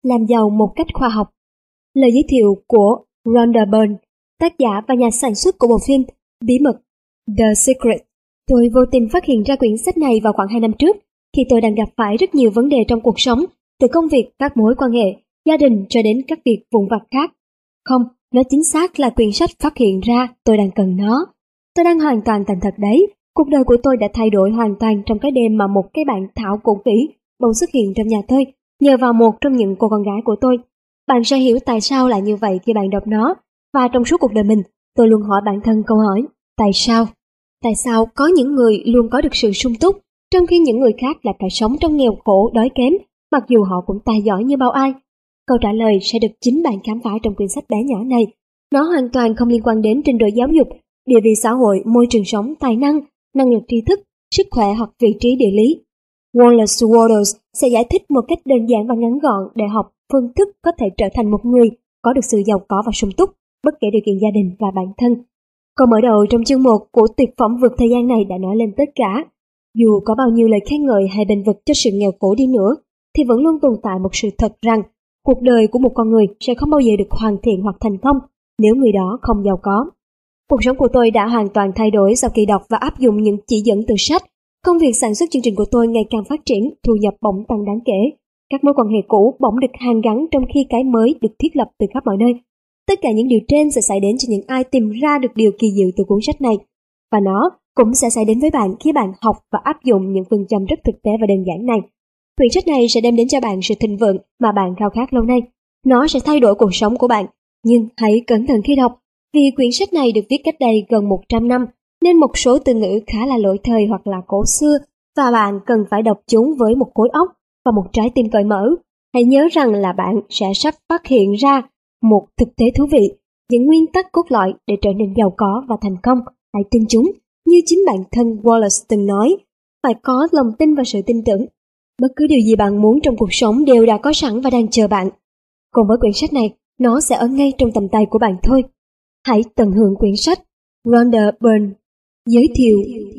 làm giàu một cách khoa học. Lời giới thiệu của Rhonda Byrne, tác giả và nhà sản xuất của bộ phim Bí mật The Secret. Tôi vô tình phát hiện ra quyển sách này vào khoảng 2 năm trước, khi tôi đang gặp phải rất nhiều vấn đề trong cuộc sống, từ công việc, các mối quan hệ, gia đình cho đến các việc vụn vặt khác. Không, nó chính xác là quyển sách phát hiện ra tôi đang cần nó. Tôi đang hoàn toàn thành thật đấy. Cuộc đời của tôi đã thay đổi hoàn toàn trong cái đêm mà một cái bạn thảo cổ kỹ bỗng xuất hiện trong nhà tôi, nhờ vào một trong những cô con gái của tôi. Bạn sẽ hiểu tại sao lại như vậy khi bạn đọc nó. Và trong suốt cuộc đời mình, tôi luôn hỏi bản thân câu hỏi: tại sao? Tại sao có những người luôn có được sự sung túc, trong khi những người khác lại phải sống trong nghèo khổ, đói kém, mặc dù họ cũng tài giỏi như bao ai? Câu trả lời sẽ được chính bạn khám phá trong quyển sách bé nhỏ này. Nó hoàn toàn không liên quan đến trình độ giáo dục, địa vị xã hội, môi trường sống, tài năng, năng lực tri thức, sức khỏe hoặc vị trí địa lý. Wallace Wattles sẽ giải thích một cách đơn giản và ngắn gọn để học phương thức có thể trở thành một người có được sự giàu có và sung túc, bất kể điều kiện gia đình và bản thân. Câu mở đầu trong chương 1 của tuyệt phẩm vượt thời gian này đã nói lên tất cả. Dù có bao nhiêu lời khen ngợi hay bênh vực cho sự nghèo khổ đi nữa, thì vẫn luôn tồn tại một sự thật rằng cuộc đời của một con người sẽ không bao giờ được hoàn thiện hoặc thành công nếu người đó không giàu có. Cuộc sống của tôi đã hoàn toàn thay đổi sau khi đọc và áp dụng những chỉ dẫn từ sách. Công việc sản xuất chương trình của tôi ngày càng phát triển, thu nhập bỗng tăng đáng kể. Các mối quan hệ cũ bỗng được hàn gắn trong khi cái mới được thiết lập từ khắp mọi nơi. Tất cả những điều trên sẽ xảy đến cho những ai tìm ra được điều kỳ diệu từ cuốn sách này. Và nó cũng sẽ xảy đến với bạn khi bạn học và áp dụng những phương châm rất thực tế và đơn giản này. Quyển sách này sẽ đem đến cho bạn sự thịnh vượng mà bạn khao khát lâu nay. Nó sẽ thay đổi cuộc sống của bạn. Nhưng hãy cẩn thận khi đọc, vì quyển sách này được viết cách đây gần 100 năm, nên một số từ ngữ khá là lỗi thời hoặc là cổ xưa, và bạn cần phải đọc chúng với một khối óc và một trái tim cởi mở. Hãy nhớ rằng là bạn sẽ sắp phát hiện ra một thực tế thú vị, những nguyên tắc cốt lõi để trở nên giàu có và thành công. Hãy tin chúng, như chính bản thân Wallace từng nói, phải có lòng tin và sự tin tưởng. Bất cứ điều gì bạn muốn trong cuộc sống đều đã có sẵn và đang chờ bạn. Còn với quyển sách này, nó sẽ ở ngay trong tầm tay của bạn thôi. Hãy tận hưởng quyển sách. Rhonda Byrne giới thiệu.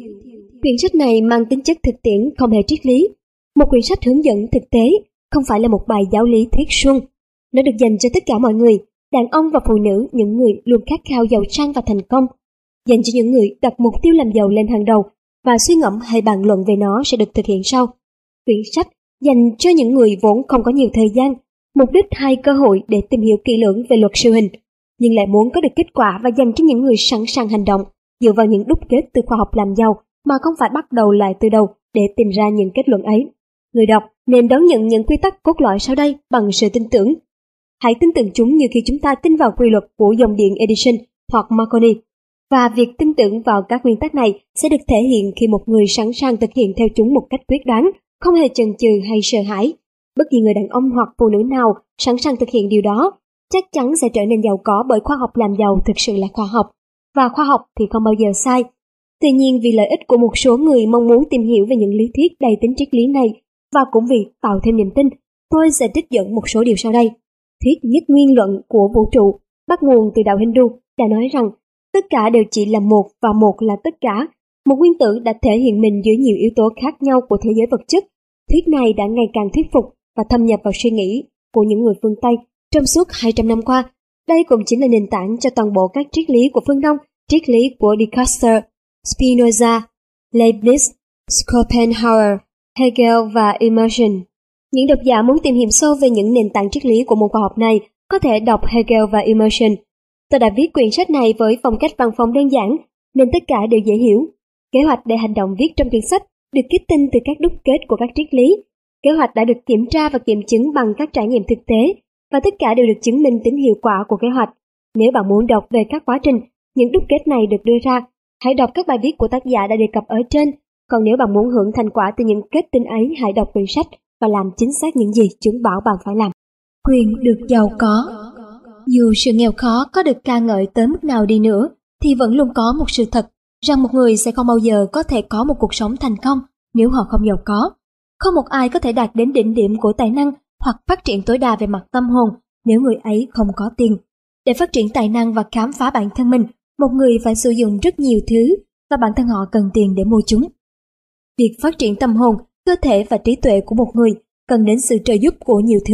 Quyển sách này mang tính chất thực tiễn, không hề triết lý. Một quyển sách hướng dẫn thực tế, không phải là một bài giáo lý thuyết suông. Nó được dành cho tất cả mọi người, đàn ông và phụ nữ, những người luôn khát khao giàu sang và thành công. Dành cho những người đặt mục tiêu làm giàu lên hàng đầu và suy ngẫm hay bàn luận về nó sẽ được thực hiện sau. Quyển sách dành cho những người vốn không có nhiều thời gian, mục đích hay cơ hội để tìm hiểu kỹ lưỡng về luật siêu hình, nhưng lại muốn có được kết quả, và dành cho những người sẵn sàng hành động dựa vào những đúc kết từ khoa học làm giàu mà không phải bắt đầu lại từ đầu để tìm ra những kết luận ấy. Người đọc nên đón nhận những quy tắc cốt lõi sau đây bằng sự tin tưởng. Hãy tin tưởng chúng như khi chúng ta tin vào quy luật của dòng điện Edison hoặc Marconi. Và việc tin tưởng vào các nguyên tắc này sẽ được thể hiện khi một người sẵn sàng thực hiện theo chúng một cách quyết đoán, không hề chần chừ hay sợ hãi. Bất kỳ người đàn ông hoặc phụ nữ nào sẵn sàng thực hiện điều đó chắc chắn sẽ trở nên giàu có, bởi khoa học làm giàu thực sự là khoa học, và khoa học thì không bao giờ sai. Tuy nhiên, vì lợi ích của một số người mong muốn tìm hiểu về những lý thuyết đầy tính triết lý này, và cũng vì tạo thêm niềm tin, tôi sẽ trích dẫn một số điều sau đây. Thuyết nhất nguyên luận của vũ trụ, bắt nguồn từ đạo Hindu, đã nói rằng tất cả đều chỉ là một và một là tất cả. Một nguyên tử đã thể hiện mình dưới nhiều yếu tố khác nhau của thế giới vật chất. Thuyết này đã ngày càng thuyết phục và thâm nhập vào suy nghĩ của những người phương Tây trong suốt 200 năm qua. Đây cũng chính là nền tảng cho toàn bộ các triết lý của phương Đông, triết lý của Descartes, Spinoza, Leibniz, Schopenhauer, Hegel và Emerson. Những độc giả muốn tìm hiểu sâu về những nền tảng triết lý của môn khoa học này có thể đọc Hegel và Emerson. Tôi đã viết quyển sách này với phong cách văn phòng đơn giản, nên tất cả đều dễ hiểu. Kế hoạch để hành động viết trong quyển sách được kết tinh từ các đúc kết của các triết lý. Kế hoạch đã được kiểm tra và kiểm chứng bằng các trải nghiệm thực tế, và tất cả đều được chứng minh tính hiệu quả của kế hoạch. Nếu bạn muốn đọc về các quá trình những đúc kết này được đưa ra, hãy đọc các bài viết của tác giả đã đề cập ở trên. Còn nếu bạn muốn hưởng thành quả từ những kết tinh ấy, hãy đọc quyển sách và làm chính xác những gì chúng bảo bạn phải làm. Quyền được giàu có. Dù sự nghèo khó có được ca ngợi tới mức nào đi nữa, thì vẫn luôn có một sự thật rằng một người sẽ không bao giờ có thể có một cuộc sống thành công nếu họ không giàu có. Không một ai có thể đạt đến đỉnh điểm của tài năng hoặc phát triển tối đa về mặt tâm hồn nếu người ấy không có tiền. Để phát triển tài năng và khám phá bản thân mình, một người phải sử dụng rất nhiều thứ, và bản thân họ cần tiền để mua chúng. Việc phát triển tâm hồn, cơ thể và trí tuệ của một người cần đến sự trợ giúp của nhiều thứ.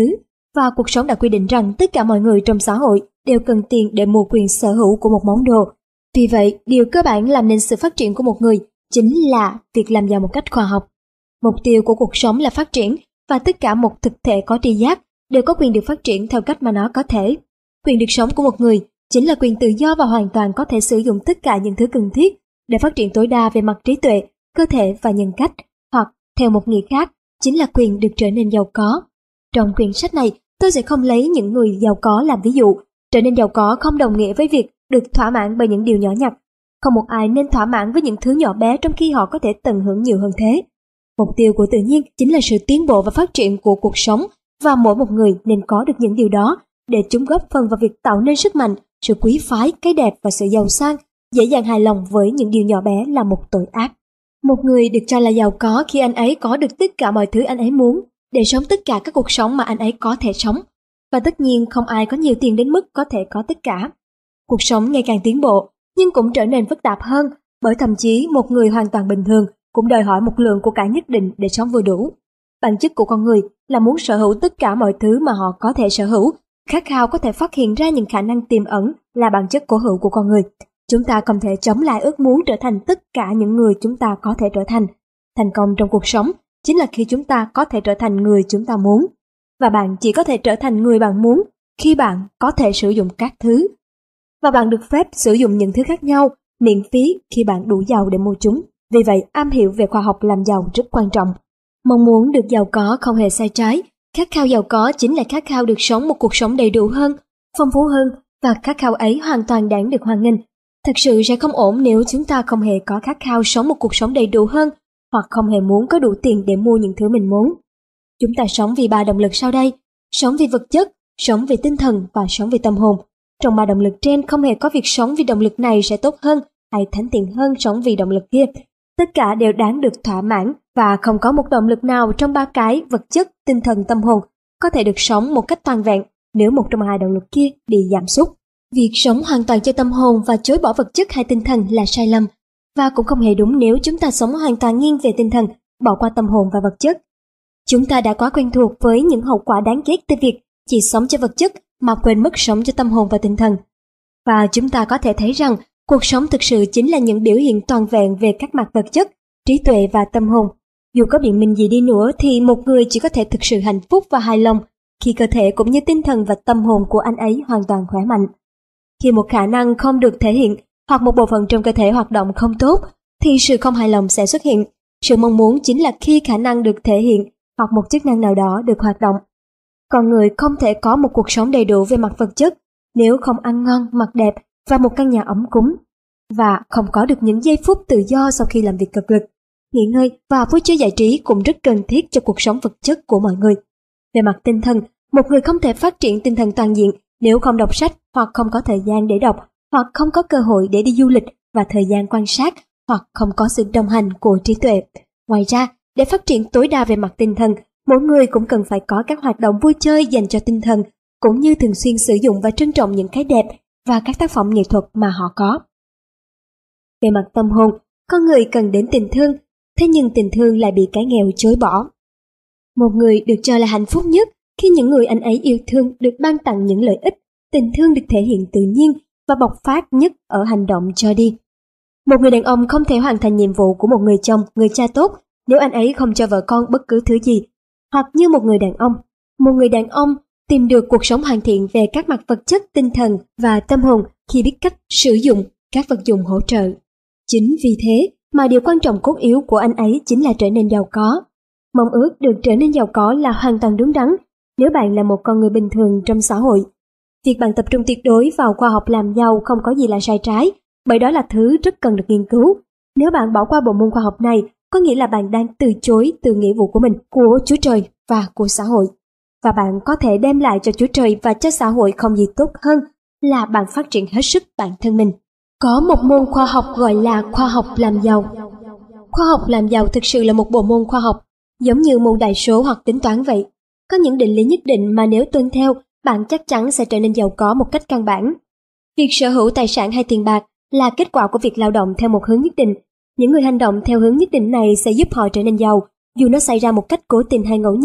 và cuộc sống đã quy định rằng tất cả mọi người trong xã hội đều cần tiền để mua quyền sở hữu của một món đồ. Vì vậy, điều cơ bản làm nên sự phát triển của một người chính là việc làm giàu một cách khoa học. Mục tiêu của cuộc sống là phát triển, và tất cả một thực thể có tri giác đều có quyền được phát triển theo cách mà nó có thể. Quyền được sống của một người chính là quyền tự do và hoàn toàn có thể sử dụng tất cả những thứ cần thiết để phát triển tối đa về mặt trí tuệ, cơ thể và nhân cách, hoặc theo một nghĩa khác, chính là quyền được trở nên giàu có. Trong quyển sách này, tôi sẽ không lấy những người giàu có làm ví dụ. Trở nên giàu có không đồng nghĩa với việc được thỏa mãn bởi những điều nhỏ nhặt. Không một ai nên thỏa mãn với những thứ nhỏ bé trong khi họ có thể tận hưởng nhiều hơn thế. Mục tiêu của tự nhiên chính là sự tiến bộ và phát triển của cuộc sống, và mỗi một người nên có được những điều đó để chúng góp phần vào việc tạo nên sức mạnh, sự quý phái, cái đẹp và sự giàu sang. Dễ dàng hài lòng với những điều nhỏ bé là một tội ác. Một người được cho là giàu có khi anh ấy có được tất cả mọi thứ anh ấy muốn để sống tất cả các cuộc sống mà anh ấy có thể sống. Và tất nhiên không ai có nhiều tiền đến mức có thể có tất cả. Cuộc sống ngày càng tiến bộ, nhưng cũng trở nên phức tạp hơn, bởi thậm chí một người hoàn toàn bình thường cũng đòi hỏi một lượng của cải nhất định để sống vừa đủ. Bản chất của con người là muốn sở hữu tất cả mọi thứ mà họ có thể sở hữu. Khát khao có thể phát hiện ra những khả năng tiềm ẩn là bản chất cố hữu của con người. Chúng ta không thể chống lại ước muốn trở thành tất cả những người chúng ta có thể trở thành. Thành công trong cuộc sống chính là khi chúng ta có thể trở thành người chúng ta muốn. Và bạn chỉ có thể trở thành người bạn muốn khi bạn có thể sử dụng các thứ. Và bạn được phép sử dụng những thứ khác nhau miễn phí khi bạn đủ giàu để mua chúng. Vì vậy, am hiểu về khoa học làm giàu rất quan trọng. Mong muốn được giàu có không hề sai trái. Khát khao giàu có chính là khát khao được sống một cuộc sống đầy đủ hơn, phong phú hơn, và khát khao ấy hoàn toàn đáng được hoan nghênh. Thật sự sẽ không ổn nếu chúng ta không hề có khát khao sống một cuộc sống đầy đủ hơn, hoặc không hề muốn có đủ tiền để mua những thứ mình muốn. Chúng ta sống vì 3 động lực sau đây: sống vì vật chất, sống vì tinh thần và sống vì tâm hồn. Trong 3 động lực trên không hề có việc sống vì động lực này sẽ tốt hơn hay thánh thiện hơn sống vì động lực kia. Tất cả đều đáng được thỏa mãn, và không có một động lực nào trong 3 cái vật chất, tinh thần, tâm hồn có thể được sống một cách toàn vẹn nếu một trong 2 động lực kia bị giảm sút. Việc sống hoàn toàn cho tâm hồn và chối bỏ vật chất hay tinh thần là sai lầm, và cũng không hề đúng nếu chúng ta sống hoàn toàn nghiêng về tinh thần, bỏ qua tâm hồn và vật chất. Chúng ta đã quá quen thuộc với những hậu quả đáng ghét từ việc chỉ sống cho vật chất mà quên mất sống cho tâm hồn và tinh thần. Và chúng ta có thể thấy rằng cuộc sống thực sự chính là những biểu hiện toàn vẹn về các mặt vật chất, trí tuệ và tâm hồn. Dù có biện minh gì đi nữa thì một người chỉ có thể thực sự hạnh phúc và hài lòng khi cơ thể cũng như tinh thần và tâm hồn của anh ấy hoàn toàn khỏe mạnh. Khi một khả năng không được thể hiện hoặc một bộ phận trong cơ thể hoạt động không tốt thì sự không hài lòng sẽ xuất hiện. Sự mong muốn chính là khi khả năng được thể hiện hoặc một chức năng nào đó được hoạt động. Con người không thể có một cuộc sống đầy đủ về mặt vật chất nếu không ăn ngon, mặc đẹp và một căn nhà ấm cúng, và không có được những giây phút tự do sau khi làm việc cực lực. Nghỉ ngơi và vui chơi giải trí cũng rất cần thiết cho cuộc sống vật chất của mọi người. Về mặt tinh thần, một người không thể phát triển tinh thần toàn diện nếu không đọc sách hoặc không có thời gian để đọc, hoặc không có cơ hội để đi du lịch và thời gian quan sát, hoặc không có sự đồng hành của trí tuệ. Ngoài ra, để phát triển tối đa về mặt tinh thần, mỗi người cũng cần phải có các hoạt động vui chơi dành cho tinh thần, cũng như thường xuyên sử dụng và trân trọng những cái đẹp và các tác phẩm nghệ thuật mà họ có. Về mặt tâm hồn, con người cần đến tình thương, thế nhưng tình thương lại bị cái nghèo chối bỏ. Một người được cho là hạnh phúc nhất khi những người anh ấy yêu thương được ban tặng những lợi ích, tình thương được thể hiện tự nhiên và bộc phát nhất ở hành động cho đi. Một người đàn ông không thể hoàn thành nhiệm vụ của một người chồng, người cha tốt nếu anh ấy không cho vợ con bất cứ thứ gì. Hoặc như một người đàn ông tìm được cuộc sống hoàn thiện về các mặt vật chất, tinh thần và tâm hồn khi biết cách sử dụng các vật dụng hỗ trợ. Chính vì thế mà điều quan trọng cốt yếu của anh ấy chính là trở nên giàu có. Mong ước được trở nên giàu có là hoàn toàn đúng đắn nếu bạn là một con người bình thường trong xã hội. Việc bạn tập trung tuyệt đối vào khoa học làm giàu không có gì là sai trái, bởi đó là thứ rất cần được nghiên cứu. Nếu bạn bỏ qua bộ môn khoa học này, có nghĩa là bạn đang từ chối từ nghĩa vụ của mình, của Chúa Trời và của xã hội. Và bạn có thể đem lại cho Chúa Trời và cho xã hội không gì tốt hơn là bạn phát triển hết sức bản thân mình. Có một môn khoa học gọi là khoa học làm giàu. Khoa học làm giàu thực sự là một bộ môn khoa học, giống như môn đại số hoặc tính toán vậy. Có những định lý nhất định mà nếu tuân theo, bạn chắc chắn sẽ trở nên giàu có một cách căn bản. Việc sở hữu tài sản hay tiền bạc là kết quả của việc lao động theo một hướng nhất định. Những người hành động theo hướng nhất định này sẽ giúp họ trở nên giàu, dù nó xảy ra một cách cố tình hay ngẫu nhiên,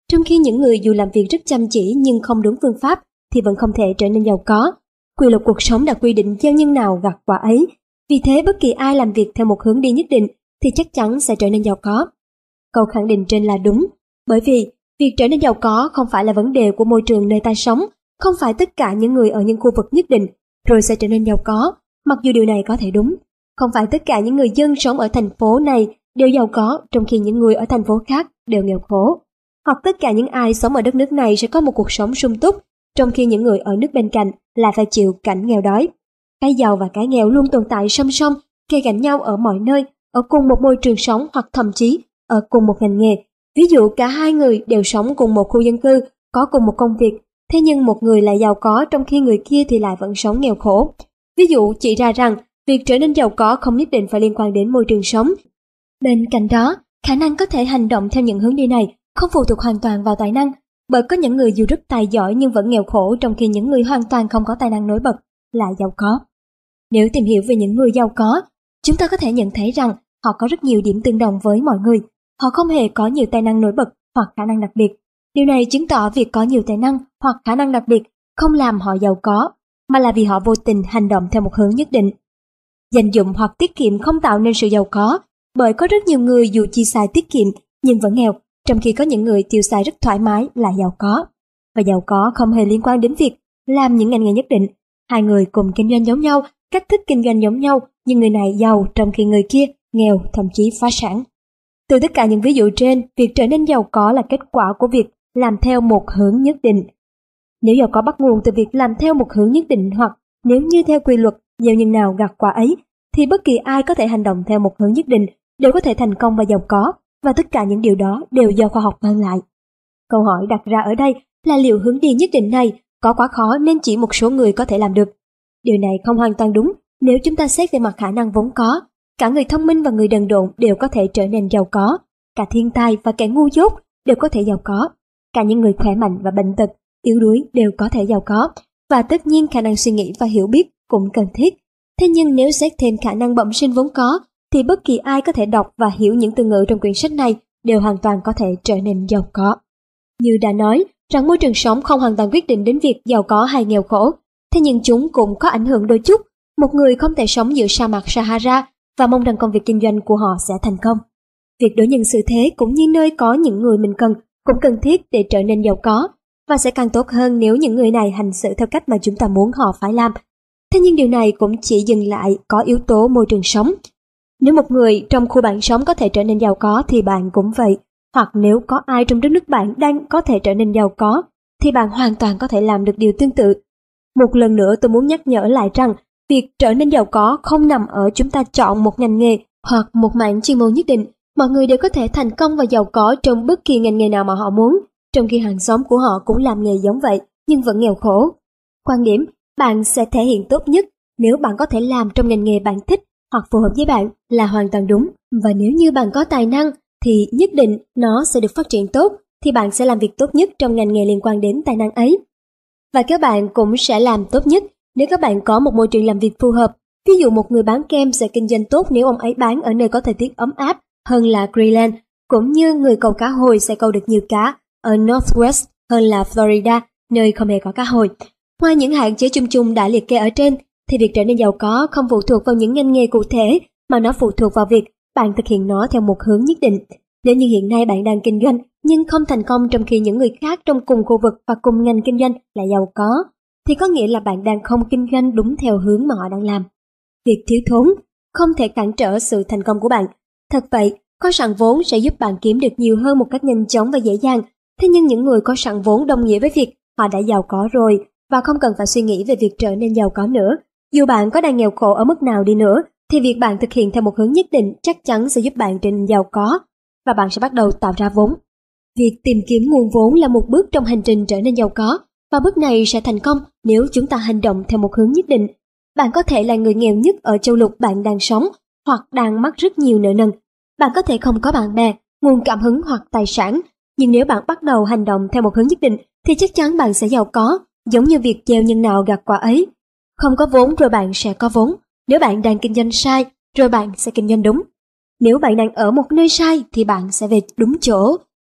trong khi những người dù làm việc rất chăm chỉ nhưng không đúng phương pháp thì vẫn không thể trở nên giàu có. Quy luật cuộc sống đã quy định gieo nhân nào gặt quả ấy. Vì thế bất kỳ ai làm việc theo một hướng đi nhất định thì chắc chắn sẽ trở nên giàu có. Câu khẳng định trên là đúng, bởi vì việc trở nên giàu có không phải là vấn đề của môi trường nơi ta sống, không phải tất cả những người ở những khu vực nhất định rồi sẽ trở nên giàu có, mặc dù điều này có thể đúng. Không phải tất cả những người dân sống ở thành phố này đều giàu có, trong khi những người ở thành phố khác đều nghèo khổ. Hoặc tất cả những ai sống ở đất nước này sẽ có một cuộc sống sung túc, trong khi những người ở nước bên cạnh lại phải chịu cảnh nghèo đói. Cái giàu và cái nghèo luôn tồn tại song song, kề cạnh nhau ở mọi nơi, ở cùng một môi trường sống hoặc thậm chí ở cùng một ngành nghề. Ví dụ cả hai người đều sống cùng một khu dân cư, có cùng một công việc, thế nhưng một người lại giàu có trong khi người kia thì lại vẫn sống nghèo khổ. Ví dụ chỉ ra rằng việc trở nên giàu có không nhất định phải liên quan đến môi trường sống. Bên cạnh đó, khả năng có thể hành động theo những hướng đi này không phụ thuộc hoàn toàn vào tài năng, bởi có những người dù rất tài giỏi nhưng vẫn nghèo khổ, trong khi những người hoàn toàn không có tài năng nổi bật lại giàu có. Nếu tìm hiểu về những người giàu có, chúng ta có thể nhận thấy rằng họ có rất nhiều điểm tương đồng với mọi người. Họ không hề có nhiều tài năng nổi bật hoặc khả năng đặc biệt. Điều này chứng tỏ việc có nhiều tài năng hoặc khả năng đặc biệt không làm họ giàu có, mà là vì họ vô tình hành động theo một hướng nhất định. Dành dụm hoặc tiết kiệm không tạo nên sự giàu có, bởi có rất nhiều người dù chi xài tiết kiệm nhưng vẫn nghèo, trong khi có những người tiêu xài rất thoải mái là giàu có. Và giàu có không hề liên quan đến việc làm những ngành nghề nhất định. Hai người cùng kinh doanh giống nhau, cách thức kinh doanh giống nhau, nhưng người này giàu trong khi người kia nghèo, thậm chí phá sản. Từ tất cả những ví dụ trên, việc trở nên giàu có là kết quả của việc làm theo một hướng nhất định. Nếu giàu có bắt nguồn từ việc làm theo một hướng nhất định, hoặc nếu như theo quy luật gieo nhân nào gặt quả ấy, thì bất kỳ ai có thể hành động theo một hướng nhất định đều có thể thành công và giàu có, và tất cả những điều đó đều do khoa học mang lại. Câu hỏi đặt ra ở đây là liệu hướng đi nhất định này có quá khó nên chỉ một số người có thể làm được? Điều này không hoàn toàn đúng nếu chúng ta xét về mặt khả năng vốn có. Cả người thông minh và người đần độn đều có thể trở nên giàu có, cả thiên tài và kẻ ngu dốt đều có thể giàu có, cả những người khỏe mạnh và bệnh tật, yếu đuối đều có thể giàu có, và tất nhiên khả năng suy nghĩ và hiểu biết cũng cần thiết. Thế nhưng nếu xét thêm khả năng bẩm sinh vốn có, thì bất kỳ ai có thể đọc và hiểu những từ ngữ trong quyển sách này đều hoàn toàn có thể trở nên giàu có. Như đã nói, rằng môi trường sống không hoàn toàn quyết định đến việc giàu có hay nghèo khổ, thế nhưng chúng cũng có ảnh hưởng đôi chút. Một người không thể sống giữa sa mạc Sahara và mong rằng công việc kinh doanh của họ sẽ thành công. Việc đối nhân xử thế cũng như nơi có những người mình cần cũng cần thiết để trở nên giàu có, và sẽ càng tốt hơn nếu những người này hành xử theo cách mà chúng ta muốn họ phải làm. Thế nhưng điều này cũng chỉ dừng lại có yếu tố môi trường sống. Nếu một người trong khu bạn sống có thể trở nên giàu có thì bạn cũng vậy, hoặc nếu có ai trong đất nước bạn đang có thể trở nên giàu có thì bạn hoàn toàn có thể làm được điều tương tự. Một lần nữa tôi muốn nhắc nhở lại rằng việc trở nên giàu có không nằm ở chúng ta chọn một ngành nghề hoặc một mảng chuyên môn nhất định. Mọi người đều có thể thành công và giàu có trong bất kỳ ngành nghề nào mà họ muốn, trong khi hàng xóm của họ cũng làm nghề giống vậy nhưng vẫn nghèo khổ. Quan điểm bạn sẽ thể hiện tốt nhất nếu bạn có thể làm trong ngành nghề bạn thích hoặc phù hợp với bạn là hoàn toàn đúng. Và nếu như bạn có tài năng thì nhất định nó sẽ được phát triển tốt, thì bạn sẽ làm việc tốt nhất trong ngành nghề liên quan đến tài năng ấy. Và các bạn cũng sẽ làm tốt nhất nếu các bạn có một môi trường làm việc phù hợp. Ví dụ một người bán kem sẽ kinh doanh tốt nếu ông ấy bán ở nơi có thời tiết ấm áp hơn là Greenland, cũng như người câu cá hồi sẽ câu được nhiều cá ở Northwest hơn là Florida, nơi không hề có cá hồi. Ngoài những hạn chế chung chung đã liệt kê ở trên, thì việc trở nên giàu có không phụ thuộc vào những ngành nghề cụ thể, mà nó phụ thuộc vào việc bạn thực hiện nó theo một hướng nhất định. Nếu như hiện nay bạn đang kinh doanh nhưng không thành công trong khi những người khác trong cùng khu vực và cùng ngành kinh doanh lại giàu có, thì có nghĩa là bạn đang không kinh doanh đúng theo hướng mà họ đang làm. Việc thiếu thốn không thể cản trở sự thành công của bạn. Thật vậy, có sẵn vốn sẽ giúp bạn kiếm được nhiều hơn một cách nhanh chóng và dễ dàng. Thế nhưng những người có sẵn vốn đồng nghĩa với việc họ đã giàu có rồi và không cần phải suy nghĩ về việc trở nên giàu có nữa. Dù bạn có đang nghèo khổ ở mức nào đi nữa, thì việc bạn thực hiện theo một hướng nhất định chắc chắn sẽ giúp bạn trở nên giàu có, và bạn sẽ bắt đầu tạo ra vốn. Việc tìm kiếm nguồn vốn là một bước trong hành trình trở nên giàu có, và bước này sẽ thành công nếu chúng ta hành động theo một hướng nhất định. Bạn có thể là người nghèo nhất ở châu lục bạn đang sống, hoặc đang mắc rất nhiều nợ nần. Bạn có thể không có bạn bè, nguồn cảm hứng hoặc tài sản, nhưng nếu bạn bắt đầu hành động theo một hướng nhất định thì chắc chắn bạn sẽ giàu có, giống như việc gieo nhân nào gặt quả ấy. Không có vốn rồi bạn sẽ có vốn. Nếu bạn đang kinh doanh sai, rồi bạn sẽ kinh doanh đúng. Nếu bạn đang ở một nơi sai thì bạn sẽ về đúng chỗ.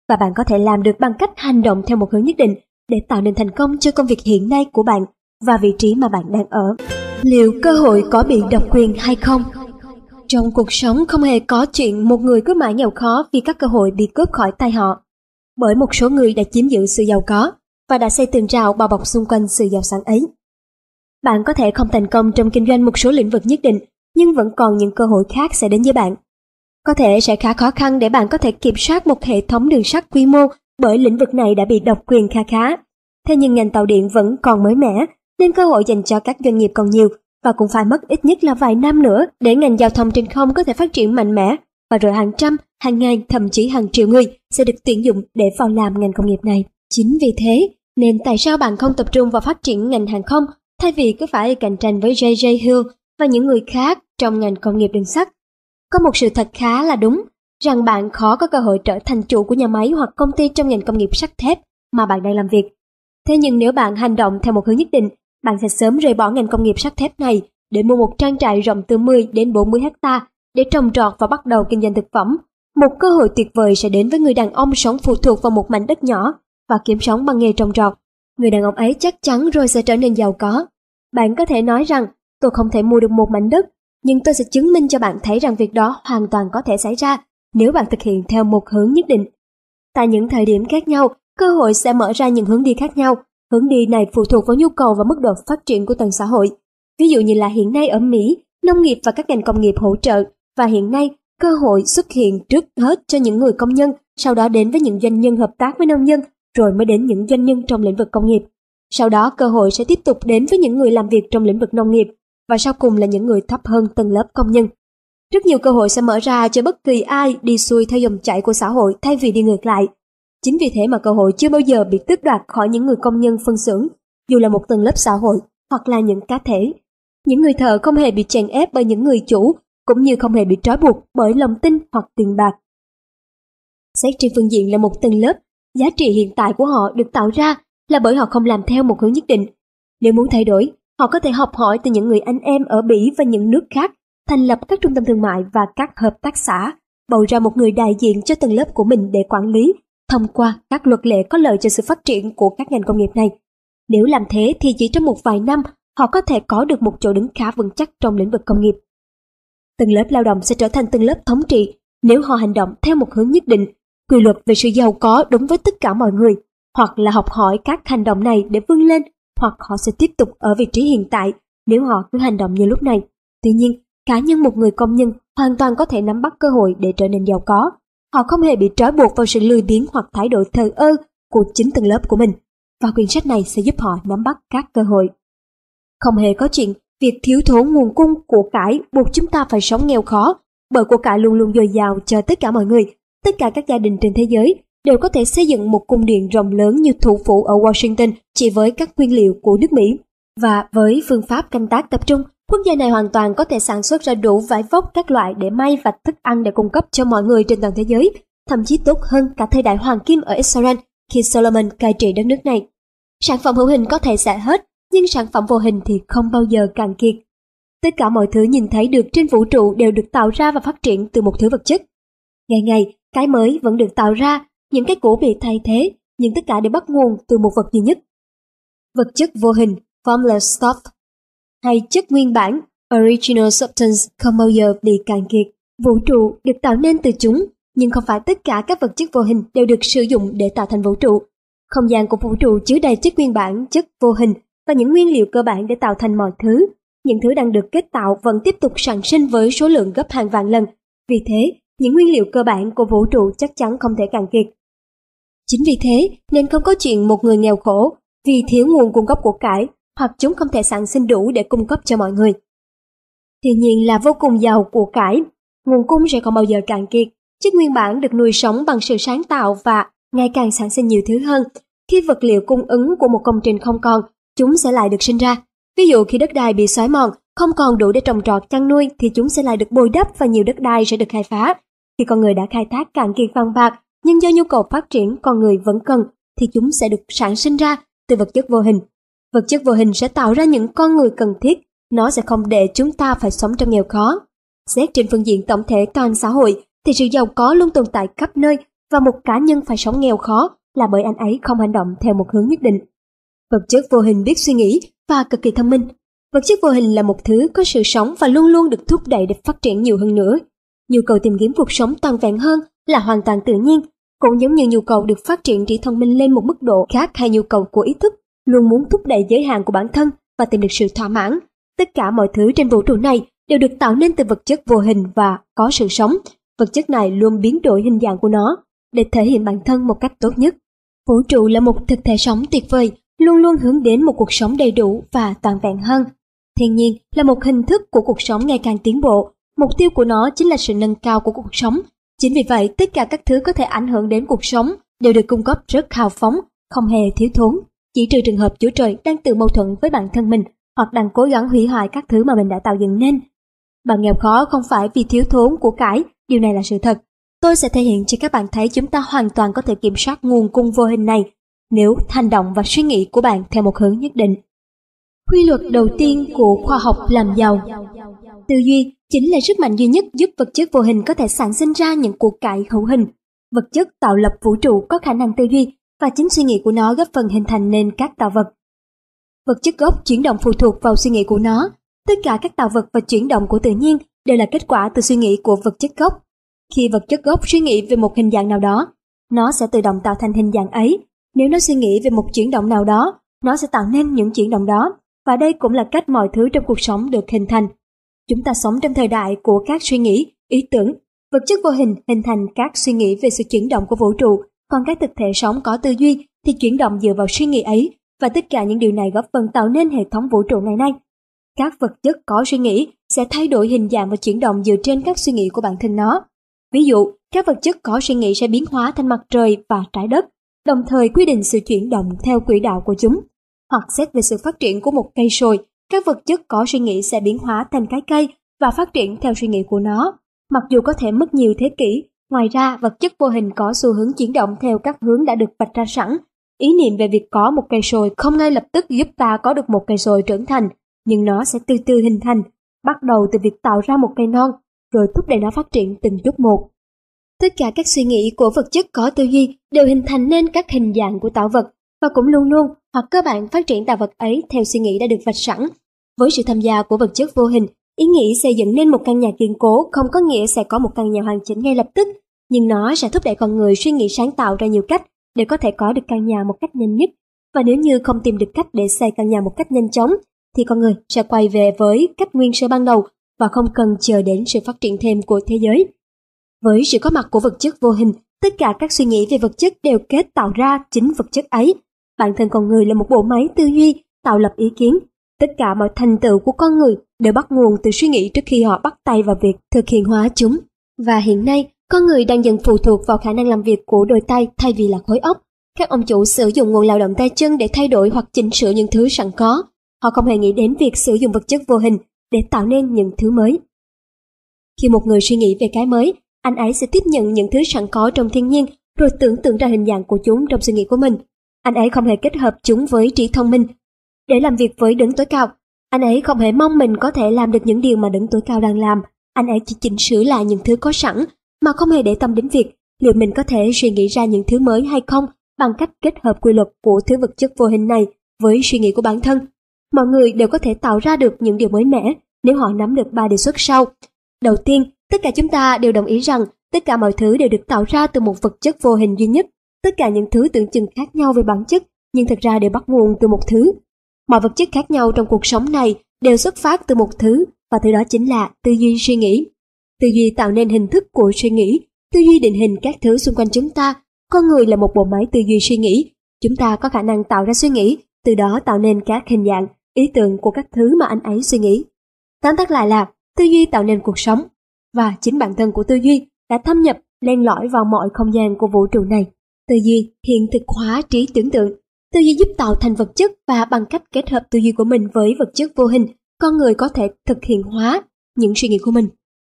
và bạn có thể làm được bằng cách hành động theo một hướng nhất định để tạo nên thành công cho công việc hiện nay của bạn và vị trí mà bạn đang ở. Liệu cơ hội có bị độc quyền hay không? Trong cuộc sống không hề có chuyện một người cứ mãi nghèo khó vì các cơ hội bị cướp khỏi tay họ. Bởi một số người đã chiếm giữ sự giàu có và đã xây tường rào bao bọc xung quanh sự giàu sang ấy. Bạn có thể không thành công trong kinh doanh một số lĩnh vực nhất định, nhưng vẫn còn những cơ hội khác sẽ đến với bạn. Có thể sẽ khá khó khăn để bạn có thể kiểm soát một hệ thống đường sắt quy mô bởi lĩnh vực này đã bị độc quyền kha khá. Thế nhưng ngành tàu điện vẫn còn mới mẻ, nên cơ hội dành cho các doanh nghiệp còn nhiều và cũng phải mất ít nhất là vài năm nữa để ngành giao thông trên không có thể phát triển mạnh mẽ và rồi hàng trăm, hàng ngàn, thậm chí hàng triệu người sẽ được tuyển dụng để vào làm ngành công nghiệp này. Chính vì thế, nên tại sao bạn không tập trung vào phát triển ngành hàng không thay vì cứ phải cạnh tranh với J.J. Hill và những người khác trong ngành công nghiệp đường sắt? Có một sự thật khá là đúng, rằng bạn khó có cơ hội trở thành chủ của nhà máy hoặc công ty trong ngành công nghiệp sắt thép mà bạn đang làm việc. Thế nhưng nếu bạn hành động theo một hướng nhất định, bạn sẽ sớm rời bỏ ngành công nghiệp sắt thép này để mua một trang trại rộng từ 10 đến 40 hecta để trồng trọt và bắt đầu kinh doanh thực phẩm. Một cơ hội tuyệt vời sẽ đến với người đàn ông sống phụ thuộc vào một mảnh đất nhỏ và kiếm sống bằng nghề trồng trọt. Người đàn ông ấy chắc chắn rồi sẽ trở nên giàu có. Bạn có thể nói rằng, tôi không thể mua được một mảnh đất, nhưng tôi sẽ chứng minh cho bạn thấy rằng việc đó hoàn toàn có thể xảy ra nếu bạn thực hiện theo một hướng nhất định. Tại những thời điểm khác nhau, cơ hội sẽ mở ra những hướng đi khác nhau. Hướng đi này phụ thuộc vào nhu cầu và mức độ phát triển của từng xã hội. Ví dụ như là hiện nay ở Mỹ, nông nghiệp và các ngành công nghiệp hỗ trợ, và hiện nay cơ hội xuất hiện trước hết cho những người công nhân, sau đó đến với những doanh nhân hợp tác với nông dân, rồi mới đến những doanh nhân trong lĩnh vực công nghiệp. Sau đó cơ hội sẽ tiếp tục đến với những người làm việc trong lĩnh vực nông nghiệp, và sau cùng là những người thấp hơn tầng lớp công nhân. Rất nhiều cơ hội sẽ mở ra cho bất kỳ ai đi xuôi theo dòng chảy của xã hội thay vì đi ngược lại. Chính vì thế mà cơ hội chưa bao giờ bị tước đoạt khỏi những người công nhân phân xưởng, dù là một tầng lớp xã hội hoặc là những cá thể. Những người thợ không hề bị chèn ép bởi những người chủ, cũng như không hề bị trói buộc bởi lòng tin hoặc tiền bạc. Xét trên phương diện là một tầng lớp, giá trị hiện tại của họ được tạo ra là bởi họ không làm theo một hướng nhất định. Nếu muốn thay đổi, họ có thể học hỏi từ những người anh em ở Bỉ và những nước khác, thành lập các trung tâm thương mại và các hợp tác xã, bầu ra một người đại diện cho tầng lớp của mình để quản lý, thông qua các luật lệ có lợi cho sự phát triển của các ngành công nghiệp này. Nếu làm thế thì chỉ trong một vài năm, họ có thể có được một chỗ đứng khá vững chắc trong lĩnh vực công nghiệp. Tầng lớp lao động sẽ trở thành tầng lớp thống trị nếu họ hành động theo một hướng nhất định, quy luật về sự giàu có đúng với tất cả mọi người, hoặc là học hỏi các hành động này để vươn lên, hoặc họ sẽ tiếp tục ở vị trí hiện tại nếu họ cứ hành động như lúc này. Tuy nhiên, cá nhân một người công nhân hoàn toàn có thể nắm bắt cơ hội để trở nên giàu có. Họ không hề bị trói buộc vào sự lười biếng hoặc thái độ thờ ơ của chính tầng lớp của mình, và quyển sách này sẽ giúp họ nắm bắt các cơ hội. Không hề có chuyện việc thiếu thốn nguồn cung của cải buộc chúng ta phải sống nghèo khó, bởi của cải luôn luôn dồi dào cho tất cả mọi người. Tất cả các gia đình trên thế giới đều có thể xây dựng một cung điện rộng lớn như thủ phủ ở Washington chỉ với các nguyên liệu của nước Mỹ. Và với phương pháp canh tác tập trung, quốc gia này hoàn toàn có thể sản xuất ra đủ vải vóc các loại để may và thức ăn để cung cấp cho mọi người trên toàn thế giới, thậm chí tốt hơn cả thời đại hoàng kim ở Israel khi Solomon cai trị đất nước này. Sản phẩm hữu hình có thể sẽ hết, nhưng sản phẩm vô hình thì không bao giờ cạn kiệt. Tất cả mọi thứ nhìn thấy được trên vũ trụ đều được tạo ra và phát triển từ một thứ vật chất. Ngày ngày, cái mới vẫn được tạo ra, những cái cũ bị thay thế, nhưng tất cả đều bắt nguồn từ một vật duy nhất. Vật chất vô hình, formless stuff, hay chất nguyên bản, original substance, không bao giờ bị cạn kiệt. Vũ trụ được tạo nên từ chúng, nhưng không phải tất cả các vật chất vô hình đều được sử dụng để tạo thành vũ trụ. Không gian của vũ trụ chứa đầy chất nguyên bản, chất vô hình và những nguyên liệu cơ bản để tạo thành mọi thứ. Những thứ đang được kết tạo vẫn tiếp tục sản sinh với số lượng gấp hàng vạn lần. Vì thế, những nguyên liệu cơ bản của vũ trụ chắc chắn không thể cạn kiệt. Chính vì thế nên không có chuyện một người nghèo khổ vì thiếu nguồn cung cấp của cải, hoặc chúng không thể sản sinh đủ để cung cấp cho mọi người. Thiên nhiên là vô cùng giàu của cải, nguồn cung sẽ không bao giờ cạn kiệt. Chất nguyên bản được nuôi sống bằng sự sáng tạo và ngày càng sản sinh nhiều thứ hơn. Khi vật liệu cung ứng của một công trình không còn, chúng sẽ lại được sinh ra. Ví dụ khi đất đai bị xói mòn, không còn đủ để trồng trọt chăn nuôi thì chúng sẽ lại được bồi đắp và nhiều đất đai sẽ được khai phá. Khi con người đã khai thác cạn kiệt vàng bạc, nhưng do nhu cầu phát triển con người vẫn cần, thì chúng sẽ được sản sinh ra từ vật chất vô hình. Vật chất vô hình sẽ tạo ra những con người cần thiết, nó sẽ không để chúng ta phải sống trong nghèo khó. Xét trên phương diện tổng thể toàn xã hội, thì sự giàu có luôn tồn tại khắp nơi và một cá nhân phải sống nghèo khó là bởi anh ấy không hành động theo một hướng nhất định. Vật chất vô hình biết suy nghĩ và cực kỳ thông minh. Vật chất vô hình là một thứ có sự sống và luôn luôn được thúc đẩy để phát triển nhiều hơn nữa. Nhu cầu tìm kiếm cuộc sống toàn vẹn hơn là hoàn toàn tự nhiên, cũng giống như nhu cầu được phát triển trí thông minh lên một mức độ khác hay nhu cầu của ý thức luôn muốn thúc đẩy giới hạn của bản thân và tìm được sự thỏa mãn. Tất cả mọi thứ trên vũ trụ này đều được tạo nên từ vật chất vô hình và có sự sống. Vật chất này luôn biến đổi hình dạng của nó để thể hiện bản thân một cách tốt nhất. Vũ trụ là một thực thể sống tuyệt vời, luôn luôn hướng đến một cuộc sống đầy đủ và toàn vẹn hơn. Thiên nhiên là một hình thức của cuộc sống ngày càng tiến bộ. Mục tiêu của nó chính là sự nâng cao của cuộc sống. Chính vì vậy, tất cả các thứ có thể ảnh hưởng đến cuộc sống đều được cung cấp rất hào phóng, không hề thiếu thốn. Chỉ trừ trường hợp Chúa Trời đang tự mâu thuẫn với bản thân mình hoặc đang cố gắng hủy hoại các thứ mà mình đã tạo dựng nên. Bạn nghèo khó không phải vì thiếu thốn của cải, điều này là sự thật. Tôi sẽ thể hiện cho các bạn thấy chúng ta hoàn toàn có thể kiểm soát nguồn cung vô hình này nếu hành động và suy nghĩ của bạn theo một hướng nhất định. Quy luật đầu tiên của khoa học làm giàu. Tư duy chính là sức mạnh duy nhất giúp vật chất vô hình có thể sản sinh ra những của cải hữu hình. Vật chất tạo lập vũ trụ có khả năng tư duy và chính suy nghĩ của nó góp phần hình thành nên các tạo vật. Vật chất gốc chuyển động phụ thuộc vào suy nghĩ của nó. Tất cả các tạo vật và chuyển động của tự nhiên đều là kết quả từ suy nghĩ của vật chất gốc. Khi vật chất gốc suy nghĩ về một hình dạng nào đó, nó sẽ tự động tạo thành hình dạng ấy. Nếu nó suy nghĩ về một chuyển động nào đó, nó sẽ tạo nên những chuyển động đó. Và đây cũng là cách mọi thứ trong cuộc sống được hình thành. Chúng ta sống trong thời đại của các suy nghĩ, ý tưởng. Vật chất vô hình hình thành các suy nghĩ về sự chuyển động của vũ trụ, còn các thực thể sống có tư duy thì chuyển động dựa vào suy nghĩ ấy, và tất cả những điều này góp phần tạo nên hệ thống vũ trụ ngày nay. Các vật chất có suy nghĩ sẽ thay đổi hình dạng và chuyển động dựa trên các suy nghĩ của bản thân nó. Ví dụ, các vật chất có suy nghĩ sẽ biến hóa thành mặt trời và trái đất, đồng thời quy định sự chuyển động theo quỹ đạo của chúng. Hoặc xét về sự phát triển của một cây sồi, các vật chất có suy nghĩ sẽ biến hóa thành cái cây và phát triển theo suy nghĩ của nó. Mặc dù có thể mất nhiều thế kỷ, ngoài ra vật chất vô hình có xu hướng chuyển động theo các hướng đã được vạch ra sẵn. Ý niệm về việc có một cây sồi không ngay lập tức giúp ta có được một cây sồi trưởng thành, nhưng nó sẽ từ từ hình thành, bắt đầu từ việc tạo ra một cây non, rồi thúc đẩy nó phát triển từng chút một. Tất cả các suy nghĩ của vật chất có tư duy đều hình thành nên các hình dạng của tạo vật, và cũng luôn luôn hoặc cơ bản phát triển tạo vật ấy theo suy nghĩ đã được vạch sẵn. Với sự tham gia của vật chất vô hình, ý nghĩ xây dựng nên một căn nhà kiên cố không có nghĩa sẽ có một căn nhà hoàn chỉnh ngay lập tức, nhưng nó sẽ thúc đẩy con người suy nghĩ sáng tạo ra nhiều cách để có thể có được căn nhà một cách nhanh nhất. Và nếu như không tìm được cách để xây căn nhà một cách nhanh chóng, thì con người sẽ quay về với cách nguyên sơ ban đầu và không cần chờ đến sự phát triển thêm của thế giới. Với sự có mặt của vật chất vô hình, tất cả các suy nghĩ về vật chất đều kết tạo ra chính vật chất ấy. Bản thân con người là một bộ máy tư duy, tạo lập ý kiến. Tất cả mọi thành tựu của con người đều bắt nguồn từ suy nghĩ trước khi họ bắt tay vào việc thực hiện hóa chúng. Và hiện nay, con người đang dần phụ thuộc vào khả năng làm việc của đôi tay thay vì là khối óc. Các ông chủ sử dụng nguồn lao động tay chân để thay đổi hoặc chỉnh sửa những thứ sẵn có. Họ không hề nghĩ đến việc sử dụng vật chất vô hình để tạo nên những thứ mới. Khi một người suy nghĩ về cái mới, anh ấy sẽ tiếp nhận những thứ sẵn có trong thiên nhiên rồi tưởng tượng ra hình dạng của chúng trong suy nghĩ của mình. Anh ấy không hề kết hợp chúng với trí thông minh để làm việc với đấng tối cao. Anh ấy không hề mong mình có thể làm được những điều mà đấng tối cao đang làm. Anh ấy chỉ chỉnh sửa lại những thứ có sẵn mà không hề để tâm đến việc liệu mình có thể suy nghĩ ra những thứ mới hay không bằng cách kết hợp quy luật của thứ vật chất vô hình này với suy nghĩ của bản thân. Mọi người đều có thể tạo ra được những điều mới mẻ nếu họ nắm được 3 đề xuất sau. Đầu tiên, tất cả chúng ta đều đồng ý rằng tất cả mọi thứ đều được tạo ra từ một vật chất vô hình duy nhất. Tất cả những thứ tưởng chừng khác nhau về bản chất, nhưng thực ra đều bắt nguồn từ một thứ. Mọi vật chất khác nhau trong cuộc sống này đều xuất phát từ một thứ, và thứ đó chính là tư duy suy nghĩ. Tư duy tạo nên hình thức của suy nghĩ, tư duy định hình các thứ xung quanh chúng ta. Con người là một bộ máy tư duy suy nghĩ. Chúng ta có khả năng tạo ra suy nghĩ, từ đó tạo nên các hình dạng, ý tưởng của các thứ mà anh ấy suy nghĩ. Tóm tắt lại là tư duy tạo nên cuộc sống, và chính bản thân của tư duy đã thâm nhập, len lỏi vào mọi không gian của vũ trụ này. Tư duy hiện thực hóa trí tưởng tượng. Tư duy giúp tạo thành vật chất, và bằng cách kết hợp tư duy của mình với vật chất vô hình, con người có thể thực hiện hóa những suy nghĩ của mình.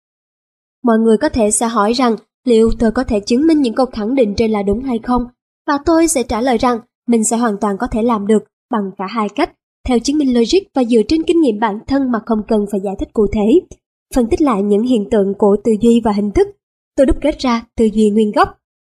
Mọi người có thể sẽ hỏi rằng liệu tôi có thể chứng minh những câu khẳng định trên là đúng hay không? Và tôi sẽ trả lời rằng mình sẽ hoàn toàn có thể làm được bằng cả hai cách, theo chứng minh logic và dựa trên kinh nghiệm bản thân mà không cần phải giải thích cụ thể. Phân tích lại những hiện tượng của tư duy và hình thức, tôi đúc kết ra tư duy nguyên gốc.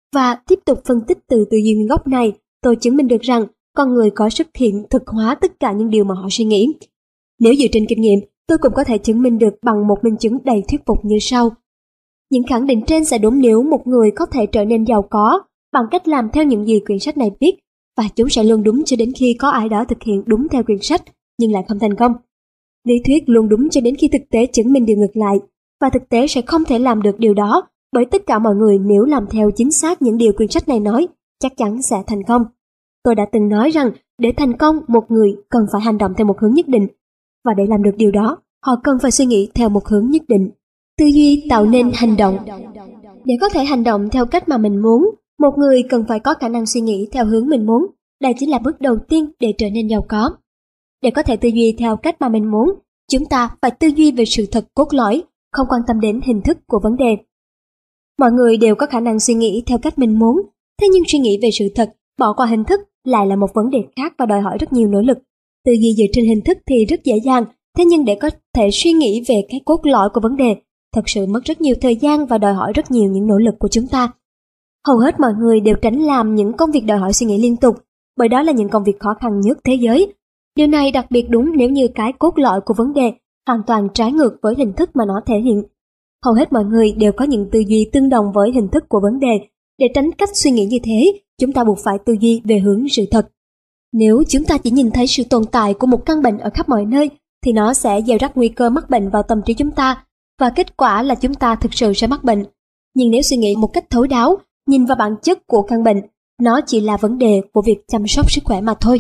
Và tiếp tục phân tích từ tư duy nguyên gốc này, tôi chứng minh được rằng con người có sức hiện thực hóa tất cả những điều mà họ suy nghĩ. Nếu dựa trên kinh nghiệm, tôi cũng có thể chứng minh được bằng một minh chứng đầy thuyết phục như sau. Những khẳng định trên sẽ đúng nếu một người có thể trở nên giàu có bằng cách làm theo những gì quyển sách này viết, và chúng sẽ luôn đúng cho đến khi có ai đó thực hiện đúng theo quyển sách nhưng lại không thành công. Lý thuyết luôn đúng cho đến khi thực tế chứng minh điều ngược lại, và thực tế sẽ không thể làm được điều đó, bởi tất cả mọi người nếu làm theo chính xác những điều quyển sách này nói, chắc chắn sẽ thành công. Tôi đã từng nói rằng để thành công, một người cần phải hành động theo một hướng nhất định, và để làm được điều đó, họ cần phải suy nghĩ theo một hướng nhất định. Tư duy tạo nên hành động. Để có thể hành động theo cách mà mình muốn, một người cần phải có khả năng suy nghĩ theo hướng mình muốn. Đây chính là bước đầu tiên để trở nên giàu có. Để có thể tư duy theo cách mà mình muốn, chúng ta phải tư duy về sự thật cốt lõi, không quan tâm đến hình thức của vấn đề. Mọi người đều có khả năng suy nghĩ theo cách mình muốn, thế nhưng suy nghĩ về sự thật, bỏ qua hình thức lại là một vấn đề khác và đòi hỏi rất nhiều nỗ lực. Tư duy dựa trên hình thức thì rất dễ dàng, thế nhưng để có thể suy nghĩ về cái cốt lõi của vấn đề, thật sự mất rất nhiều thời gian và đòi hỏi rất nhiều những nỗ lực của chúng ta. Hầu hết mọi người đều tránh làm những công việc đòi hỏi suy nghĩ liên tục, bởi đó là những công việc khó khăn nhất thế giới. Điều này đặc biệt đúng nếu như cái cốt lõi của vấn đề hoàn toàn trái ngược với hình thức mà nó thể hiện. Hầu hết mọi người đều có những tư duy tương đồng với hình thức của vấn đề. Để tránh cách suy nghĩ như thế, chúng ta buộc phải tư duy về hướng sự thật. Nếu chúng ta chỉ nhìn thấy sự tồn tại của một căn bệnh ở khắp mọi nơi, thì nó sẽ gieo rắc nguy cơ mắc bệnh vào tâm trí chúng ta, và kết quả là chúng ta thực sự sẽ mắc bệnh. Nhưng nếu suy nghĩ một cách thấu đáo, nhìn vào bản chất của căn bệnh, nó chỉ là vấn đề của việc chăm sóc sức khỏe mà thôi.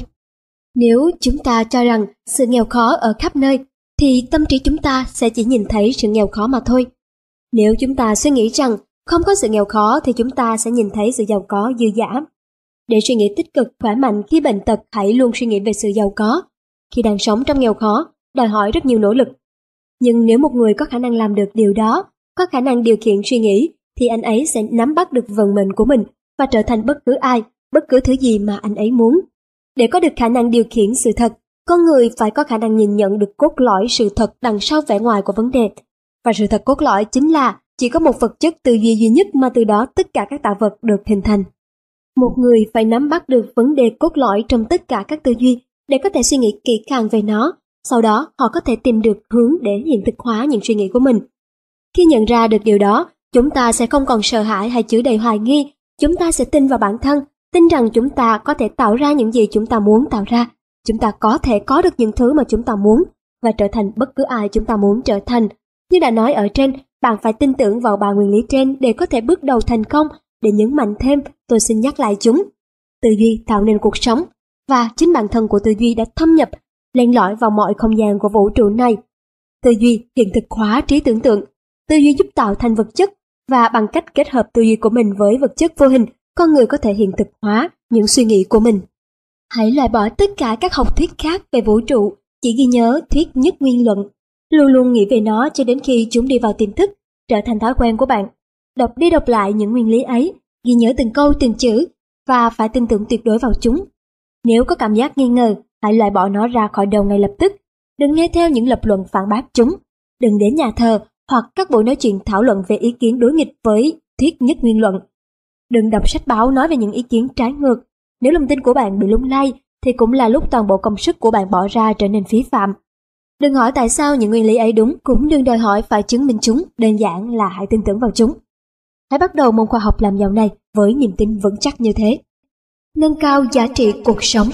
Nếu chúng ta cho rằng sự nghèo khó ở khắp nơi, thì tâm trí chúng ta sẽ chỉ nhìn thấy sự nghèo khó mà thôi. Nếu chúng ta suy nghĩ rằng không có sự nghèo khó, thì chúng ta sẽ nhìn thấy sự giàu có dư dả. Để suy nghĩ tích cực, khỏe mạnh khi bệnh tật, hãy luôn suy nghĩ về sự giàu có. Khi đang sống trong nghèo khó, đòi hỏi rất nhiều nỗ lực. Nhưng nếu một người có khả năng làm được điều đó, có khả năng điều khiển suy nghĩ, thì anh ấy sẽ nắm bắt được vận mệnh của mình và trở thành bất cứ ai, bất cứ thứ gì mà anh ấy muốn. Để có được khả năng điều khiển sự thật, con người phải có khả năng nhìn nhận được cốt lõi sự thật đằng sau vẻ ngoài của vấn đề. Và sự thật cốt lõi chính là chỉ có một vật chất tư duy duy nhất mà từ đó tất cả các tạo vật được hình thành. Một người phải nắm bắt được vấn đề cốt lõi trong tất cả các tư duy để có thể suy nghĩ kỹ càng về nó. Sau đó họ có thể tìm được hướng để hiện thực hóa những suy nghĩ của mình. Khi nhận ra được điều đó, chúng ta sẽ không còn sợ hãi hay chứa đầy hoài nghi. Chúng ta sẽ tin vào bản thân, tin rằng chúng ta có thể tạo ra những gì chúng ta muốn tạo ra. Chúng ta có thể có được những thứ mà chúng ta muốn và trở thành bất cứ ai chúng ta muốn trở thành. Như đã nói ở trên, bạn phải tin tưởng vào ba nguyên lý trên để có thể bước đầu thành công. Để nhấn mạnh thêm, tôi xin nhắc lại chúng. Tư duy tạo nên cuộc sống, và chính bản thân của tư duy đã thâm nhập, len lỏi vào mọi không gian của vũ trụ này. Tư duy hiện thực hóa trí tưởng tượng. Tư duy giúp tạo thành vật chất, và bằng cách kết hợp tư duy của mình với vật chất vô hình, con người có thể hiện thực hóa những suy nghĩ của mình. Hãy loại bỏ tất cả các học thuyết khác về vũ trụ, chỉ ghi nhớ thuyết nhất nguyên luận. Luôn luôn nghĩ về nó cho đến khi chúng đi vào tiềm thức, trở thành thói quen của bạn. Đọc đi đọc lại những nguyên lý ấy, ghi nhớ từng câu từng chữ, và phải tin tưởng tuyệt đối vào chúng. Nếu có cảm giác nghi ngờ, hãy loại bỏ nó ra khỏi đầu ngay lập tức. Đừng nghe theo những lập luận phản bác chúng. Đừng đến nhà thờ hoặc các buổi nói chuyện thảo luận về ý kiến đối nghịch với thuyết nhất nguyên luận. Đừng đọc sách báo nói về những ý kiến trái ngược. Nếu lòng tin của bạn bị lung lay, thì cũng là lúc toàn bộ công sức của bạn bỏ ra trở nên phí phạm. Đừng hỏi tại sao những nguyên lý ấy đúng, cũng đừng đòi hỏi phải chứng minh chúng, đơn giản là hãy tin tưởng vào chúng. Hãy bắt đầu môn khoa học làm giàu này với niềm tin vững chắc như thế. Nâng cao giá trị cuộc sống.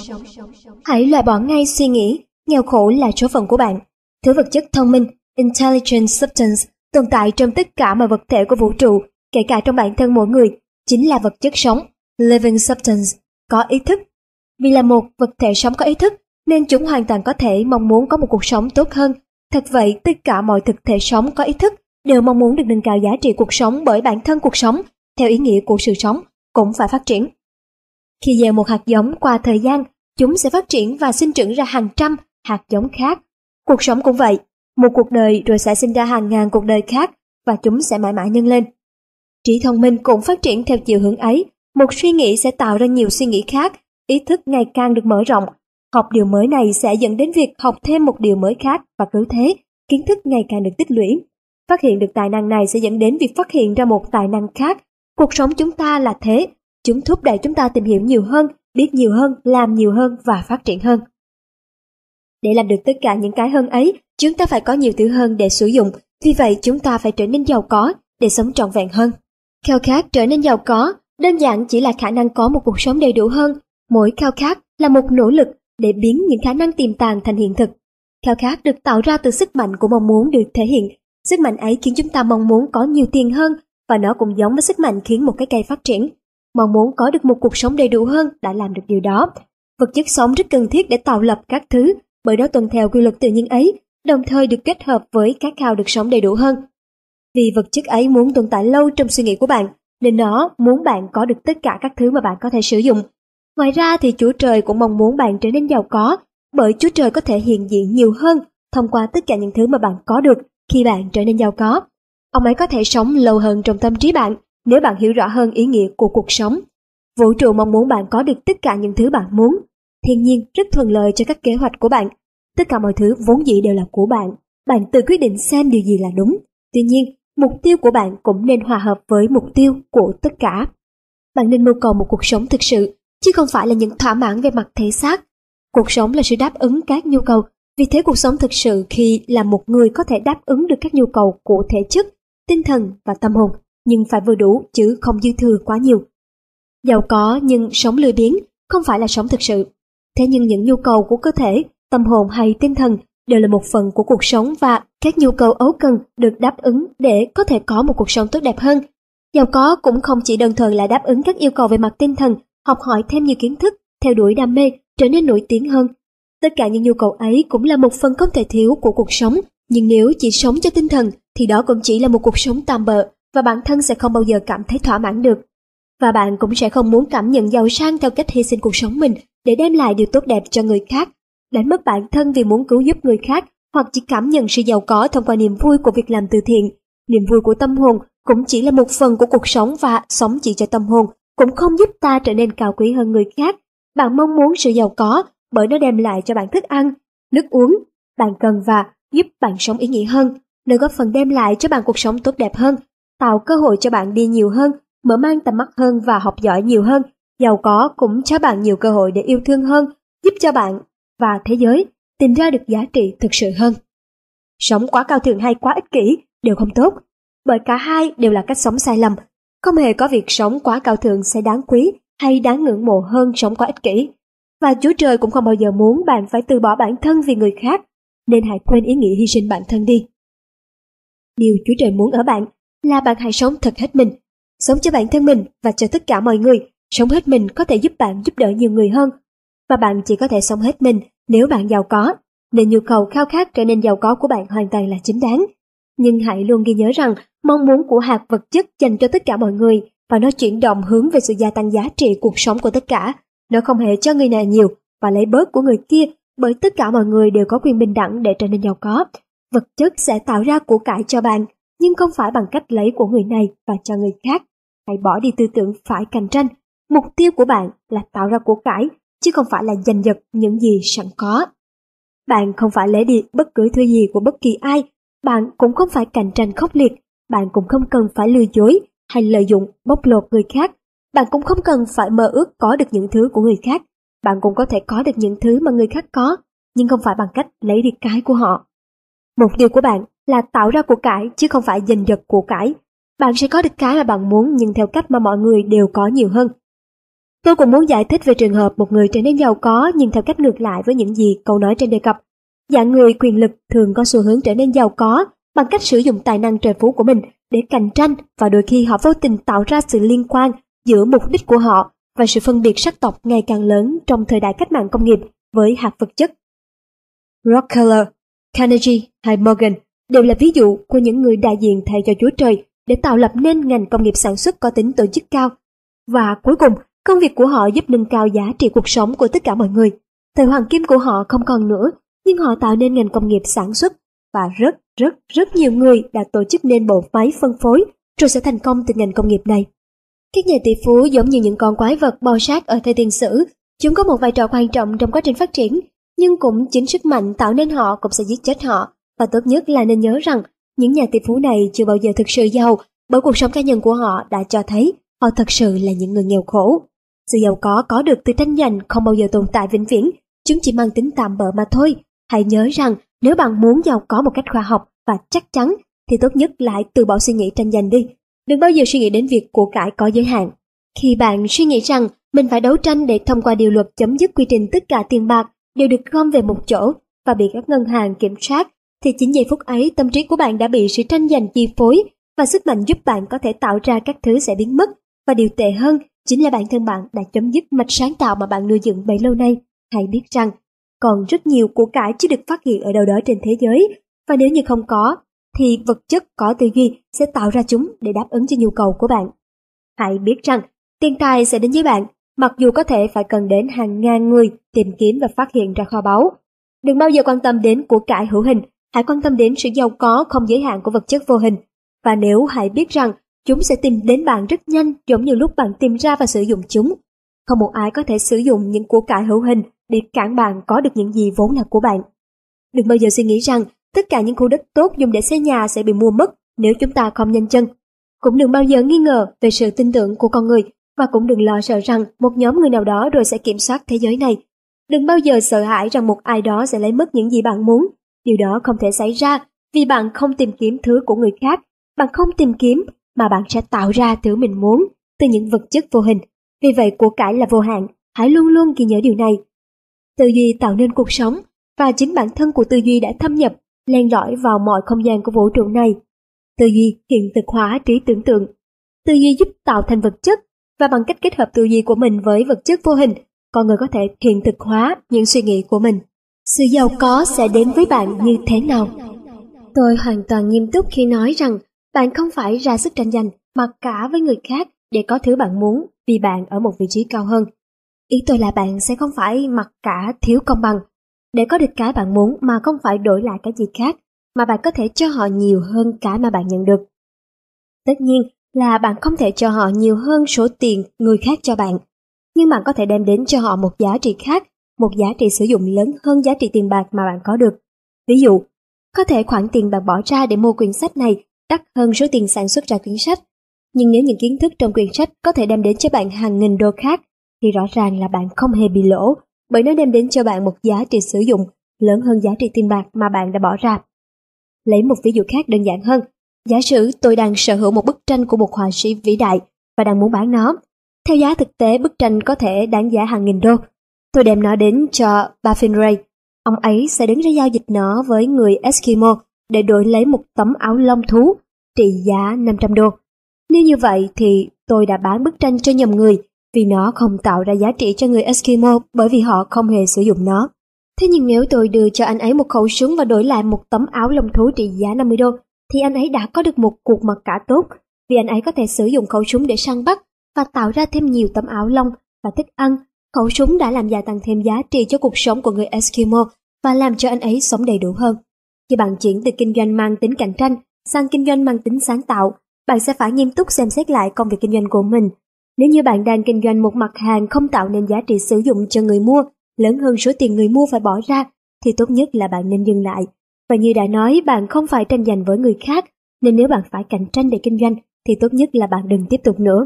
Hãy loại bỏ ngay suy nghĩ nghèo khổ là số phận của bạn. Thứ vật chất thông minh, intelligent substance, tồn tại trong tất cả mọi vật thể của vũ trụ, kể cả trong bản thân mỗi người, chính là vật chất sống, living substance, có ý thức. Vì là một vật thể sống có ý thức, nên chúng hoàn toàn có thể mong muốn có một cuộc sống tốt hơn. Thật vậy, tất cả mọi thực thể sống có ý thức đều mong muốn được nâng cao giá trị cuộc sống, bởi bản thân cuộc sống, theo ý nghĩa của sự sống, cũng phải phát triển. Khi gieo một hạt giống qua thời gian, chúng sẽ phát triển và sinh trưởng ra hàng trăm hạt giống khác. Cuộc sống cũng vậy, một cuộc đời rồi sẽ sinh ra hàng ngàn cuộc đời khác, và chúng sẽ mãi mãi nhân lên. Trí thông minh cũng phát triển theo chiều hướng ấy. Một suy nghĩ sẽ tạo ra nhiều suy nghĩ khác, ý thức ngày càng được mở rộng. Học điều mới này sẽ dẫn đến việc học thêm một điều mới khác, và cứ thế, kiến thức ngày càng được tích lũy. Phát hiện được tài năng này sẽ dẫn đến việc phát hiện ra một tài năng khác, Cuộc sống chúng ta là thế, chúng thúc đẩy chúng ta tìm hiểu nhiều hơn, biết nhiều hơn, làm nhiều hơn và phát triển hơn. Để làm được tất cả những cái hơn ấy, chúng ta phải có nhiều thứ hơn để sử dụng, vì vậy chúng ta phải trở nên giàu có để sống trọn vẹn hơn. Khao khát trở nên giàu có đơn giản chỉ là khả năng có một cuộc sống đầy đủ hơn. Mỗi khao khát là một nỗ lực để biến những khả năng tiềm tàng thành hiện thực. Khao khát được tạo ra từ sức mạnh của mong muốn được thể hiện. Sức mạnh ấy khiến chúng ta mong muốn có nhiều tiền hơn, và nó cũng giống với sức mạnh khiến một cái cây phát triển. Mong muốn có được một cuộc sống đầy đủ hơn đã làm được điều đó. Vật chất sống rất cần thiết để tạo lập các thứ, bởi nó tuân theo quy luật tự nhiên ấy, đồng thời được kết hợp với khát khao được sống đầy đủ hơn. Vì vật chất ấy muốn tồn tại lâu trong suy nghĩ của bạn, nên nó muốn bạn có được tất cả các thứ mà bạn có thể sử dụng. Ngoài ra thì Chúa Trời cũng mong muốn bạn trở nên giàu có, bởi Chúa Trời có thể hiện diện nhiều hơn thông qua tất cả những thứ mà bạn có được khi bạn trở nên giàu có. Ông ấy có thể sống lâu hơn trong tâm trí bạn nếu bạn hiểu rõ hơn ý nghĩa của cuộc sống. Vũ trụ mong muốn bạn có được tất cả những thứ bạn muốn. Thiên nhiên rất thuận lợi cho các kế hoạch của bạn. Tất cả mọi thứ vốn dĩ đều là của bạn. Bạn tự quyết định xem điều gì là đúng. Tuy nhiên, mục tiêu của bạn cũng nên hòa hợp với mục tiêu của tất cả. Bạn nên mưu cầu một cuộc sống thực sự, chứ không phải là những thỏa mãn về mặt thể xác. Cuộc sống là sự đáp ứng các nhu cầu. Vì thế cuộc sống thực sự khi là một người có thể đáp ứng được các nhu cầu của thể chất, tinh thần và tâm hồn, nhưng phải vừa đủ chứ không dư thừa quá nhiều. Giàu có nhưng sống lười biếng không phải là sống thực sự. Thế nhưng những nhu cầu của cơ thể, tâm hồn hay tinh thần đều là một phần của cuộc sống, và các nhu cầu ấu cần được đáp ứng để có thể có một cuộc sống tốt đẹp hơn. Giàu có cũng không chỉ đơn thuần là đáp ứng các yêu cầu về mặt tinh thần, học hỏi thêm nhiều kiến thức, theo đuổi đam mê, trở nên nổi tiếng hơn. Tất cả những nhu cầu ấy cũng là một phần không thể thiếu của cuộc sống, nhưng nếu chỉ sống cho tinh thần thì đó cũng chỉ là một cuộc sống tạm bợ, và bản thân sẽ không bao giờ cảm thấy thỏa mãn được. Và bạn cũng sẽ không muốn cảm nhận giàu sang theo cách hy sinh cuộc sống mình để đem lại điều tốt đẹp cho người khác, đánh mất bản thân vì muốn cứu giúp người khác, hoặc chỉ cảm nhận sự giàu có thông qua niềm vui của việc làm từ thiện. Niềm vui của tâm hồn cũng chỉ là một phần của cuộc sống, và sống chỉ cho tâm hồn cũng không giúp ta trở nên cao quý hơn người khác. Bạn mong muốn sự giàu có bởi nó đem lại cho bạn thức ăn, nước uống bạn cần và giúp bạn sống ý nghĩa hơn, nơi góp phần đem lại cho bạn cuộc sống tốt đẹp hơn, tạo cơ hội cho bạn đi nhiều hơn, mở mang tầm mắt hơn và học giỏi nhiều hơn. Giàu có cũng cho bạn nhiều cơ hội để yêu thương hơn, giúp cho bạn và thế giới tìm ra được giá trị thực sự hơn. Sống quá cao thượng hay quá ích kỷ đều không tốt, bởi cả hai đều là cách sống sai lầm. Không hề có việc sống quá cao thượng sẽ đáng quý hay đáng ngưỡng mộ hơn sống quá ích kỷ. Và Chúa Trời cũng không bao giờ muốn bạn phải từ bỏ bản thân vì người khác, nên hãy quên ý nghĩa hy sinh bản thân đi. Điều Chúa Trời muốn ở bạn là bạn hãy sống thật hết mình, sống cho bản thân mình và cho tất cả mọi người. Sống hết mình có thể giúp bạn giúp đỡ nhiều người hơn, và bạn chỉ có thể sống hết mình nếu bạn giàu có, nên nhu cầu khao khát trở nên giàu có của bạn hoàn toàn là chính đáng. Nhưng hãy luôn ghi nhớ rằng mong muốn của hạt vật chất dành cho tất cả mọi người, và nó chuyển động hướng về sự gia tăng giá trị cuộc sống của tất cả. Nó không hề cho người nào nhiều và lấy bớt của người kia, bởi tất cả mọi người đều có quyền bình đẳng để trở nên giàu có. Vật chất sẽ tạo ra của cải cho bạn, nhưng không phải bằng cách lấy của người này và cho người khác. Hãy bỏ đi tư tưởng phải cạnh tranh. Mục tiêu của bạn là tạo ra của cải, chứ không phải là giành giật những gì sẵn có. Bạn không phải lấy đi bất cứ thứ gì của bất kỳ ai. Bạn cũng không phải cạnh tranh khốc liệt. Bạn cũng không cần phải lừa dối hay lợi dụng bóc lột người khác. Bạn cũng không cần phải mơ ước có được những thứ của người khác. Bạn cũng có thể có được những thứ mà người khác có, nhưng không phải bằng cách lấy đi cái của họ. Mục tiêu của bạn là tạo ra của cải, chứ không phải giành giật của cải. Bạn sẽ có được cái mà bạn muốn, nhưng theo cách mà mọi người đều có nhiều hơn. Tôi cũng muốn giải thích về trường hợp một người trở nên giàu có nhưng theo cách ngược lại với những gì câu nói trên đề cập. Dạng người quyền lực thường có xu hướng trở nên giàu có bằng cách sử dụng tài năng trời phú của mình để cạnh tranh, và đôi khi họ vô tình tạo ra sự liên quan giữa mục đích của họ và sự phân biệt sắc tộc ngày càng lớn trong thời đại cách mạng công nghiệp với hạt vật chất. Rockefeller, Carnegie hay Morgan đều là ví dụ của những người đại diện thay cho Chúa Trời để tạo lập nên ngành công nghiệp sản xuất có tính tổ chức cao. Và cuối cùng, công việc của họ giúp nâng cao giá trị cuộc sống của tất cả mọi người. Thời hoàng kim của họ không còn nữa, nhưng họ tạo nên ngành công nghiệp sản xuất, và rất nhiều người đã tổ chức nên bộ máy phân phối rồi sẽ thành công từ ngành công nghiệp này. Các nhà tỷ phú giống như những con quái vật bò sát ở thời tiền sử, chúng có một vai trò quan trọng trong quá trình phát triển, nhưng cũng chính sức mạnh tạo nên họ cũng sẽ giết chết họ. Và tốt nhất là nên nhớ rằng những nhà tỷ phú này chưa bao giờ thực sự giàu, bởi cuộc sống cá nhân của họ đã cho thấy họ thật sự là những người nghèo khổ. Sự giàu có được từ tranh giành không bao giờ tồn tại vĩnh viễn, chúng chỉ mang tính tạm bợ mà thôi. Hãy nhớ rằng nếu bạn muốn giàu có một cách khoa học và chắc chắn thì tốt nhất là hãy từ bỏ suy nghĩ tranh giành đi. Đừng bao giờ suy nghĩ đến việc của cải có giới hạn. Khi bạn suy nghĩ rằng mình phải đấu tranh để thông qua điều luật chấm dứt quy trình tất cả tiền bạc đều được gom về một chỗ và bị các ngân hàng kiểm soát, thì chính giây phút ấy tâm trí của bạn đã bị sự tranh giành chi phối và sức mạnh giúp bạn có thể tạo ra các thứ sẽ biến mất. Và điều tệ hơn chính là bản thân bạn đã chấm dứt mạch sáng tạo mà bạn nuôi dựng bấy lâu nay. Hãy biết rằng còn rất nhiều của cải chưa được phát hiện ở đâu đó trên thế giới, và nếu như không có thì vật chất có tư duy sẽ tạo ra chúng để đáp ứng cho nhu cầu của bạn. Hãy biết rằng tiền tài sẽ đến với bạn, mặc dù có thể phải cần đến hàng ngàn người tìm kiếm và phát hiện ra kho báu. Đừng bao giờ quan tâm đến của cải hữu hình, hãy quan tâm đến sự giàu có không giới hạn của vật chất vô hình. Và nếu hãy biết rằng chúng sẽ tìm đến bạn rất nhanh, giống như lúc bạn tìm ra và sử dụng chúng. Không một ai có thể sử dụng những của cải hữu hình để cản bạn có được những gì vốn là của bạn. Đừng bao giờ suy nghĩ rằng tất cả những khu đất tốt dùng để xây nhà sẽ bị mua mất nếu chúng ta không nhanh chân. Cũng đừng bao giờ nghi ngờ về sự tin tưởng của con người, và cũng đừng lo sợ rằng một nhóm người nào đó rồi sẽ kiểm soát thế giới này. Đừng bao giờ sợ hãi rằng một ai đó sẽ lấy mất những gì bạn muốn. Điều đó không thể xảy ra vì bạn không tìm kiếm thứ của người khác. Bạn không tìm kiếm mà bạn sẽ tạo ra thứ mình muốn từ những vật chất vô hình. Vì vậy của cải là vô hạn, hãy luôn luôn ghi nhớ điều này. Tư duy tạo nên cuộc sống, và chính bản thân của tư duy đã thâm nhập, len lỏi vào mọi không gian của vũ trụ này. Tư duy hiện thực hóa trí tưởng tượng. Tư duy giúp tạo thành vật chất, và bằng cách kết hợp tư duy của mình với vật chất vô hình, con người có thể hiện thực hóa những suy nghĩ của mình. Sự giàu có sẽ đến với bạn như thế nào? Tôi hoàn toàn nghiêm túc khi nói rằng bạn không phải ra sức tranh giành mà cả với người khác để có thứ bạn muốn vì bạn ở một vị trí cao hơn. Ý tôi là bạn sẽ không phải mặc cả thiếu công bằng để có được cái bạn muốn mà không phải đổi lại cái gì khác, mà bạn có thể cho họ nhiều hơn cái mà bạn nhận được. Tất nhiên là bạn không thể cho họ nhiều hơn số tiền người khác cho bạn, nhưng bạn có thể đem đến cho họ một giá trị khác, một giá trị sử dụng lớn hơn giá trị tiền bạc mà bạn có được. Ví dụ, có thể khoản tiền bạn bỏ ra để mua quyển sách này đắt hơn số tiền sản xuất ra quyển sách, nhưng nếu những kiến thức trong quyển sách có thể đem đến cho bạn hàng nghìn đô khác, thì rõ ràng là bạn không hề bị lỗ, bởi nó đem đến cho bạn một giá trị sử dụng lớn hơn giá trị tiền bạc mà bạn đã bỏ ra. Lấy một ví dụ khác đơn giản hơn, giả sử tôi đang sở hữu một bức tranh của một họa sĩ vĩ đại và đang muốn bán nó. Theo giá thực tế, bức tranh có thể đáng giá hàng nghìn đô. Tôi đem nó đến cho Baffin Ray. Ông ấy sẽ đứng ra giao dịch nó với người Eskimo để đổi lấy một tấm áo lông thú trị giá 500 đô. Nếu như vậy thì tôi đã bán bức tranh cho nhầm người, vì nó không tạo ra giá trị cho người Eskimo bởi vì họ không hề sử dụng nó. Thế nhưng nếu tôi đưa cho anh ấy một khẩu súng và đổi lại một tấm áo lông thú trị giá 50 đô, thì anh ấy đã có được một cuộc mặc cả tốt, vì anh ấy có thể sử dụng khẩu súng để săn bắt và tạo ra thêm nhiều tấm áo lông và thức ăn. Khẩu súng đã làm gia tăng thêm giá trị cho cuộc sống của người Eskimo và làm cho anh ấy sống đầy đủ hơn. Khi bạn chuyển từ kinh doanh mang tính cạnh tranh sang kinh doanh mang tính sáng tạo, bạn sẽ phải nghiêm túc xem xét lại công việc kinh doanh của mình. Nếu như bạn đang kinh doanh một mặt hàng không tạo nên giá trị sử dụng cho người mua lớn hơn số tiền người mua phải bỏ ra, thì tốt nhất là bạn nên dừng lại. Và như đã nói, bạn không phải tranh giành với người khác, nên nếu bạn phải cạnh tranh để kinh doanh thì tốt nhất là bạn đừng tiếp tục nữa.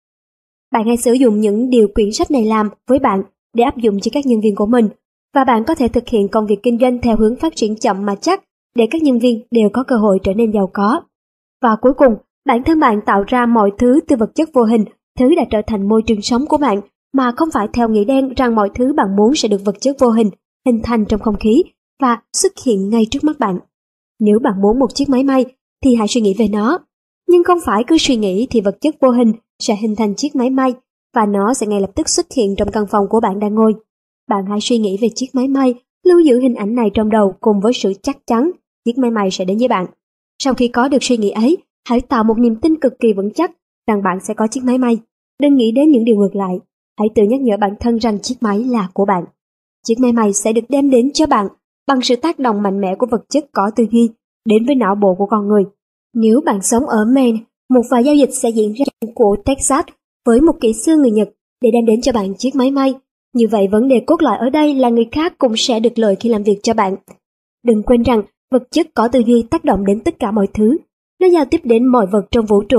Bạn hãy sử dụng những điều quyển sách này làm với bạn để áp dụng cho các nhân viên của mình, và bạn có thể thực hiện công việc kinh doanh theo hướng phát triển chậm mà chắc để các nhân viên đều có cơ hội trở nên giàu có. Và cuối cùng, bản thân bạn tạo ra mọi thứ từ vật chất vô hình, thứ đã trở thành môi trường sống của bạn, mà không phải theo nghĩa đen rằng mọi thứ bạn muốn sẽ được vật chất vô hình hình thành trong không khí và xuất hiện ngay trước mắt bạn. Nếu bạn muốn một chiếc máy may thì hãy suy nghĩ về nó, nhưng không phải cứ suy nghĩ thì vật chất vô hình sẽ hình thành chiếc máy may và nó sẽ ngay lập tức xuất hiện trong căn phòng của bạn đang ngồi. Bạn hãy suy nghĩ về chiếc máy may, lưu giữ hình ảnh này trong đầu cùng với sự chắc chắn chiếc máy may sẽ đến với bạn. Sau khi có được suy nghĩ ấy, hãy tạo một niềm tin cực kỳ vững chắc rằng bạn sẽ có chiếc máy may. Đừng nghĩ đến những điều ngược lại. Hãy tự nhắc nhở bản thân rằng chiếc máy là của bạn. Chiếc máy may sẽ được đem đến cho bạn bằng sự tác động mạnh mẽ của vật chất có tư duy đến với não bộ của con người. Nếu bạn sống ở Maine, một vài giao dịch sẽ diễn ra của Texas với một kỹ sư người Nhật để đem đến cho bạn chiếc máy may. Như vậy vấn đề cốt lõi ở đây là người khác cũng sẽ được lợi khi làm việc cho bạn. Đừng quên rằng vật chất có tư duy tác động đến tất cả mọi thứ. Nó giao tiếp đến mọi vật trong vũ trụ.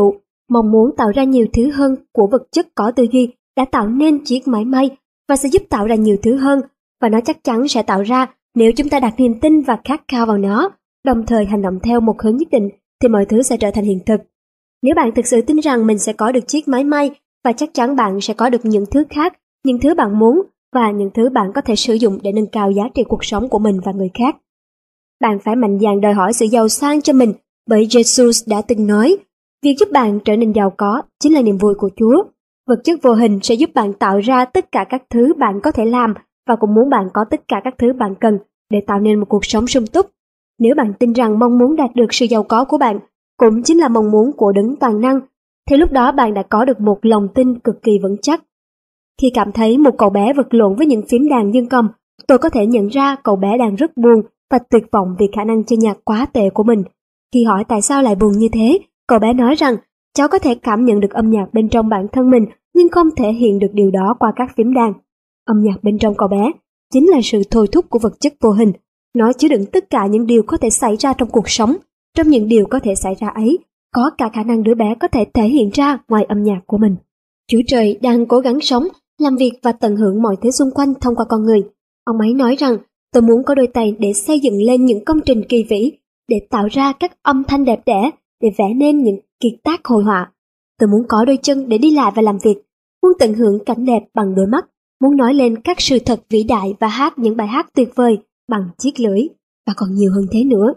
Mong muốn tạo ra nhiều thứ hơn của vật chất có tư duy đã tạo nên chiếc máy may và sẽ giúp tạo ra nhiều thứ hơn, và nó chắc chắn sẽ tạo ra nếu chúng ta đặt niềm tin và khát khao vào nó, đồng thời hành động theo một hướng nhất định thì mọi thứ sẽ trở thành hiện thực. Nếu bạn thực sự tin rằng mình sẽ có được chiếc máy may, và chắc chắn bạn sẽ có được những thứ khác, những thứ bạn muốn và những thứ bạn có thể sử dụng để nâng cao giá trị cuộc sống của mình và người khác. Bạn phải mạnh dạn đòi hỏi sự giàu sang cho mình, bởi Jesus đã từng nói, việc giúp bạn trở nên giàu có chính là niềm vui của Chúa. Vật chất vô hình sẽ giúp bạn tạo ra tất cả các thứ bạn có thể làm, và cũng muốn bạn có tất cả các thứ bạn cần để tạo nên một cuộc sống sung túc. Nếu bạn tin rằng mong muốn đạt được sự giàu có của bạn cũng chính là mong muốn của Đấng toàn năng, thì lúc đó bạn đã có được một lòng tin cực kỳ vững chắc. Khi cảm thấy một cậu bé vật lộn với những phím đàn dương cầm, tôi có thể nhận ra cậu bé đang rất buồn và tuyệt vọng vì khả năng chơi nhạc quá tệ của mình. Khi hỏi tại sao lại buồn như thế, cậu bé nói rằng cháu có thể cảm nhận được âm nhạc bên trong bản thân mình nhưng không thể hiện được điều đó qua các phím đàn. Âm nhạc bên trong cậu bé chính là sự thôi thúc của vật chất vô hình. Nó chứa đựng tất cả những điều có thể xảy ra trong cuộc sống. Trong những điều có thể xảy ra ấy, có cả khả năng đứa bé có thể thể hiện ra ngoài âm nhạc của mình. Chúa Trời đang cố gắng sống, làm việc và tận hưởng mọi thứ xung quanh thông qua con người. Ông ấy nói rằng, tôi muốn có đôi tay để xây dựng lên những công trình kỳ vĩ, để tạo ra các âm thanh đẹp đẽ, để vẽ nên những kiệt tác hội họa. Tôi muốn có đôi chân để đi lại và làm việc, muốn tận hưởng cảnh đẹp bằng đôi mắt, muốn nói lên các sự thật vĩ đại và hát những bài hát tuyệt vời bằng chiếc lưỡi, và còn nhiều hơn thế nữa.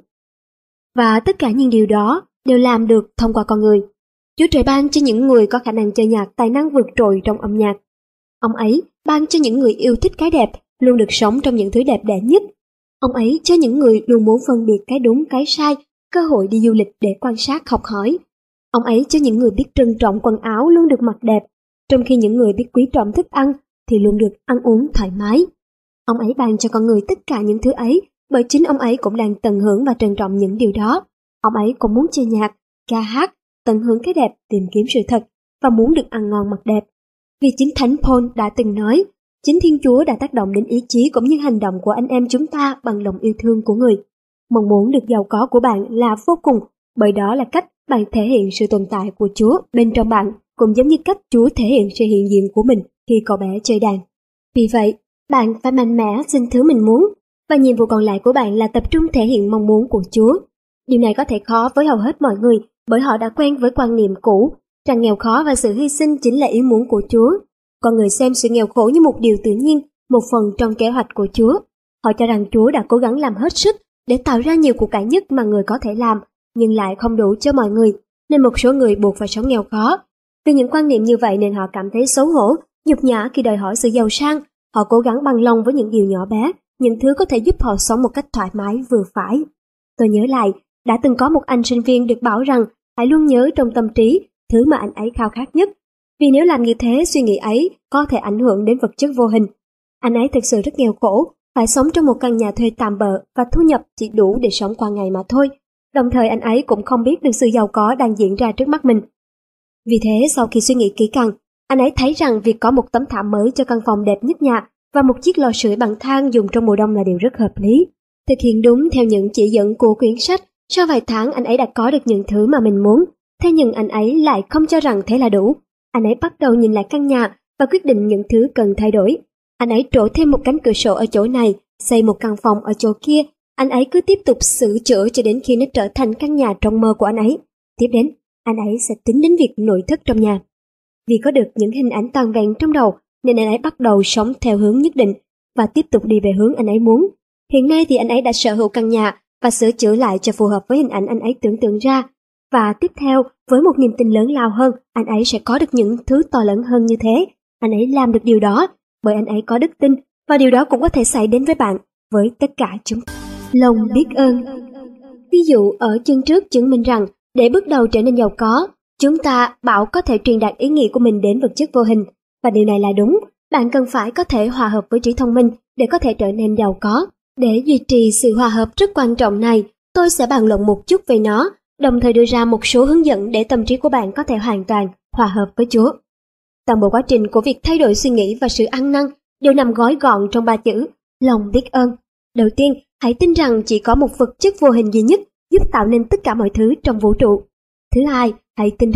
Và tất cả những điều đó đều làm được thông qua con người. Chúa Trời ban cho những người có khả năng chơi nhạc tài năng vượt trội trong âm nhạc. Ông ấy ban cho những người yêu thích cái đẹp luôn được sống trong những thứ đẹp đẽ nhất. Ông ấy cho những người luôn muốn phân biệt cái đúng cái sai cơ hội đi du lịch để quan sát học hỏi. Ông ấy cho những người biết trân trọng quần áo luôn được mặc đẹp, trong khi những người biết quý trọng thức ăn thì luôn được ăn uống thoải mái. Ông ấy ban cho con người tất cả những thứ ấy bởi chính ông ấy cũng đang tận hưởng và trân trọng những điều đó. Ông ấy cũng muốn chơi nhạc, ca hát, tận hưởng cái đẹp, tìm kiếm sự thật và muốn được ăn ngon mặc đẹp. Vì chính Thánh Paul đã từng nói, chính Thiên Chúa đã tác động đến ý chí cũng như hành động của anh em chúng ta bằng lòng yêu thương của người. Mong muốn được giàu có của bạn là vô cùng, bởi đó là cách bạn thể hiện sự tồn tại của Chúa bên trong bạn, cũng giống như cách Chúa thể hiện sự hiện diện của mình khi cậu bé chơi đàn. Vì vậy, bạn phải mạnh mẽ xin thứ mình muốn, và nhiệm vụ còn lại của bạn là tập trung thể hiện mong muốn của Chúa. Điều này có thể khó với hầu hết mọi người bởi họ đã quen với quan niệm cũ rằng nghèo khó và sự hy sinh chính là ý muốn của Chúa. Con người xem sự nghèo khổ như một điều tự nhiên, một phần trong kế hoạch của Chúa. Họ cho rằng Chúa đã cố gắng làm hết sức để tạo ra nhiều của cải nhất mà người có thể làm, nhưng lại không đủ cho mọi người, nên một số người buộc phải sống nghèo khó. Vì những quan niệm như vậy nên họ cảm thấy xấu hổ, nhục nhã khi đòi hỏi sự giàu sang. Họ cố gắng bằng lòng với những điều nhỏ bé, những thứ có thể giúp họ sống một cách thoải mái vừa phải. Tôi nhớ lại, đã từng có một anh sinh viên được bảo rằng hãy luôn nhớ trong tâm trí thứ mà anh ấy khao khát nhất. Vì nếu làm như thế, suy nghĩ ấy có thể ảnh hưởng đến vật chất vô hình. Anh ấy thực sự rất nghèo khổ, phải sống trong một căn nhà thuê tạm bợ và thu nhập chỉ đủ để sống qua ngày mà thôi. Đồng thời anh ấy cũng không biết được sự giàu có đang diễn ra trước mắt mình. Vì thế, sau khi suy nghĩ kỹ càng, anh ấy thấy rằng việc có một tấm thảm mới cho căn phòng đẹp nhất nhà và một chiếc lò sưởi bằng than dùng trong mùa đông là điều rất hợp lý. Thực hiện đúng theo những chỉ dẫn của quyển sách, sau vài tháng anh ấy đã có được những thứ mà mình muốn. Thế nhưng anh ấy lại không cho rằng thế là đủ. Anh ấy bắt đầu nhìn lại căn nhà và quyết định những thứ cần thay đổi. Anh ấy trổ thêm một cánh cửa sổ ở chỗ này, xây một căn phòng ở chỗ kia. Anh ấy cứ tiếp tục sửa chữa cho đến khi nó trở thành căn nhà trong mơ của anh ấy. Tiếp đến, anh ấy sẽ tính đến việc nội thất trong nhà. Vì có được những hình ảnh toàn vẹn trong đầu, nên anh ấy bắt đầu sống theo hướng nhất định và tiếp tục đi về hướng anh ấy muốn. Hiện nay thì anh ấy đã sở hữu căn nhà và sửa chữa lại cho phù hợp với hình ảnh anh ấy tưởng tượng ra. Và tiếp theo, với một niềm tin lớn lao hơn, anh ấy sẽ có được những thứ to lớn hơn như thế. Anh ấy làm được điều đó bởi anh ấy có đức tin, và điều đó cũng có thể xảy đến với bạn, với tất cả chúng. Lòng biết ơn. Ví dụ ở chương trước chứng minh rằng để bước đầu trở nên giàu có, chúng ta bảo có thể truyền đạt ý nghĩ của mình đến vật chất vô hình, và điều này là đúng. Bạn cần phải có thể hòa hợp với trí thông minh để có thể trở nên giàu có. Để duy trì sự hòa hợp rất quan trọng này, tôi sẽ bàn luận một chút về nó, đồng thời đưa ra một số hướng dẫn để tâm trí của bạn có thể hoàn toàn hòa hợp với Chúa. Toàn bộ quá trình của việc thay đổi suy nghĩ và sự ăn năn đều nằm gói gọn trong 3 chữ: lòng biết ơn. Đầu tiên, hãy tin rằng chỉ có một vật chất vô hình duy nhất giúp tạo nên tất cả mọi thứ trong vũ trụ. Thứ hai, hãy tin rằng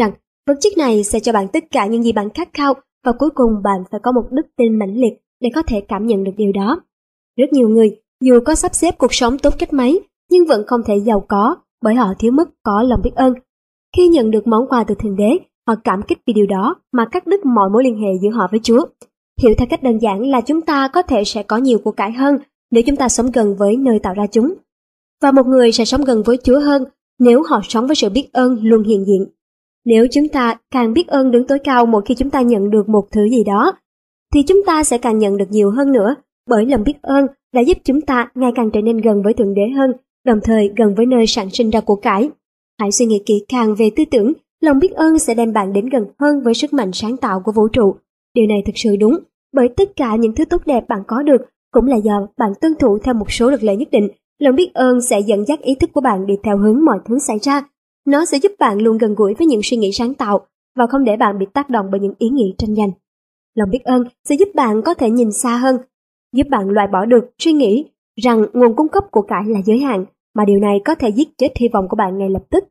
Vật chất này sẽ cho bạn tất cả những gì bạn khát khao và cuối cùng bạn phải có một đức tin mãnh liệt để có thể cảm nhận được điều đó. Rất nhiều người dù có sắp xếp cuộc sống tốt cách mấy nhưng vẫn không thể giàu có bởi họ thiếu mất có lòng biết ơn. Khi nhận được món quà từ Thượng Đế, họ cảm kích vì điều đó mà cắt đứt mọi mối liên hệ giữa họ với Chúa. Hiểu theo cách đơn giản là chúng ta có thể sẽ có nhiều của cải hơn nếu chúng ta sống gần với nơi tạo ra chúng. Và một người sẽ sống gần với Chúa hơn nếu họ sống với sự biết ơn luôn hiện diện. Nếu chúng ta càng biết ơn Đấng tối cao mỗi khi chúng ta nhận được một thứ gì đó, thì chúng ta sẽ càng nhận được nhiều hơn nữa, bởi lòng biết ơn đã giúp chúng ta ngày càng trở nên gần với Thượng Đế hơn, đồng thời gần với nơi sản sinh ra của cải. Hãy suy nghĩ kỹ càng về tư tưởng, lòng biết ơn sẽ đem bạn đến gần hơn với sức mạnh sáng tạo của vũ trụ. Điều này thực sự đúng, bởi tất cả những thứ tốt đẹp bạn có được cũng là do bạn tuân thủ theo một số luật lệ nhất định. Lòng biết ơn sẽ dẫn dắt ý thức của bạn đi theo hướng mọi thứ xảy ra. Nó sẽ giúp bạn luôn gần gũi với những suy nghĩ sáng tạo và không để bạn bị tác động bởi những ý nghĩ tranh giành. Lòng biết ơn sẽ giúp bạn có thể nhìn xa hơn, giúp bạn loại bỏ được suy nghĩ rằng nguồn cung cấp của cải là giới hạn, mà điều này có thể giết chết hy vọng của bạn ngay lập tức.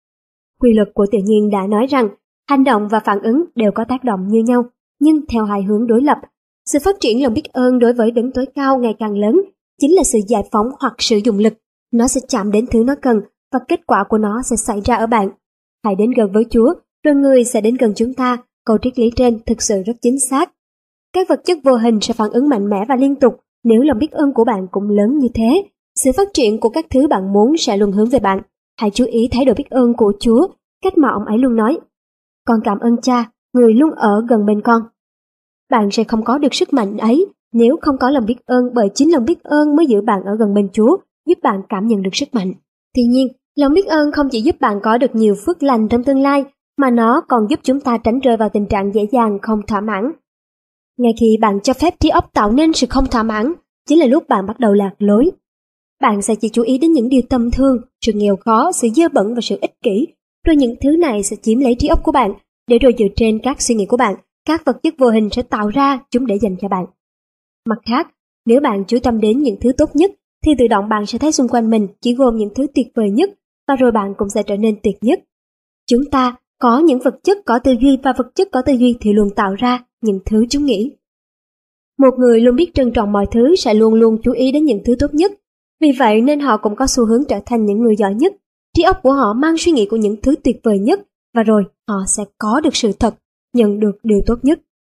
Quy luật của tự nhiên đã nói rằng hành động và phản ứng đều có tác động như nhau, nhưng theo hai hướng đối lập. Sự phát triển lòng biết ơn đối với Đấng tối cao ngày càng lớn chính là sự giải phóng hoặc sử dụng lực. Nó sẽ chạm đến thứ nó cần và kết quả của nó sẽ xảy ra ở bạn. Hãy đến gần với Chúa, rồi người sẽ đến gần chúng ta. Câu triết lý trên thực sự rất chính xác. Các vật chất vô hình sẽ phản ứng mạnh mẽ và liên tục nếu lòng biết ơn của bạn cũng lớn như thế. Sự phát triển của các thứ bạn muốn sẽ luôn hướng về bạn. Hãy chú ý thái độ biết ơn của Chúa, cách mà ông ấy luôn nói: "Con cảm ơn Cha, người luôn ở gần bên con." Bạn sẽ không có được sức mạnh ấy nếu không có lòng biết ơn, bởi chính lòng biết ơn mới giữ bạn ở gần bên Chúa, giúp bạn cảm nhận được sức mạnh. Tuy nhiên, lòng biết ơn không chỉ giúp bạn có được nhiều phước lành trong tương lai, mà nó còn giúp chúng ta tránh rơi vào tình trạng dễ dàng không thỏa mãn. Ngay khi bạn cho phép trí óc tạo nên sự không thỏa mãn, chính là lúc bạn bắt đầu lạc lối. Bạn sẽ chỉ chú ý đến những điều tầm thường, sự nghèo khó, sự dơ bẩn và sự ích kỷ, rồi những thứ này sẽ chiếm lấy trí óc của bạn, để rồi dựa trên các suy nghĩ của bạn, các vật chất vô hình sẽ tạo ra chúng để dành cho bạn. Mặt khác, nếu bạn chú tâm đến những thứ tốt nhất, thì tự động bạn sẽ thấy xung quanh mình chỉ gồm những thứ tuyệt vời nhất, và rồi bạn cũng sẽ trở nên tuyệt nhất. Chúng ta có những vật chất có tư duy, và vật chất có tư duy thì luôn tạo ra những thứ chúng nghĩ. Một người luôn biết trân trọng mọi thứ sẽ luôn luôn chú ý đến những thứ tốt nhất. Vì vậy nên họ cũng có xu hướng trở thành những người giỏi nhất. Trí óc của họ mang suy nghĩ của những thứ tuyệt vời nhất, và rồi họ sẽ có được sự thật, nhận được điều tốt nhất.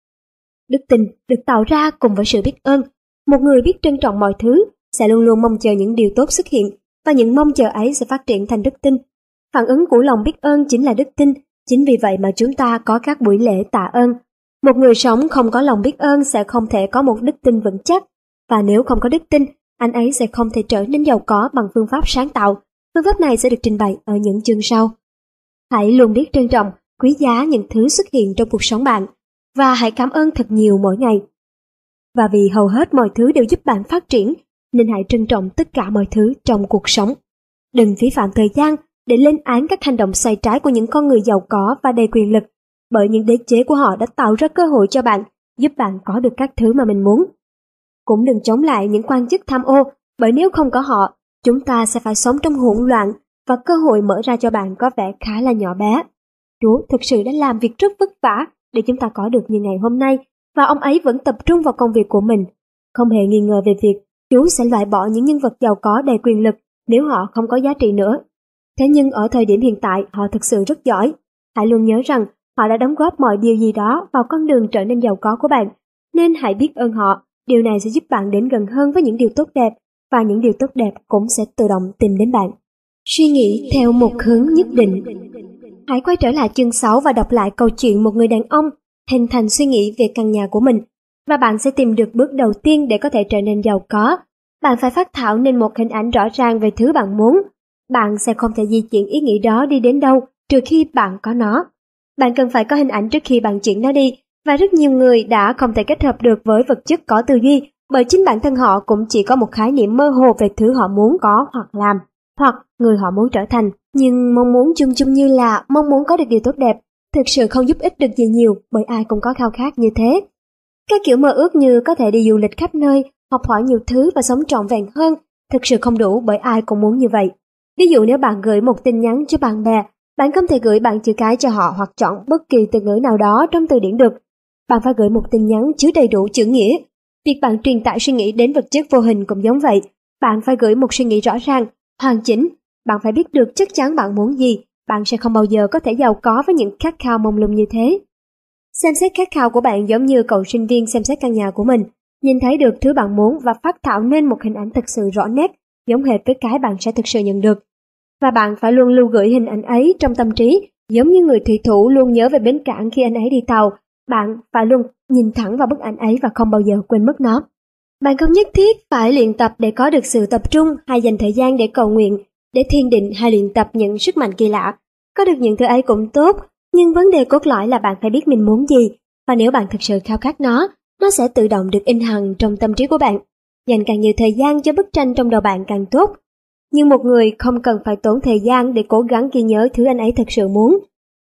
Đức tin được tạo ra cùng với sự biết ơn. Một người biết trân trọng mọi thứ sẽ luôn luôn mong chờ những điều tốt xuất hiện, và những mong chờ ấy sẽ phát triển thành đức tin. Phản ứng của lòng biết ơn chính là đức tin. Chính vì vậy mà chúng ta có các buổi lễ tạ ơn. Một người sống không có lòng biết ơn sẽ không thể có một đức tin vững chắc, và nếu không có đức tin, anh ấy sẽ không thể trở nên giàu có bằng phương pháp sáng tạo. Phương pháp này sẽ được trình bày ở những chương sau. Hãy luôn biết trân trọng, quý giá những thứ xuất hiện trong cuộc sống bạn, và hãy cảm ơn thật nhiều mỗi ngày. Và vì hầu hết mọi thứ đều giúp bạn phát triển, nên hãy trân trọng tất cả mọi thứ trong cuộc sống. Đừng phí phạm thời gian để lên án các hành động sai trái của những con người giàu có và đầy quyền lực, bởi những đế chế của họ đã tạo ra cơ hội cho bạn, giúp bạn có được các thứ mà mình muốn. Cũng đừng chống lại những quan chức tham ô, bởi nếu không có họ, chúng ta sẽ phải sống trong hỗn loạn, và cơ hội mở ra cho bạn có vẻ khá là nhỏ bé. Chúa thực sự đã làm việc rất vất vả để chúng ta có được như ngày hôm nay, và ông ấy vẫn tập trung vào công việc của mình. Không hề nghi ngờ về việc Chúa sẽ loại bỏ những nhân vật giàu có đầy quyền lực nếu họ không có giá trị nữa. Thế nhưng ở thời điểm hiện tại họ thực sự rất giỏi. Hãy luôn nhớ rằng họ đã đóng góp mọi điều gì đó vào con đường trở nên giàu có của bạn, nên hãy biết ơn họ. Điều này sẽ giúp bạn đến gần hơn với những điều tốt đẹp, và những điều tốt đẹp cũng sẽ tự động tìm đến bạn. Suy nghĩ theo một hướng nhất định. Hãy quay trở lại chương 6 và đọc lại câu chuyện một người đàn ông hình thành suy nghĩ về căn nhà của mình, và bạn sẽ tìm được bước đầu tiên để có thể trở nên giàu có. Bạn phải phát thảo nên một hình ảnh rõ ràng về thứ bạn muốn. Bạn sẽ không thể di chuyển ý nghĩ đó đi đến đâu trừ khi bạn có nó. Bạn cần phải có hình ảnh trước khi bạn chuyển nó đi, và rất nhiều người đã không thể kết hợp được với vật chất có tư duy, bởi chính bản thân họ cũng chỉ có một khái niệm mơ hồ về thứ họ muốn có hoặc làm, hoặc người họ muốn trở thành. Nhưng mong muốn chung chung như là mong muốn có được điều tốt đẹp thực sự không giúp ích được gì nhiều, bởi ai cũng có khao khát như thế. Các kiểu mơ ước như có thể đi du lịch khắp nơi, học hỏi nhiều thứ và sống trọn vẹn hơn thực sự không đủ, bởi ai cũng muốn như vậy. Ví dụ nếu bạn gửi một tin nhắn cho bạn bè Bạn không thể gửi bằng chữ cái cho họ hoặc chọn bất kỳ từ ngữ nào đó trong từ điển được. Bạn phải gửi một tin nhắn chứa đầy đủ chữ nghĩa. Việc bạn truyền tải suy nghĩ đến vật chất vô hình cũng giống vậy. Bạn phải gửi một suy nghĩ rõ ràng, hoàn chỉnh. Bạn phải biết được chắc chắn bạn muốn gì. Bạn sẽ không bao giờ có thể giàu có với những khát khao mông lung như thế. Xem xét khát khao của bạn giống như cậu sinh viên xem xét căn nhà của mình. Nhìn thấy được thứ bạn muốn và phát thảo nên một hình ảnh thực sự rõ nét, giống hệt với cái bạn sẽ thực sự nhận được. Và bạn phải luôn lưu gửi hình ảnh ấy trong tâm trí, giống như người thủy thủ luôn nhớ về bến cảng khi anh ấy đi tàu. Bạn phải luôn nhìn thẳng vào bức ảnh ấy và không bao giờ quên mất nó. Bạn không nhất thiết phải luyện tập để có được sự tập trung hay dành thời gian để cầu nguyện, để thiền định hay luyện tập những sức mạnh kỳ lạ. Có được những thứ ấy cũng tốt, nhưng vấn đề cốt lõi là bạn phải biết mình muốn gì, và nếu bạn thực sự khao khát nó sẽ tự động được in hằn trong tâm trí của bạn. Dành càng nhiều thời gian cho bức tranh trong đầu bạn càng tốt. Nhưng một người không cần phải tốn thời gian để cố gắng ghi nhớ thứ anh ấy thực sự muốn.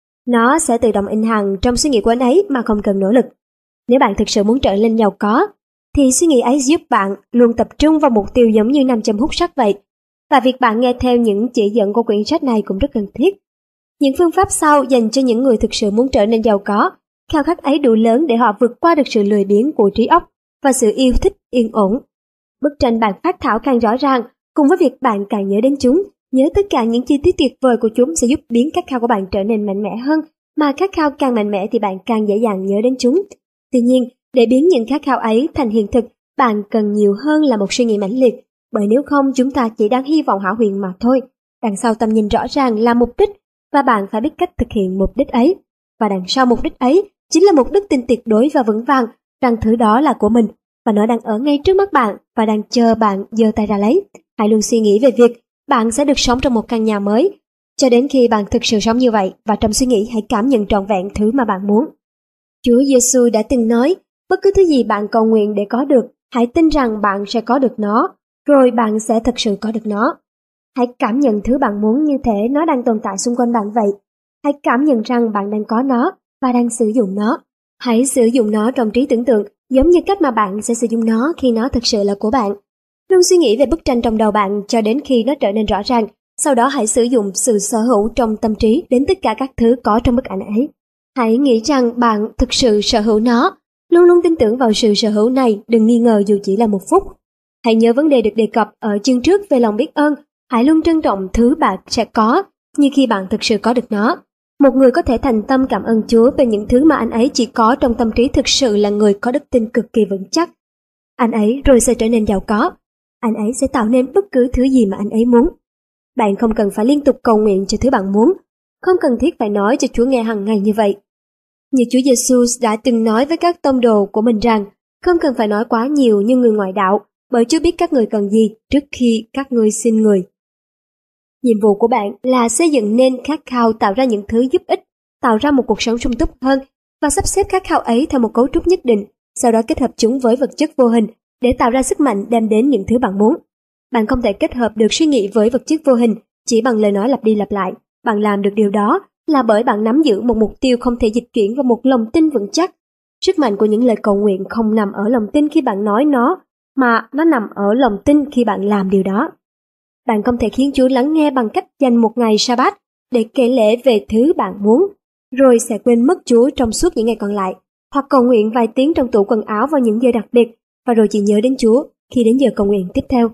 Nó sẽ tự động in hằn trong suy nghĩ của anh ấy mà không cần nỗ lực. Nếu bạn thực sự muốn trở nên giàu có, thì suy nghĩ ấy giúp bạn luôn tập trung vào mục tiêu giống như nam châm hút sắt vậy. Và việc bạn nghe theo những chỉ dẫn của quyển sách này cũng rất cần thiết. Những phương pháp sau dành cho những người thực sự muốn trở nên giàu có. Khao khát ấy đủ lớn để họ vượt qua được sự lười biếng của trí óc và sự yêu thích yên ổn. Bức tranh bạn phát thảo càng rõ ràng, cùng với việc bạn càng nhớ đến chúng, nhớ tất cả những chi tiết tuyệt vời của chúng sẽ giúp biến khát khao của bạn trở nên mạnh mẽ hơn, mà khát khao càng mạnh mẽ thì bạn càng dễ dàng nhớ đến chúng. Tuy nhiên, để biến những khát khao ấy thành hiện thực, bạn cần nhiều hơn là một suy nghĩ mãnh liệt, bởi nếu không chúng ta chỉ đang hy vọng hão huyền mà thôi. Đằng sau tầm nhìn rõ ràng là mục đích, và bạn phải biết cách thực hiện mục đích ấy. Và đằng sau mục đích ấy chính là một đức tin tuyệt đối và vững vàng rằng thứ đó là của mình, và nó đang ở ngay trước mắt bạn và đang chờ bạn giơ tay ra lấy. Hãy luôn suy nghĩ về việc bạn sẽ được sống trong một căn nhà mới, cho đến khi bạn thực sự sống như vậy, và trong suy nghĩ hãy cảm nhận trọn vẹn thứ mà bạn muốn. Chúa Giêsu đã từng nói, bất cứ thứ gì bạn cầu nguyện để có được, hãy tin rằng bạn sẽ có được nó, rồi bạn sẽ thực sự có được nó. Hãy cảm nhận thứ bạn muốn như thể nó đang tồn tại xung quanh bạn vậy. Hãy cảm nhận rằng bạn đang có nó và đang sử dụng nó. Hãy sử dụng nó trong trí tưởng tượng, giống như cách mà bạn sẽ sử dụng nó khi nó thực sự là của bạn. Luôn suy nghĩ về bức tranh trong đầu bạn cho đến khi nó trở nên rõ ràng. Sau đó hãy sử dụng sự sở hữu trong tâm trí đến tất cả các thứ có trong bức ảnh ấy. Hãy nghĩ rằng bạn thực sự sở hữu nó. Luôn luôn tin tưởng vào sự sở hữu này, đừng nghi ngờ dù chỉ là một phút. Hãy nhớ vấn đề được đề cập ở chương trước về lòng biết ơn. Hãy luôn trân trọng thứ bạn sẽ có, như khi bạn thực sự có được nó. Một người có thể thành tâm cảm ơn Chúa về những thứ mà anh ấy chỉ có trong tâm trí thực sự là người có đức tin cực kỳ vững chắc. Anh ấy rồi sẽ trở nên giàu có. Anh ấy sẽ tạo nên bất cứ thứ gì mà anh ấy muốn. Bạn không cần phải liên tục cầu nguyện cho thứ bạn muốn. Không cần thiết phải nói cho Chúa nghe hàng ngày như vậy. Như Chúa Giêsu đã từng nói với các tông đồ của mình rằng, không cần phải nói quá nhiều như người ngoại đạo, bởi Chúa biết các người cần gì trước khi các ngươi xin người. Nhiệm vụ của bạn là xây dựng nên khát khao tạo ra những thứ giúp ích, tạo ra một cuộc sống sung túc hơn, và sắp xếp khát khao ấy theo một cấu trúc nhất định, sau đó kết hợp chúng với vật chất vô hình để tạo ra sức mạnh đem đến những thứ bạn muốn. Bạn không thể kết hợp được suy nghĩ với vật chất vô hình chỉ bằng lời nói lặp đi lặp lại. Bạn làm được điều đó là bởi bạn nắm giữ một mục tiêu không thể dịch chuyển và một lòng tin vững chắc. Sức mạnh của những lời cầu nguyện không nằm ở lòng tin khi bạn nói nó, mà nó nằm ở lòng tin khi bạn làm điều đó. Bạn không thể khiến Chúa lắng nghe bằng cách dành một ngày Sa-bát để kể lể về thứ bạn muốn, rồi sẽ quên mất Chúa trong suốt những ngày còn lại, hoặc cầu nguyện vài tiếng trong tủ quần áo vào những giờ đặc biệt, và rồi chỉ nhớ đến Chúa khi đến giờ cầu nguyện tiếp theo.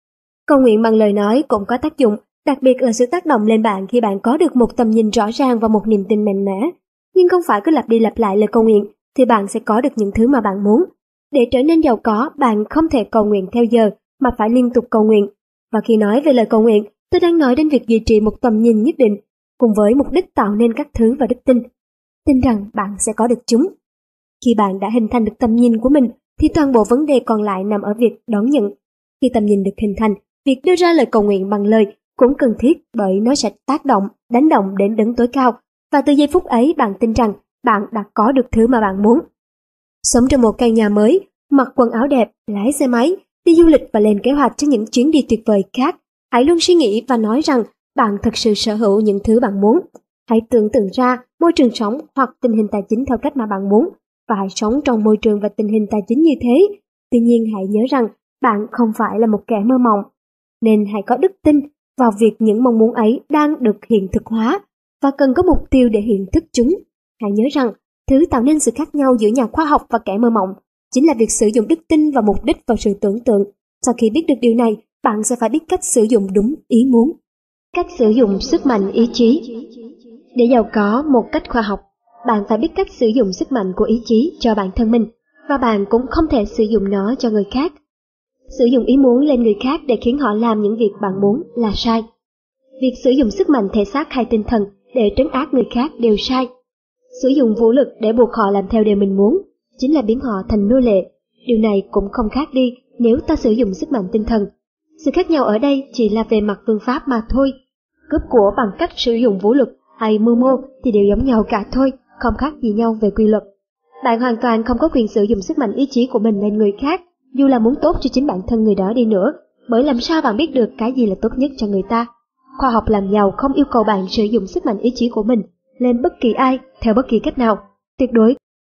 Cầu nguyện bằng lời nói cũng có tác dụng, đặc biệt là sự tác động lên bạn khi bạn có được một tầm nhìn rõ ràng và một niềm tin mạnh mẽ. Nhưng không phải cứ lặp đi lặp lại lời cầu nguyện thì bạn sẽ có được những thứ mà bạn muốn. Để trở nên giàu có, bạn không thể cầu nguyện theo giờ mà phải liên tục cầu nguyện. Và khi nói về lời cầu nguyện, tôi đang nói đến việc duy trì một tầm nhìn nhất định, cùng với mục đích tạo nên các thứ và đức tin. Tin rằng bạn sẽ có được chúng. Khi bạn đã hình thành được tầm nhìn của mình, thì toàn bộ vấn đề còn lại nằm ở việc đón nhận. Khi tầm nhìn được hình thành, việc đưa ra lời cầu nguyện bằng lời cũng cần thiết, bởi nó sẽ tác động, đánh động đến đấng tối cao. Và từ giây phút ấy bạn tin rằng bạn đã có được thứ mà bạn muốn. Sống trong một căn nhà mới, mặc quần áo đẹp, lái xe máy, đi du lịch và lên kế hoạch cho những chuyến đi tuyệt vời khác. Hãy luôn suy nghĩ và nói rằng bạn thực sự sở hữu những thứ bạn muốn. Hãy tưởng tượng ra môi trường sống hoặc tình hình tài chính theo cách mà bạn muốn, và hãy sống trong môi trường và tình hình tài chính như thế. Tuy nhiên hãy nhớ rằng bạn không phải là một kẻ mơ mộng, nên hãy có đức tin vào việc những mong muốn ấy đang được hiện thực hóa, và cần có mục tiêu để hiện thức chúng. Hãy nhớ rằng, thứ tạo nên sự khác nhau giữa nhà khoa học và kẻ mơ mộng chính là việc sử dụng đức tin và mục đích vào sự tưởng tượng. Sau khi biết được điều này, bạn sẽ phải biết cách sử dụng đúng ý muốn. Cách sử dụng sức mạnh ý chí. Để giàu có một cách khoa học, bạn phải biết cách sử dụng sức mạnh của ý chí cho bản thân mình, và bạn cũng không thể sử dụng nó cho người khác. Sử dụng ý muốn lên người khác để khiến họ làm những việc bạn muốn là sai. Việc sử dụng sức mạnh thể xác hay tinh thần để trấn áp người khác đều sai. Sử dụng vũ lực để buộc họ làm theo điều mình muốn chính là biến họ thành nô lệ. Điều này cũng không khác đi nếu ta sử dụng sức mạnh tinh thần. Sự khác nhau ở đây chỉ là về mặt phương pháp mà thôi. Cướp của bằng cách sử dụng vũ lực hay mưu mô thì đều giống nhau cả thôi, không khác gì nhau về quy luật. Bạn hoàn toàn không có quyền sử dụng sức mạnh ý chí của mình lên người khác, dù là muốn tốt cho chính bản thân người đó đi nữa, bởi làm sao bạn biết được cái gì là tốt nhất cho người ta. Khoa học làm giàu không yêu cầu bạn sử dụng sức mạnh ý chí của mình lên bất kỳ ai, theo bất kỳ cách nào, tuyệt đối.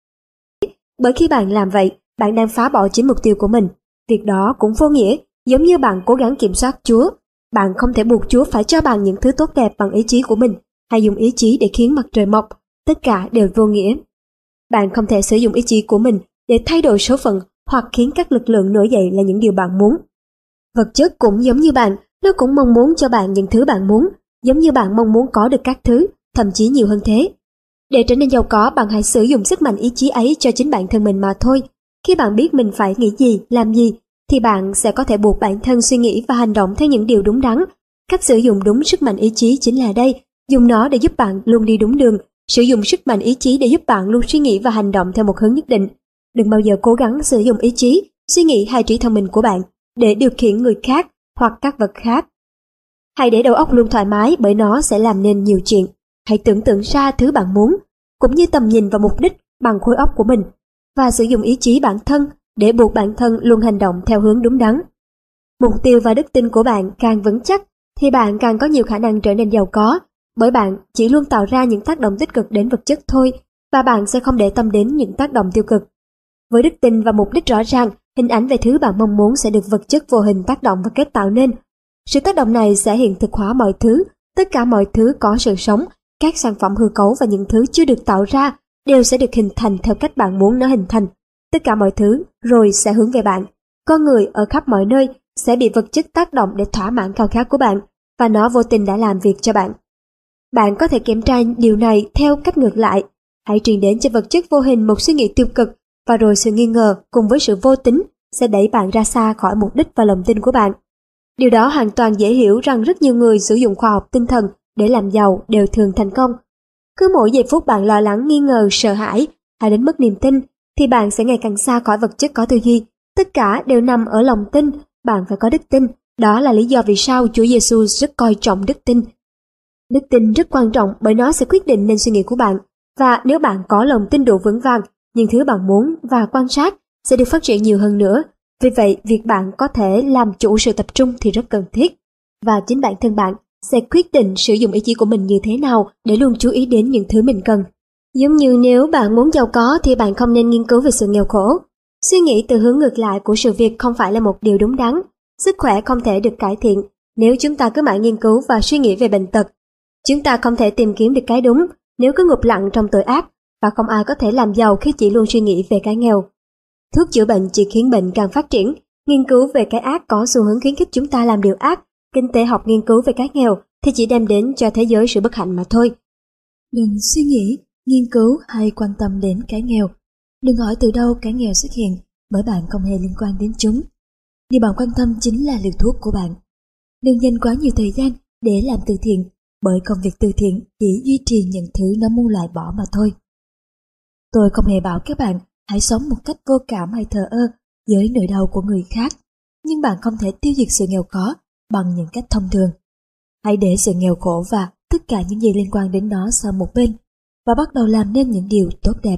Bởi khi bạn làm vậy, bạn đang phá bỏ chính mục tiêu của mình. Việc đó cũng vô nghĩa, giống như bạn cố gắng kiểm soát Chúa. Bạn không thể buộc Chúa phải cho bạn những thứ tốt đẹp bằng ý chí của mình, hay dùng ý chí để khiến mặt trời mọc. Tất cả đều vô nghĩa. Bạn không thể sử dụng ý chí của mình để thay đổi số phận hoặc khiến các lực lượng nổi dậy là những điều bạn muốn. Vật chất cũng giống như bạn, nó cũng mong muốn cho bạn những thứ bạn muốn, giống như bạn mong muốn có được các thứ, thậm chí nhiều hơn thế. Để trở nên giàu có, bạn hãy sử dụng sức mạnh ý chí ấy cho chính bản thân mình mà thôi. Khi bạn biết mình phải nghĩ gì, làm gì, thì bạn sẽ có thể buộc bản thân suy nghĩ và hành động theo những điều đúng đắn. Cách sử dụng đúng sức mạnh ý chí chính là đây, dùng nó để giúp bạn luôn đi đúng đường, sử dụng sức mạnh ý chí để giúp bạn luôn suy nghĩ và hành động theo một hướng nhất định. Đừng bao giờ cố gắng sử dụng ý chí, suy nghĩ hay trí thông minh của bạn để điều khiển người khác hoặc các vật khác. Hãy để đầu óc luôn thoải mái, bởi nó sẽ làm nên nhiều chuyện. Hãy tưởng tượng ra thứ bạn muốn, cũng như tầm nhìn và mục đích bằng khối óc của mình, và sử dụng ý chí bản thân để buộc bản thân luôn hành động theo hướng đúng đắn. Mục tiêu và đức tin của bạn càng vững chắc thì bạn càng có nhiều khả năng trở nên giàu có, bởi bạn chỉ luôn tạo ra những tác động tích cực đến vật chất thôi, và bạn sẽ không để tâm đến những tác động tiêu cực. Với đức tin và mục đích rõ ràng, hình ảnh về thứ bạn mong muốn sẽ được vật chất vô hình tác động và kết tạo nên. Sự tác động này sẽ hiện thực hóa mọi thứ, tất cả mọi thứ có sự sống, các sản phẩm hư cấu và những thứ chưa được tạo ra đều sẽ được hình thành theo cách bạn muốn nó hình thành. Tất cả mọi thứ rồi sẽ hướng về bạn. Con người ở khắp mọi nơi sẽ bị vật chất tác động để thỏa mãn khao khát của bạn, và nó vô tình đã làm việc cho bạn. Bạn có thể kiểm tra điều này theo cách ngược lại. Hãy truyền đến cho vật chất vô hình một suy nghĩ tiêu cực, và rồi sự nghi ngờ cùng với sự vô tín sẽ đẩy bạn ra xa khỏi mục đích và lòng tin của bạn. Điều đó hoàn toàn dễ hiểu rằng rất nhiều người sử dụng khoa học tinh thần để làm giàu đều thường thành công. Cứ mỗi giây phút bạn lo lắng, nghi ngờ, sợ hãi hay đến mất niềm tin, thì bạn sẽ ngày càng xa khỏi vật chất có tư duy. Tất cả đều nằm ở lòng tin. Bạn phải có đức tin. Đó là lý do vì sao Chúa Giêsu rất coi trọng đức tin. Đức tin rất quan trọng bởi nó sẽ quyết định nên suy nghĩ của bạn. Và nếu bạn có lòng tin đủ vững vàng, những thứ bạn muốn và quan sát sẽ được phát triển nhiều hơn nữa. Vì vậy, việc bạn có thể làm chủ sự tập trung thì rất cần thiết. Và chính bản thân bạn sẽ quyết định sử dụng ý chí của mình như thế nào để luôn chú ý đến những thứ mình cần. Giống như nếu bạn muốn giàu có thì bạn không nên nghiên cứu về sự nghèo khổ. Suy nghĩ từ hướng ngược lại của sự việc không phải là một điều đúng đắn. Sức khỏe không thể được cải thiện nếu chúng ta cứ mãi nghiên cứu và suy nghĩ về bệnh tật. Chúng ta không thể tìm kiếm được cái đúng nếu cứ ngụp lặn trong tội ác, và không ai có thể làm giàu khi chỉ luôn suy nghĩ về cái nghèo. Thuốc chữa bệnh chỉ khiến bệnh càng phát triển. Nghiên cứu về cái ác có xu hướng khuyến khích chúng ta làm điều ác. Kinh tế học nghiên cứu về cái nghèo thì chỉ đem đến cho thế giới sự bất hạnh mà thôi. Đừng suy nghĩ, nghiên cứu hay quan tâm đến cái nghèo. Đừng hỏi từ đâu cái nghèo xuất hiện, bởi bạn không hề liên quan đến chúng. Điều bạn quan tâm chính là liều thuốc của bạn. Đừng dành quá nhiều thời gian để làm từ thiện, bởi công việc từ thiện chỉ duy trì những thứ nó muốn loại bỏ mà thôi. Tôi không hề bảo các bạn hãy sống một cách vô cảm hay thờ ơ với nỗi đau của người khác, nhưng bạn không thể tiêu diệt sự nghèo khó bằng những cách thông thường. Hãy để sự nghèo khổ và tất cả những gì liên quan đến nó sang một bên, và bắt đầu làm nên những điều tốt đẹp.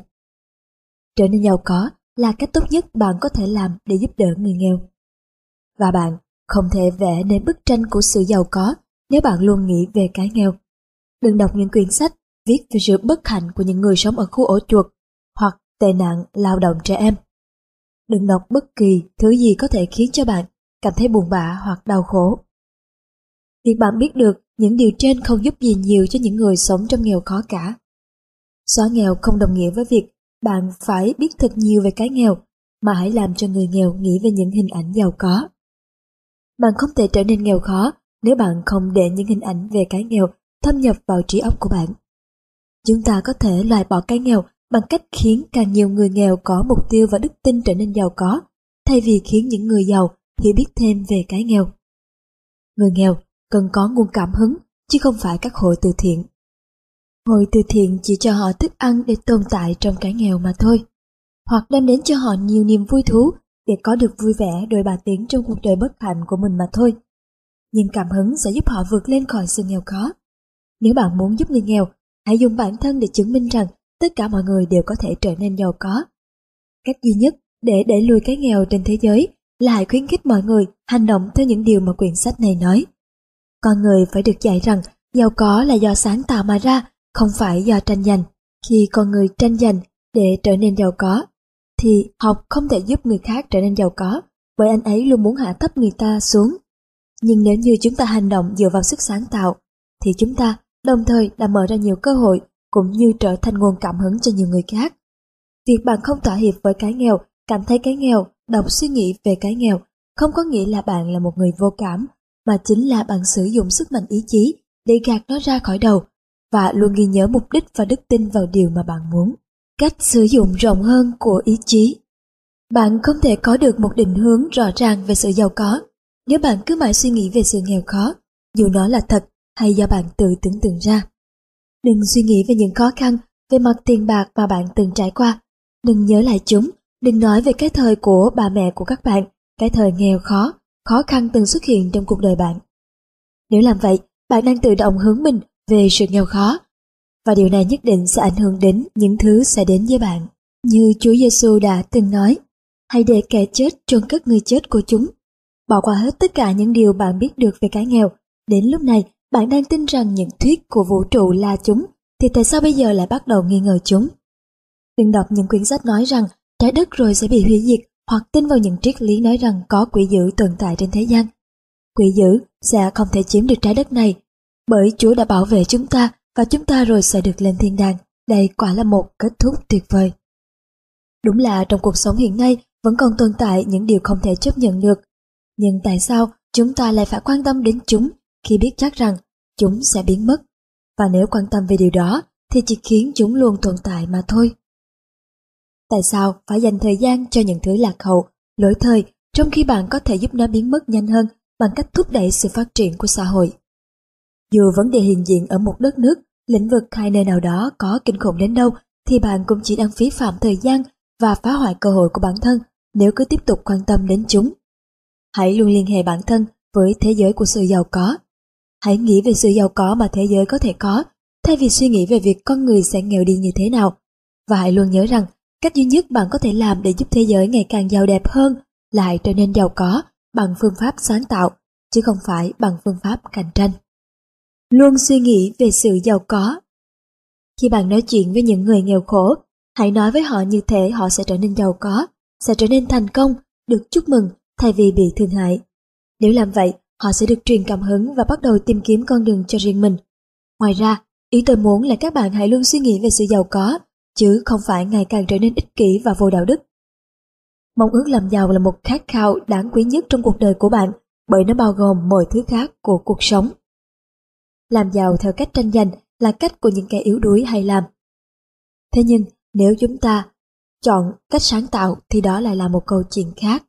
Trở nên giàu có là cách tốt nhất bạn có thể làm để giúp đỡ người nghèo. Và bạn không thể vẽ nên bức tranh của sự giàu có nếu bạn luôn nghĩ về cái nghèo. Đừng đọc những quyển sách viết về sự bất hạnh của những người sống ở khu ổ chuột hoặc tệ nạn lao động trẻ em. Đừng đọc bất kỳ thứ gì có thể khiến cho bạn cảm thấy buồn bã hoặc đau khổ. Việc bạn biết được những điều trên không giúp gì nhiều cho những người sống trong nghèo khó cả. Xóa nghèo không đồng nghĩa với việc bạn phải biết thật nhiều về cái nghèo, mà hãy làm cho người nghèo nghĩ về những hình ảnh giàu có. Bạn không thể trở nên nghèo khó nếu bạn không để những hình ảnh về cái nghèo thâm nhập vào trí óc của bạn. Chúng ta có thể loại bỏ cái nghèo bằng cách khiến càng nhiều người nghèo có mục tiêu và đức tin trở nên giàu có, thay vì khiến những người giàu hiểu biết thêm về cái nghèo. Người nghèo cần có nguồn cảm hứng, chứ không phải các hội từ thiện. Hội từ thiện chỉ cho họ thức ăn để tồn tại trong cái nghèo mà thôi, hoặc đem đến cho họ nhiều niềm vui thú để có được vui vẻ đôi ba tiếng trong cuộc đời bất hạnh của mình mà thôi. Nhưng cảm hứng sẽ giúp họ vượt lên khỏi sự nghèo khó. Nếu bạn muốn giúp người nghèo, hãy dùng bản thân để chứng minh rằng tất cả mọi người đều có thể trở nên giàu có. Cách duy nhất để đẩy lùi cái nghèo trên thế giới là hãy khuyến khích mọi người hành động theo những điều mà quyển sách này nói. Con người phải được dạy rằng giàu có là do sáng tạo mà ra, không phải do tranh giành. Khi con người tranh giành để trở nên giàu có, thì học không thể giúp người khác trở nên giàu có, bởi anh ấy luôn muốn hạ thấp người ta xuống. Nhưng nếu như chúng ta hành động dựa vào sức sáng tạo, thì chúng ta đồng thời đã mở ra nhiều cơ hội, cũng như trở thành nguồn cảm hứng cho nhiều người khác. Việc bạn không thỏa hiệp với cái nghèo, cảm thấy cái nghèo, đọc suy nghĩ về cái nghèo, không có nghĩa là bạn là một người vô cảm, mà chính là bạn sử dụng sức mạnh ý chí để gạt nó ra khỏi đầu, và luôn ghi nhớ mục đích và đức tin vào điều mà bạn muốn. Cách sử dụng rộng hơn của ý chí. Bạn không thể có được một định hướng rõ ràng về sự giàu có nếu bạn cứ mãi suy nghĩ về sự nghèo khó, dù nó là thật hay do bạn tự tưởng tượng ra. Đừng suy nghĩ về những khó khăn về mặt tiền bạc mà bạn từng trải qua. Đừng nhớ lại chúng, đừng nói về cái thời của bà mẹ của các bạn, cái thời nghèo khó, khó khăn từng xuất hiện trong cuộc đời bạn. Nếu làm vậy, bạn đang tự động hướng mình về sự nghèo khó, và điều này nhất định sẽ ảnh hưởng đến những thứ sẽ đến với bạn. Như Chúa Giêsu đã từng nói, hãy để kẻ chết chôn cất người chết của chúng. Bỏ qua hết tất cả những điều bạn biết được về cái nghèo. Đến lúc này, bạn đang tin rằng những thuyết của vũ trụ là chúng, thì tại sao bây giờ lại bắt đầu nghi ngờ chúng? Đừng đọc những quyển sách nói rằng trái đất rồi sẽ bị hủy diệt, hoặc tin vào những triết lý nói rằng có quỷ dữ tồn tại trên thế gian. Quỷ dữ sẽ không thể chiếm được trái đất này, bởi Chúa đã bảo vệ chúng ta, và chúng ta rồi sẽ được lên thiên đàng. Đây quả là một kết thúc tuyệt vời. Đúng là trong cuộc sống hiện nay vẫn còn tồn tại những điều không thể chấp nhận được. Nhưng tại sao chúng ta lại phải quan tâm đến chúng khi biết chắc rằng chúng sẽ biến mất? Và nếu quan tâm về điều đó thì chỉ khiến chúng luôn tồn tại mà thôi. Tại sao phải dành thời gian cho những thứ lạc hậu, lỗi thời, trong khi bạn có thể giúp nó biến mất nhanh hơn bằng cách thúc đẩy sự phát triển của xã hội? Dù vấn đề hiện diện ở một đất nước, lĩnh vực hay nơi nào đó có kinh khủng đến đâu, thì bạn cũng chỉ đang phí phạm thời gian và phá hoại cơ hội của bản thân nếu cứ tiếp tục quan tâm đến chúng. Hãy luôn liên hệ bản thân với thế giới của sự giàu có. Hãy nghĩ về sự giàu có mà thế giới có thể có, thay vì suy nghĩ về việc con người sẽ nghèo đi như thế nào. Và hãy luôn nhớ rằng, cách duy nhất bạn có thể làm để giúp thế giới ngày càng giàu đẹp hơn là hãy trở nên giàu có bằng phương pháp sáng tạo, chứ không phải bằng phương pháp cạnh tranh. Luôn suy nghĩ về sự giàu có. Khi bạn nói chuyện với những người nghèo khổ, hãy nói với họ như thể họ sẽ trở nên giàu có, sẽ trở nên thành công, được chúc mừng thay vì bị thương hại. Nếu làm vậy, họ sẽ được truyền cảm hứng và bắt đầu tìm kiếm con đường cho riêng mình. Ngoài ra, ý tôi muốn là các bạn hãy luôn suy nghĩ về sự giàu có, chứ không phải ngày càng trở nên ích kỷ và vô đạo đức. Mong ước làm giàu là một khát khao đáng quý nhất trong cuộc đời của bạn, bởi nó bao gồm mọi thứ khác của cuộc sống. Làm giàu theo cách tranh giành là cách của những kẻ yếu đuối hay làm. Thế nhưng, nếu chúng ta chọn cách sáng tạo thì đó lại là một câu chuyện khác.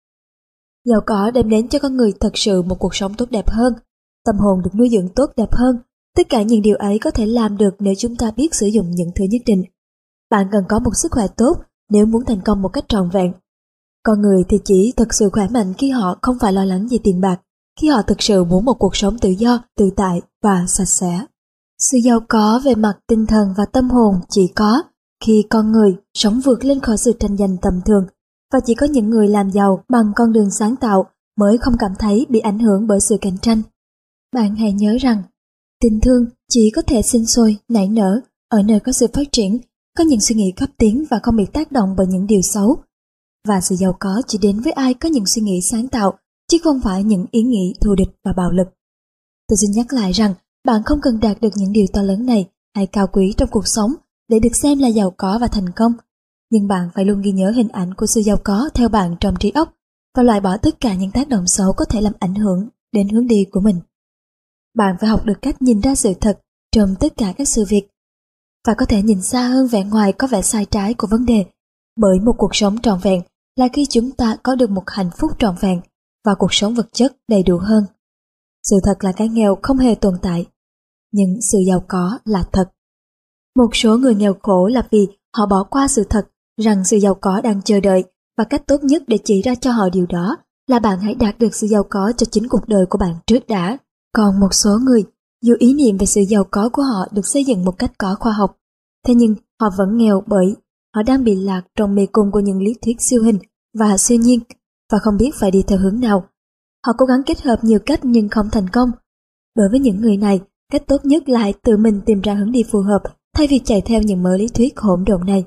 Giàu có đem đến cho con người thật sự một cuộc sống tốt đẹp hơn, tâm hồn được nuôi dưỡng tốt đẹp hơn. Tất cả những điều ấy có thể làm được nếu chúng ta biết sử dụng những thứ nhất định. Bạn cần có một sức khỏe tốt nếu muốn thành công một cách trọn vẹn. Con người thì chỉ thực sự khỏe mạnh khi họ không phải lo lắng về tiền bạc, khi họ thực sự muốn một cuộc sống tự do, tự tại và sạch sẽ. Sự giàu có về mặt tinh thần và tâm hồn chỉ có khi con người sống vượt lên khỏi sự tranh giành tầm thường, và chỉ có những người làm giàu bằng con đường sáng tạo mới không cảm thấy bị ảnh hưởng bởi sự cạnh tranh. Bạn hãy nhớ rằng, tình thương chỉ có thể sinh sôi, nảy nở ở nơi có sự phát triển, có những suy nghĩ cấp tiến và không bị tác động bởi những điều xấu. Và sự giàu có chỉ đến với ai có những suy nghĩ sáng tạo, chứ không phải những ý nghĩ thù địch và bạo lực. Tôi xin nhắc lại rằng bạn không cần đạt được những điều to lớn này hay cao quý trong cuộc sống để được xem là giàu có và thành công. Nhưng bạn phải luôn ghi nhớ hình ảnh của sự giàu có theo bạn trong trí óc và loại bỏ tất cả những tác động xấu có thể làm ảnh hưởng đến hướng đi của mình. Bạn phải học được cách nhìn ra sự thật trong tất cả các sự việc và có thể nhìn xa hơn vẻ ngoài có vẻ sai trái của vấn đề, bởi một cuộc sống trọn vẹn là khi chúng ta có được một hạnh phúc trọn vẹn và cuộc sống vật chất đầy đủ hơn. Sự thật là cái nghèo không hề tồn tại, nhưng sự giàu có là thật. Một số người nghèo khổ là vì họ bỏ qua sự thật rằng sự giàu có đang chờ đợi, và cách tốt nhất để chỉ ra cho họ điều đó là bạn hãy đạt được sự giàu có cho chính cuộc đời của bạn trước đã. Còn một số người, dù ý niệm về sự giàu có của họ được xây dựng một cách có khoa học, thế nhưng họ vẫn nghèo bởi họ đang bị lạc trong mê cung của những lý thuyết siêu hình và siêu nhiên và không biết phải đi theo hướng nào. Họ cố gắng kết hợp nhiều cách nhưng không thành công. Đối với những người này, cách tốt nhất là hãy tự mình tìm ra hướng đi phù hợp thay vì chạy theo những mớ lý thuyết hỗn độn này.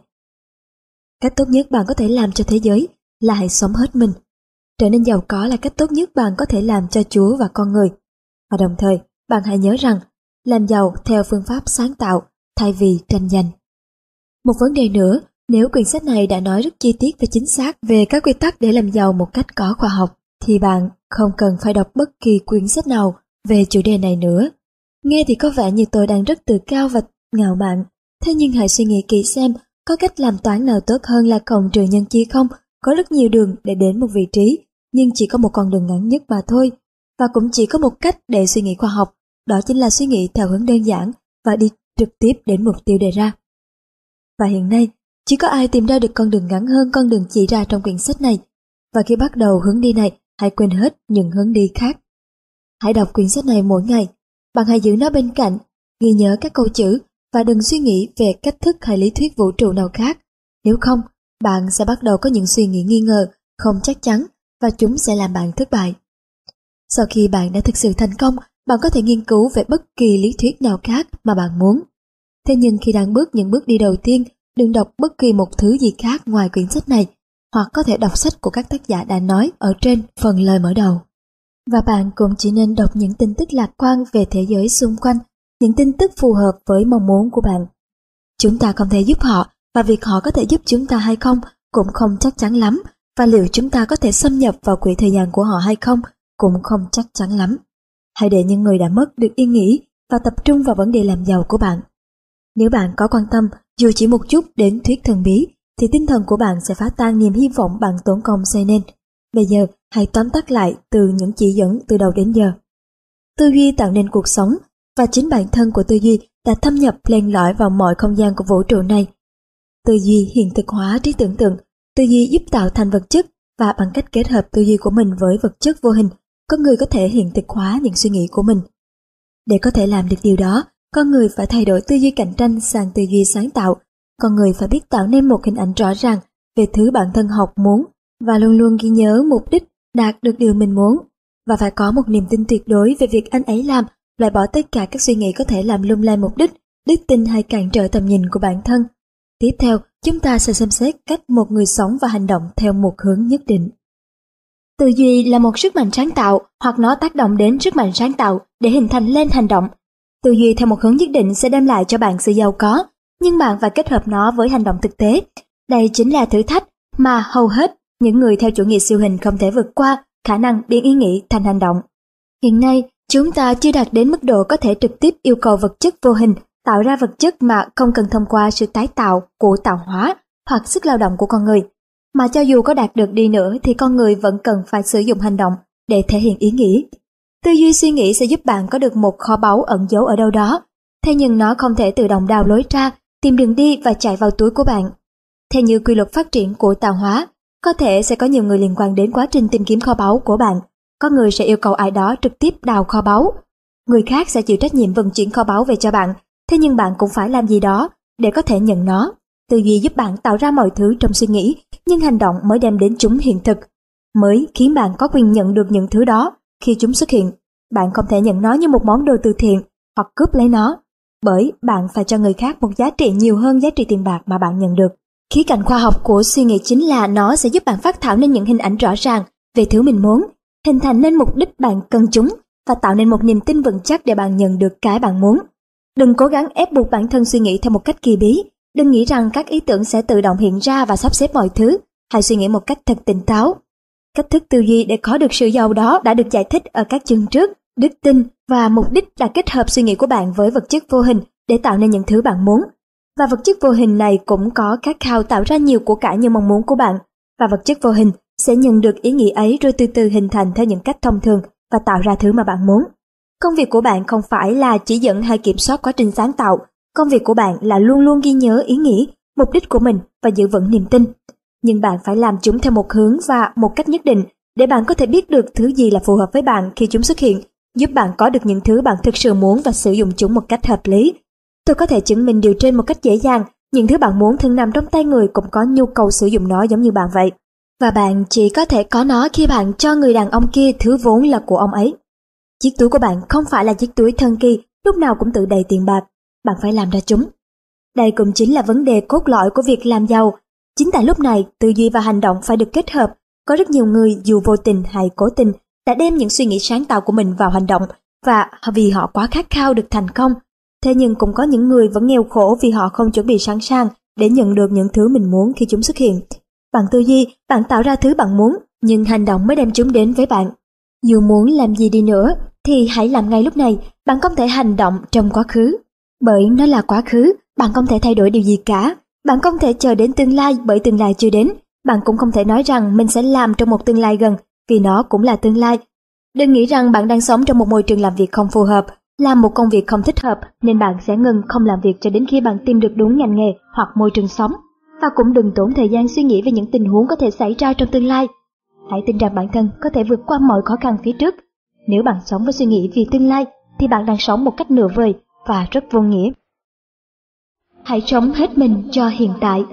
Cách tốt nhất bạn có thể làm cho thế giới là hãy sống hết mình. Trở nên giàu có là cách tốt nhất bạn có thể làm cho Chúa và con người. Và đồng thời, bạn hãy nhớ rằng làm giàu theo phương pháp sáng tạo thay vì tranh giành. Một vấn đề nữa, nếu quyển sách này đã nói rất chi tiết và chính xác về các quy tắc để làm giàu một cách có khoa học, thì bạn không cần phải đọc bất kỳ quyển sách nào về chủ đề này nữa. Nghe thì có vẻ như tôi đang rất tự cao và ngạo mạn, thế nhưng hãy suy nghĩ kỹ xem có cách làm toán nào tốt hơn là cộng trừ nhân chia không? Có rất nhiều đường để đến một vị trí, nhưng chỉ có một con đường ngắn nhất mà thôi. Và cũng chỉ có một cách để suy nghĩ khoa học, đó chính là suy nghĩ theo hướng đơn giản và đi trực tiếp đến mục tiêu đề ra. Và hiện nay, chỉ có ai tìm ra được con đường ngắn hơn con đường chỉ ra trong quyển sách này. Và khi bắt đầu hướng đi này, hãy quên hết những hướng đi khác. Hãy đọc quyển sách này mỗi ngày. Bạn hãy giữ nó bên cạnh, ghi nhớ các câu chữ và đừng suy nghĩ về cách thức hay lý thuyết vũ trụ nào khác. Nếu không, bạn sẽ bắt đầu có những suy nghĩ nghi ngờ, không chắc chắn và chúng sẽ làm bạn thất bại. Sau khi bạn đã thực sự thành công, bạn có thể nghiên cứu về bất kỳ lý thuyết nào khác mà bạn muốn. Thế nhưng khi đang bước những bước đi đầu tiên, đừng đọc bất kỳ một thứ gì khác ngoài quyển sách này, hoặc có thể đọc sách của các tác giả đã nói ở trên phần lời mở đầu. Và bạn cũng chỉ nên đọc những tin tức lạc quan về thế giới xung quanh, những tin tức phù hợp với mong muốn của bạn. Chúng ta không thể giúp họ, và việc họ có thể giúp chúng ta hay không cũng không chắc chắn lắm, và liệu chúng ta có thể xâm nhập vào quỹ thời gian của họ hay không cũng không chắc chắn lắm. Hãy để những người đã mất được yên nghỉ và tập trung vào vấn đề làm giàu của bạn. Nếu bạn có quan tâm dù chỉ một chút đến thuyết thần bí, thì tinh thần của bạn sẽ phá tan niềm hy vọng bạn tốn công xây nên. Bây giờ, hãy tóm tắt lại từ những chỉ dẫn từ đầu đến giờ. Tư duy tạo nên cuộc sống, và chính bản thân của tư duy đã thâm nhập len lỏi vào mọi không gian của vũ trụ này. Tư duy hiện thực hóa trí tưởng tượng, tư duy giúp tạo thành vật chất, và bằng cách kết hợp tư duy của mình với vật chất vô hình, con người có thể hiện thực hóa những suy nghĩ của mình. Để có thể làm được điều đó, con người phải thay đổi tư duy cạnh tranh sang tư duy sáng tạo. Con người phải biết tạo nên một hình ảnh rõ ràng về thứ bản thân học muốn và luôn luôn ghi nhớ mục đích đạt được điều mình muốn, và phải có một niềm tin tuyệt đối về việc anh ấy làm, loại bỏ tất cả các suy nghĩ có thể làm lung lay mục đích, đức tin hay cản trở tầm nhìn của bản thân. Tiếp theo, chúng ta sẽ xem xét cách một người sống và hành động theo một hướng nhất định. Tư duy là một sức mạnh sáng tạo, hoặc nó tác động đến sức mạnh sáng tạo để hình thành lên hành động. Tư duy theo một hướng nhất định sẽ đem lại cho bạn sự giàu có, nhưng bạn phải kết hợp nó với hành động thực tế. Đây chính là thử thách mà hầu hết những người theo chủ nghĩa siêu hình không thể vượt qua, khả năng biến ý nghĩ thành hành động. Hiện nay, chúng ta chưa đạt đến mức độ có thể trực tiếp yêu cầu vật chất vô hình tạo ra vật chất mà không cần thông qua sự tái tạo của tạo hóa hoặc sức lao động của con người. Mà cho dù có đạt được đi nữa thì con người vẫn cần phải sử dụng hành động để thể hiện ý nghĩ. Tư duy suy nghĩ sẽ giúp bạn có được một kho báu ẩn giấu ở đâu đó, thế nhưng nó không thể tự động đào lối ra, tìm đường đi và chạy vào túi của bạn. Theo như quy luật phát triển của tạo hóa, có thể sẽ có nhiều người liên quan đến quá trình tìm kiếm kho báu của bạn. Có người sẽ yêu cầu ai đó trực tiếp đào kho báu. Người khác sẽ chịu trách nhiệm vận chuyển kho báu về cho bạn, thế nhưng bạn cũng phải làm gì đó để có thể nhận nó. Tư duy giúp bạn tạo ra mọi thứ trong suy nghĩ, nhưng hành động mới đem đến chúng hiện thực, mới khiến bạn có quyền nhận được những thứ đó khi chúng xuất hiện. Bạn không thể nhận nó như một món đồ từ thiện hoặc cướp lấy nó, bởi bạn phải cho người khác một giá trị nhiều hơn giá trị tiền bạc mà bạn nhận được. Khía cạnh khoa học của suy nghĩ chính là nó sẽ giúp bạn phát thảo nên những hình ảnh rõ ràng về thứ mình muốn, hình thành nên mục đích bạn cần chúng, và tạo nên một niềm tin vững chắc để bạn nhận được cái bạn muốn. Đừng cố gắng ép buộc bản thân suy nghĩ theo một cách kỳ bí. Đừng nghĩ rằng các ý tưởng sẽ tự động hiện ra và sắp xếp mọi thứ. Hãy suy nghĩ một cách thật tỉnh táo. Cách thức tư duy để có được sự giàu đó đã được giải thích ở các chương trước. Đức tin và mục đích là kết hợp suy nghĩ của bạn với vật chất vô hình để tạo nên những thứ bạn muốn. Và vật chất vô hình này cũng có khát khao tạo ra nhiều của cải như mong muốn của bạn. Và vật chất vô hình sẽ nhận được ý nghĩ ấy rồi từ từ hình thành theo những cách thông thường và tạo ra thứ mà bạn muốn. Công việc của bạn không phải là chỉ dẫn hay kiểm soát quá trình sáng tạo. Công việc của bạn là luôn luôn ghi nhớ ý nghĩ, mục đích của mình và giữ vững niềm tin. Nhưng bạn phải làm chúng theo một hướng và một cách nhất định để bạn có thể biết được thứ gì là phù hợp với bạn khi chúng xuất hiện, giúp bạn có được những thứ bạn thực sự muốn và sử dụng chúng một cách hợp lý. Tôi có thể chứng minh điều trên một cách dễ dàng. Những thứ bạn muốn thường nằm trong tay người cũng có nhu cầu sử dụng nó giống như bạn vậy. Và bạn chỉ có thể có nó khi bạn cho người đàn ông kia thứ vốn là của ông ấy. Chiếc túi của bạn không phải là chiếc túi thần kỳ, lúc nào cũng tự đầy tiền bạc. Bạn phải làm ra chúng. Đây cũng chính là vấn đề cốt lõi của việc làm giàu. Chính tại lúc này, tư duy và hành động phải được kết hợp. Có rất nhiều người dù vô tình hay cố tình đã đem những suy nghĩ sáng tạo của mình vào hành động và vì họ quá khát khao được thành công. Thế nhưng cũng có những người vẫn nghèo khổ vì họ không chuẩn bị sẵn sàng để nhận được những thứ mình muốn khi chúng xuất hiện. Bằng tư duy, bạn tạo ra thứ bạn muốn, nhưng hành động mới đem chúng đến với bạn. Dù muốn làm gì đi nữa, thì hãy làm ngay lúc này. Bạn không thể hành động trong quá khứ, bởi nó là quá khứ. Bạn không thể thay đổi điều gì cả. Bạn không thể chờ đến tương lai, bởi tương lai chưa đến. Bạn cũng không thể nói rằng mình sẽ làm trong một tương lai gần, vì nó cũng là tương lai. Đừng nghĩ rằng bạn đang sống trong một môi trường làm việc không phù hợp, làm một công việc không thích hợp, nên bạn sẽ ngừng không làm việc cho đến khi bạn tìm được đúng ngành nghề hoặc môi trường sống. Và cũng đừng tốn thời gian suy nghĩ về những tình huống có thể xảy ra trong tương lai. Hãy tin rằng bản thân có thể vượt qua mọi khó khăn phía trước. Nếu bạn sống với suy nghĩ vì tương lai, thì bạn đang sống một cách nửa vời và rất vô nghĩa. Hãy sống hết mình cho hiện tại.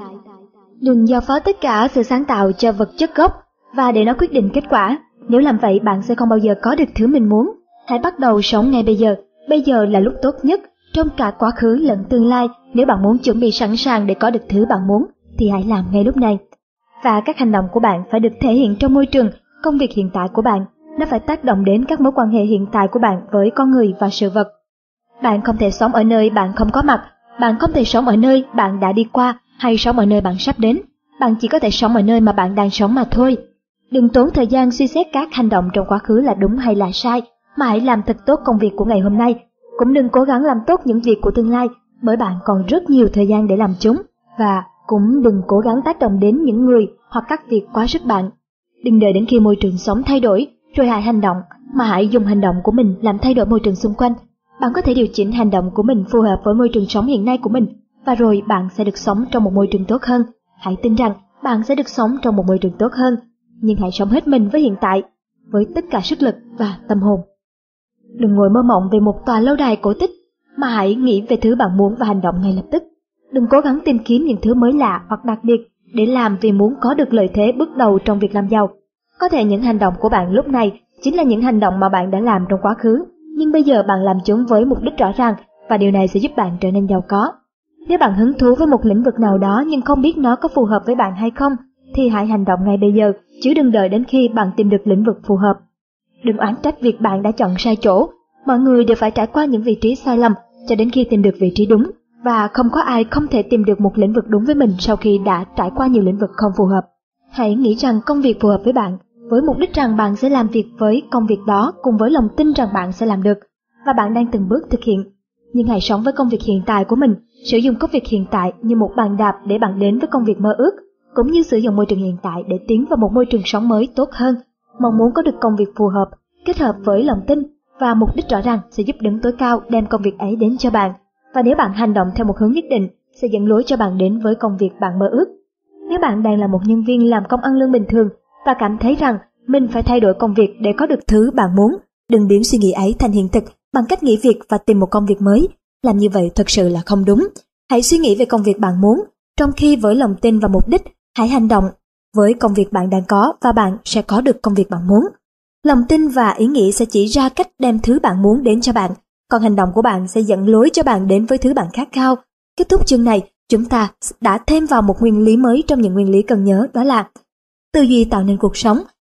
Đừng giao phó tất cả sự sáng tạo cho vật chất gốc và để nó quyết định kết quả. Nếu làm vậy, bạn sẽ không bao giờ có được thứ mình muốn. Hãy bắt đầu sống ngay bây giờ. Bây giờ là lúc tốt nhất trong cả quá khứ lẫn tương lai. Nếu bạn muốn chuẩn bị sẵn sàng để có được thứ bạn muốn, thì hãy làm ngay lúc này. Và các hành động của bạn phải được thể hiện trong môi trường, công việc hiện tại của bạn. Nó phải tác động đến các mối quan hệ hiện tại của bạn với con người và sự vật. Bạn không thể sống ở nơi bạn không có mặt. Bạn không thể sống ở nơi bạn đã đi qua hay sống ở nơi bạn sắp đến. Bạn chỉ có thể sống ở nơi mà bạn đang sống mà thôi. Đừng tốn thời gian suy xét các hành động trong quá khứ là đúng hay là sai, mà hãy làm thật tốt công việc của ngày hôm nay. Cũng đừng cố gắng làm tốt những việc của tương lai, bởi bạn còn rất nhiều thời gian để làm chúng. Và cũng đừng cố gắng tác động đến những người hoặc các việc quá sức bạn. Đừng đợi đến khi môi trường sống thay đổi rồi hãy hành động, mà hãy dùng hành động của mình làm thay đổi môi trường xung quanh. Bạn có thể điều chỉnh hành động của mình phù hợp với môi trường sống hiện nay của mình, và rồi bạn sẽ được sống trong một môi trường tốt hơn. Hãy tin rằng bạn sẽ được sống trong một môi trường tốt hơn, nhưng hãy sống hết mình với hiện tại, với tất cả sức lực và tâm hồn. Đừng ngồi mơ mộng về một tòa lâu đài cổ tích, mà hãy nghĩ về thứ bạn muốn và hành động ngay lập tức. Đừng cố gắng tìm kiếm những thứ mới lạ hoặc đặc biệt để làm vì muốn có được lợi thế bước đầu trong việc làm giàu. Có thể những hành động của bạn lúc này chính là những hành động mà bạn đã làm trong quá khứ, nhưng bây giờ bạn làm chúng với mục đích rõ ràng, và điều này sẽ giúp bạn trở nên giàu có. Nếu bạn hứng thú với một lĩnh vực nào đó nhưng không biết nó có phù hợp với bạn hay không, thì hãy hành động ngay bây giờ, chứ đừng đợi đến khi bạn tìm được lĩnh vực phù hợp. Đừng oán trách việc bạn đã chọn sai chỗ. Mọi người đều phải trải qua những vị trí sai lầm cho đến khi tìm được vị trí đúng, và không có ai không thể tìm được một lĩnh vực đúng với mình sau khi đã trải qua nhiều lĩnh vực không phù hợp. Hãy nghĩ rằng công việc phù hợp với bạn, với mục đích rằng bạn sẽ làm việc với công việc đó cùng với lòng tin rằng bạn sẽ làm được, và bạn đang từng bước thực hiện. Nhưng hãy sống với công việc hiện tại của mình, sử dụng công việc hiện tại như một bàn đạp để bạn đến với công việc mơ ước, cũng như sử dụng môi trường hiện tại để tiến vào một môi trường sống mới tốt hơn. Mong muốn có được công việc phù hợp, kết hợp với lòng tin và mục đích rõ ràng sẽ giúp đấng tối cao đem công việc ấy đến cho bạn. Và nếu bạn hành động theo một hướng nhất định, sẽ dẫn lối cho bạn đến với công việc bạn mơ ước. Nếu bạn đang là một nhân viên làm công ăn lương bình thường và cảm thấy rằng mình phải thay đổi công việc để có được thứ bạn muốn, đừng biến suy nghĩ ấy thành hiện thực bằng cách nghỉ việc và tìm một công việc mới. Làm như vậy thật sự là không đúng. Hãy suy nghĩ về công việc bạn muốn, trong khi với lòng tin và mục đích, hãy hành động với công việc bạn đang có, và bạn sẽ có được công việc bạn muốn. Lòng tin và ý nghĩ sẽ chỉ ra cách đem thứ bạn muốn đến cho bạn, còn hành động của bạn sẽ dẫn lối cho bạn đến với thứ bạn khát khao. Kết thúc chương này, chúng ta đã thêm vào một nguyên lý mới trong những nguyên lý cần nhớ, đó là tư duy tạo nên cuộc sống,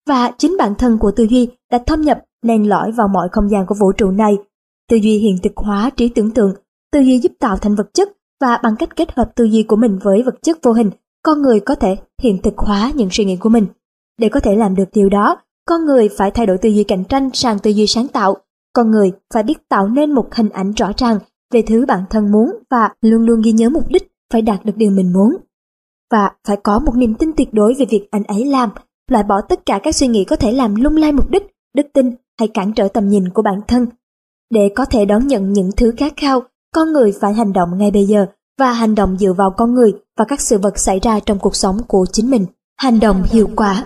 và chính bản thân của tư duy đã thâm nhập len lỏi vào mọi không gian của vũ trụ này. Tư duy hiện thực hóa trí tưởng tượng, tư duy giúp tạo thành vật chất, và bằng cách kết hợp tư duy của mình với vật chất vô hình, con người có thể hiện thực hóa những suy nghĩ của mình. Để có thể làm được điều đó, con người phải thay đổi tư duy cạnh tranh sang tư duy sáng tạo. Con người phải biết tạo nên một hình ảnh rõ ràng về thứ bản thân muốn và luôn luôn ghi nhớ mục đích phải đạt được điều mình muốn. Và phải có một niềm tin tuyệt đối về việc anh ấy làm, loại bỏ tất cả các suy nghĩ có thể làm lung lay mục đích, đức tin hay cản trở tầm nhìn của bản thân. Để có thể đón nhận những thứ khát khao, con người phải hành động ngay bây giờ và hành động dựa vào con người và các sự vật xảy ra trong cuộc sống của chính mình. Hành động hiệu quả.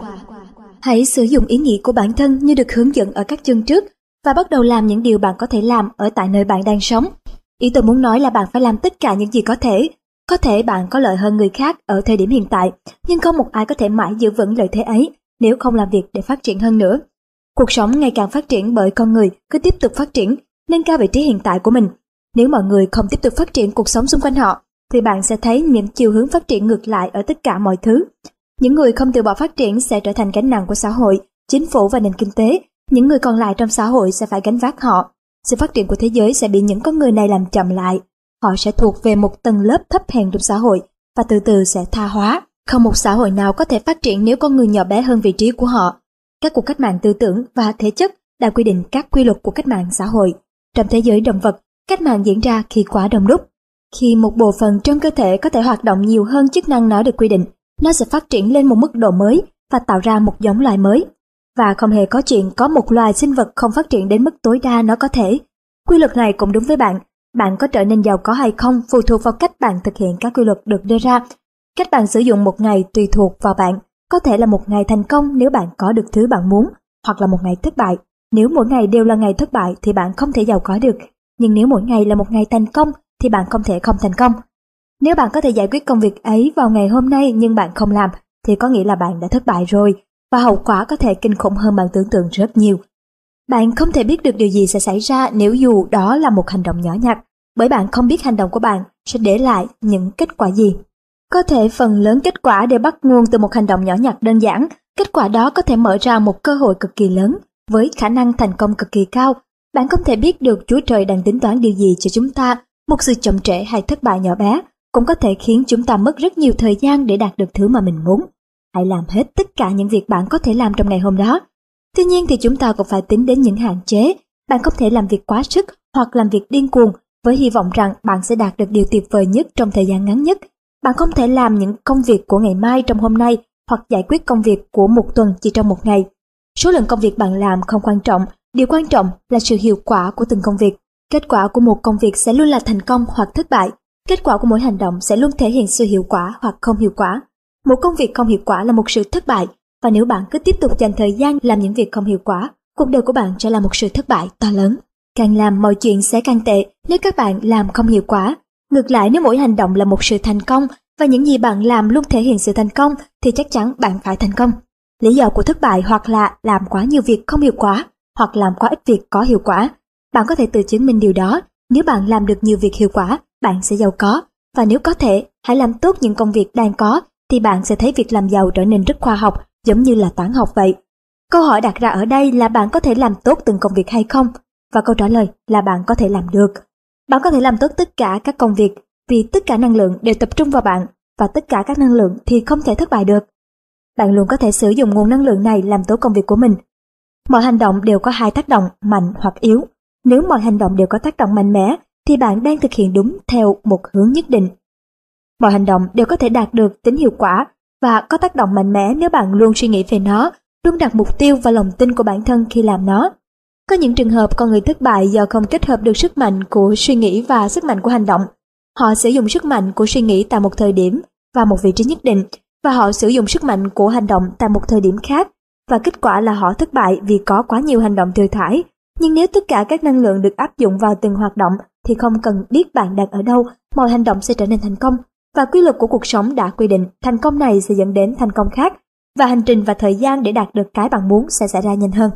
Hãy sử dụng ý nghĩ của bản thân như được hướng dẫn ở các chương trước và bắt đầu làm những điều bạn có thể làm ở tại nơi bạn đang sống. Ý tôi muốn nói là bạn phải làm tất cả những gì có thể. Có thể bạn có lợi hơn người khác ở thời điểm hiện tại, nhưng không một ai có thể mãi giữ vững lợi thế ấy nếu không làm việc để phát triển hơn nữa. Cuộc sống ngày càng phát triển bởi con người cứ tiếp tục phát triển, nâng cao vị trí hiện tại của mình. Nếu mọi người không tiếp tục phát triển cuộc sống xung quanh họ, thì bạn sẽ thấy những chiều hướng phát triển ngược lại ở tất cả mọi thứ. Những người không từ bỏ phát triển sẽ trở thành gánh nặng của xã hội, chính phủ và nền kinh tế. Những người còn lại trong xã hội sẽ phải gánh vác họ. Sự phát triển của thế giới sẽ bị những con người này làm chậm lại. Họ sẽ thuộc về một tầng lớp thấp hèn trong xã hội và từ từ sẽ tha hóa. Không một xã hội nào có thể phát triển nếu con người nhỏ bé hơn vị trí của họ. Các cuộc cách mạng tư tưởng và thể chất đã quy định các quy luật của cách mạng xã hội. Trong thế giới động vật, cách mạng diễn ra khi quá đông đúc. Khi một bộ phận trong cơ thể có thể hoạt động nhiều hơn chức năng nó được quy định, nó sẽ phát triển lên một mức độ mới và tạo ra một giống loài mới. Và không hề có chuyện có một loài sinh vật không phát triển đến mức tối đa nó có thể. Quy luật này cũng đúng với bạn. Bạn có trở nên giàu có hay không phụ thuộc vào cách bạn thực hiện các quy luật được đưa ra. Cách bạn sử dụng một ngày tùy thuộc vào bạn. Có thể là một ngày thành công nếu bạn có được thứ bạn muốn, hoặc là một ngày thất bại. Nếu mỗi ngày đều là ngày thất bại thì bạn không thể giàu có được. Nhưng nếu mỗi ngày là một ngày thành công thì bạn không thể không thành công. Nếu bạn có thể giải quyết công việc ấy vào ngày hôm nay nhưng bạn không làm, thì có nghĩa là bạn đã thất bại rồi, và hậu quả có thể kinh khủng hơn bạn tưởng tượng rất nhiều. Bạn không thể biết được điều gì sẽ xảy ra nếu dù đó là một hành động nhỏ nhặt, bởi bạn không biết hành động của bạn sẽ để lại những kết quả gì. Có thể phần lớn kết quả đều bắt nguồn từ một hành động nhỏ nhặt đơn giản. Kết quả đó có thể mở ra một cơ hội cực kỳ lớn, với khả năng thành công cực kỳ cao. Bạn không thể biết được Chúa Trời đang tính toán điều gì cho chúng ta. Một sự chậm trễ hay thất bại nhỏ bé cũng có thể khiến chúng ta mất rất nhiều thời gian để đạt được thứ mà mình muốn. Hãy làm hết tất cả những việc bạn có thể làm trong ngày hôm đó. Tuy nhiên thì chúng ta cũng phải tính đến những hạn chế. Bạn không thể làm việc quá sức hoặc làm việc điên cuồng với hy vọng rằng bạn sẽ đạt được điều tuyệt vời nhất trong thời gian ngắn nhất. Bạn không thể làm những công việc của ngày mai trong hôm nay hoặc giải quyết công việc của một tuần chỉ trong một ngày. Số lượng công việc bạn làm không quan trọng, điều quan trọng là sự hiệu quả của từng công việc. Kết quả của một công việc sẽ luôn là thành công hoặc thất bại. Kết quả của mỗi hành động sẽ luôn thể hiện sự hiệu quả hoặc không hiệu quả. Một công việc không hiệu quả là một sự thất bại, và nếu bạn cứ tiếp tục dành thời gian làm những việc không hiệu quả, cuộc đời của bạn sẽ là một sự thất bại to lớn. Càng làm mọi chuyện sẽ càng tệ nếu các bạn làm không hiệu quả. Ngược lại, nếu mỗi hành động là một sự thành công và những gì bạn làm luôn thể hiện sự thành công thì chắc chắn bạn phải thành công. Lý do của thất bại hoặc là làm quá nhiều việc không hiệu quả, hoặc làm quá ít việc có hiệu quả. Bạn có thể tự chứng minh điều đó. Nếu bạn làm được nhiều việc hiệu quả, bạn sẽ giàu có. Và nếu có thể, hãy làm tốt những công việc đang có, thì bạn sẽ thấy việc làm giàu trở nên rất khoa học, giống như là toán học vậy. Câu hỏi đặt ra ở đây là bạn có thể làm tốt từng công việc hay không? Và câu trả lời là bạn có thể làm được. Bạn có thể làm tốt tất cả các công việc, vì tất cả năng lượng đều tập trung vào bạn, và tất cả các năng lượng thì không thể thất bại được. Bạn luôn có thể sử dụng nguồn năng lượng này làm tốt công việc của mình. Mọi hành động đều có hai tác động, mạnh hoặc yếu. Nếu mọi hành động đều có tác động mạnh mẽ, thì bạn đang thực hiện đúng theo một hướng nhất định. Mọi hành động đều có thể đạt được tính hiệu quả và có tác động mạnh mẽ nếu bạn luôn suy nghĩ về nó, luôn đặt mục tiêu và lòng tin của bản thân khi làm nó. Có những trường hợp con người thất bại do không kết hợp được sức mạnh của suy nghĩ và sức mạnh của hành động. Họ sử dụng sức mạnh của suy nghĩ tại một thời điểm và một vị trí nhất định, và họ sử dụng sức mạnh của hành động tại một thời điểm khác, và kết quả là họ thất bại vì có quá nhiều hành động thừa thãi. Nhưng nếu tất cả các năng lượng được áp dụng vào từng hoạt động thì không cần biết bạn đang ở đâu, mọi hành động sẽ trở nên thành công. Và quy luật của cuộc sống đã quy định thành công này sẽ dẫn đến thành công khác, và hành trình và thời gian để đạt được cái bạn muốn sẽ xảy ra nhanh hơn.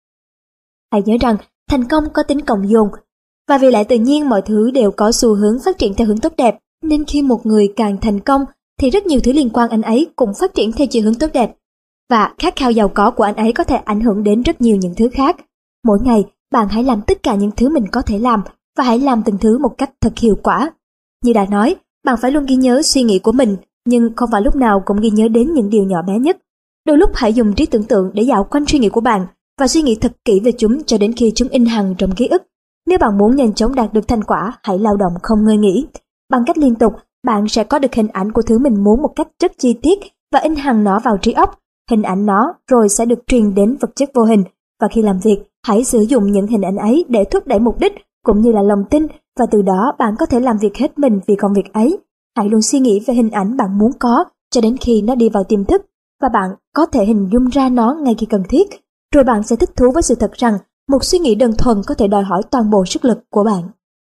Hãy nhớ rằng thành công có tính cộng dồn, và vì lẽ tự nhiên mọi thứ đều có xu hướng phát triển theo hướng tốt đẹp, nên khi một người càng thành công thì rất nhiều thứ liên quan anh ấy cũng phát triển theo chiều hướng tốt đẹp. và khát khao giàu có của anh ấy có thể ảnh hưởng đến rất nhiều những thứ khác. Mỗi ngày, bạn hãy làm tất cả những thứ mình có thể làm và hãy làm từng thứ một cách thật hiệu quả. Như đã nói, bạn phải luôn ghi nhớ suy nghĩ của mình, nhưng không phải lúc nào cũng ghi nhớ đến những điều nhỏ bé nhất. Đôi lúc hãy dùng trí tưởng tượng để dạo quanh suy nghĩ của bạn và suy nghĩ thật kỹ về chúng cho đến khi chúng in hằn trong ký ức. Nếu bạn muốn nhanh chóng đạt được thành quả, hãy lao động không ngơi nghỉ. Bằng cách liên tục, bạn sẽ có được hình ảnh của thứ mình muốn một cách rất chi tiết và in hằn nó vào trí óc. Hình ảnh nó rồi sẽ được truyền đến vật chất vô hình, và khi làm việc, hãy sử dụng những hình ảnh ấy để thúc đẩy mục đích cũng như là lòng tin, và từ đó bạn có thể làm việc hết mình vì công việc ấy. Hãy luôn suy nghĩ về hình ảnh bạn muốn có cho đến khi nó đi vào tiềm thức và bạn có thể hình dung ra nó ngay khi cần thiết. Rồi bạn sẽ thích thú với sự thật rằng một suy nghĩ đơn thuần có thể đòi hỏi toàn bộ sức lực của bạn.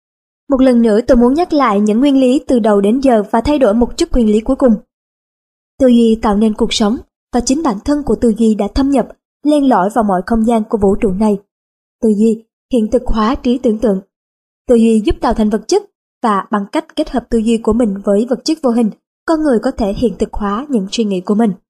Một lần nữa tôi muốn nhắc lại những nguyên lý từ đầu đến giờ và thay đổi một chút nguyên lý cuối cùng. Tư duy tạo nên cuộc sống, và chính bản thân của tư duy đã thâm nhập, len lỏi vào mọi không gian của vũ trụ này. Tư duy hiện thực hóa trí tưởng tượng. Tư duy giúp tạo thành vật chất, và bằng cách kết hợp tư duy của mình với vật chất vô hình, con người có thể hiện thực hóa những suy nghĩ của mình.